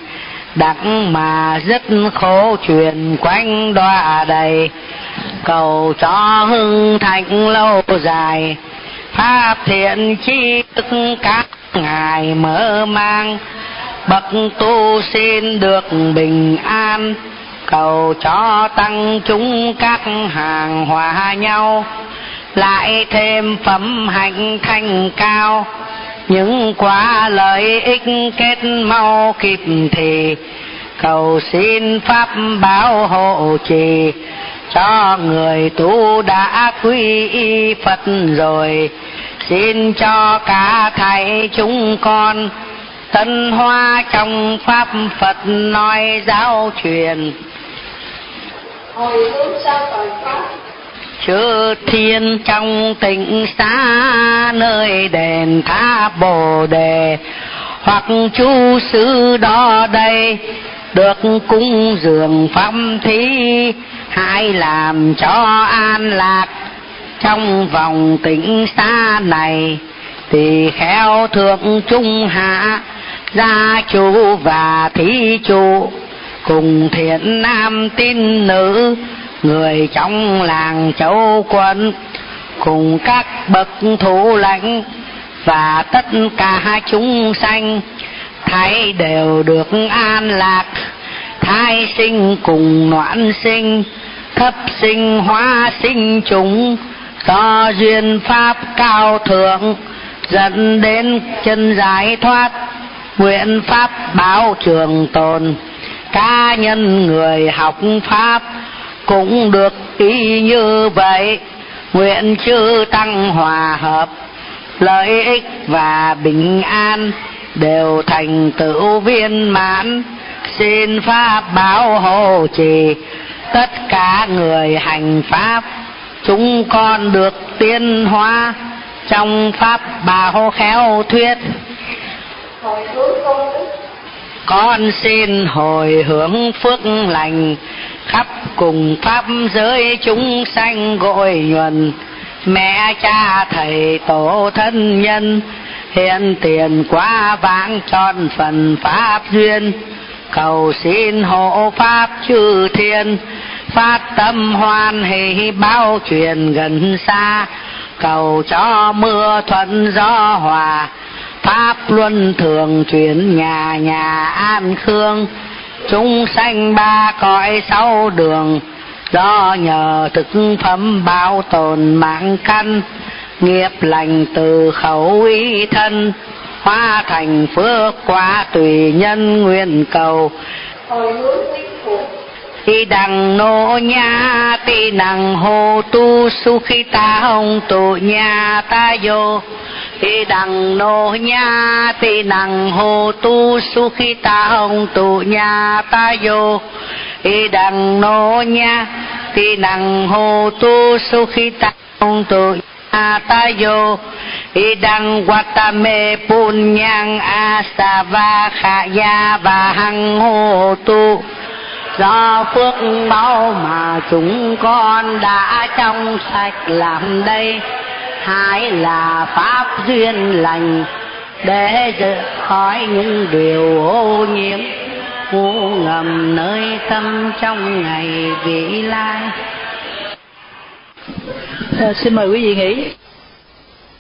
đặng mà dứt khổ truyền quanh đọa đầy, cầu cho hưng thịnh lâu dài, pháp thiện chi thức các ngài mở mang, bậc tu xin được bình an, cầu cho tăng chúng các hàng hòa nhau, lại thêm phẩm hạnh thanh cao, những quả lợi ích kết mau kịp thì, cầu xin pháp bảo hộ trì cho người tu đã quy y Phật rồi, xin cho cả thầy chúng con tân hoa trong pháp Phật nói giáo truyền. Hồi hướng sao tội pháp Chư thiên trong tịnh xá nơi đền tháp Bồ Đề, hoặc chú sư đó đây được cúng dường pháp thí, hãy làm cho an lạc trong vòng tịnh xá này, tỳ khéo thượng trung hạ gia chủ và thí chủ, cùng thiện nam tín nữ người trong làng châu quân, cùng các bậc thủ lãnh và tất cả chúng sanh, thấy đều được an lạc, thai sinh cùng noãn sinh, thấp sinh hóa sinh chúng, do duyên pháp cao thượng dẫn đến chân giải thoát, nguyện pháp báo trường tồn, cá nhân người học pháp cũng được ý như vậy, nguyện chư tăng hòa hợp, lợi ích và bình an đều thành tựu viên mãn, xin pháp bảo hộ trì tất cả người hành pháp, chúng con được tiến hóa trong pháp bảo khéo thuyết. hồi hướng công đức Con xin hồi hướng phước lành khắp cùng pháp giới chúng sanh gội nhuần, mẹ cha thầy tổ thân nhân hiện tiền quá vãng tròn phần pháp duyên, cầu xin hộ pháp chư thiên phát tâm hoan hỷ báo truyền gần xa, cầu cho mưa thuận gió hòa, pháp luân thường chuyển nhà nhà an khương, chúng sanh ba cõi sáu đường, do nhờ thực phẩm bảo tồn mạng căn, nghiệp lành từ khẩu ý thân, hóa thành phước quả tùy nhân nguyện cầu. hồi hướng tích phục Ti đằng nô nha ti đằng hồ tu su khi ta hồng tu nha ta vô, ti đằng nô nha ti đằng hồ tu su khi ta hồng tu nha ta vô, ti đằng nô nha ti đằng hồ tu su khi ta hồng tu nha ta vô, ti đằng watame punyang asava khaya và hằng hồ tu, do phước báu mà chúng con đã trong sạch làm đây, hãy là pháp duyên lành để rời khỏi những điều ô nhiễm ngu ngầm nơi tâm trong ngày vị lai. À, xin mời quý vị nghỉ.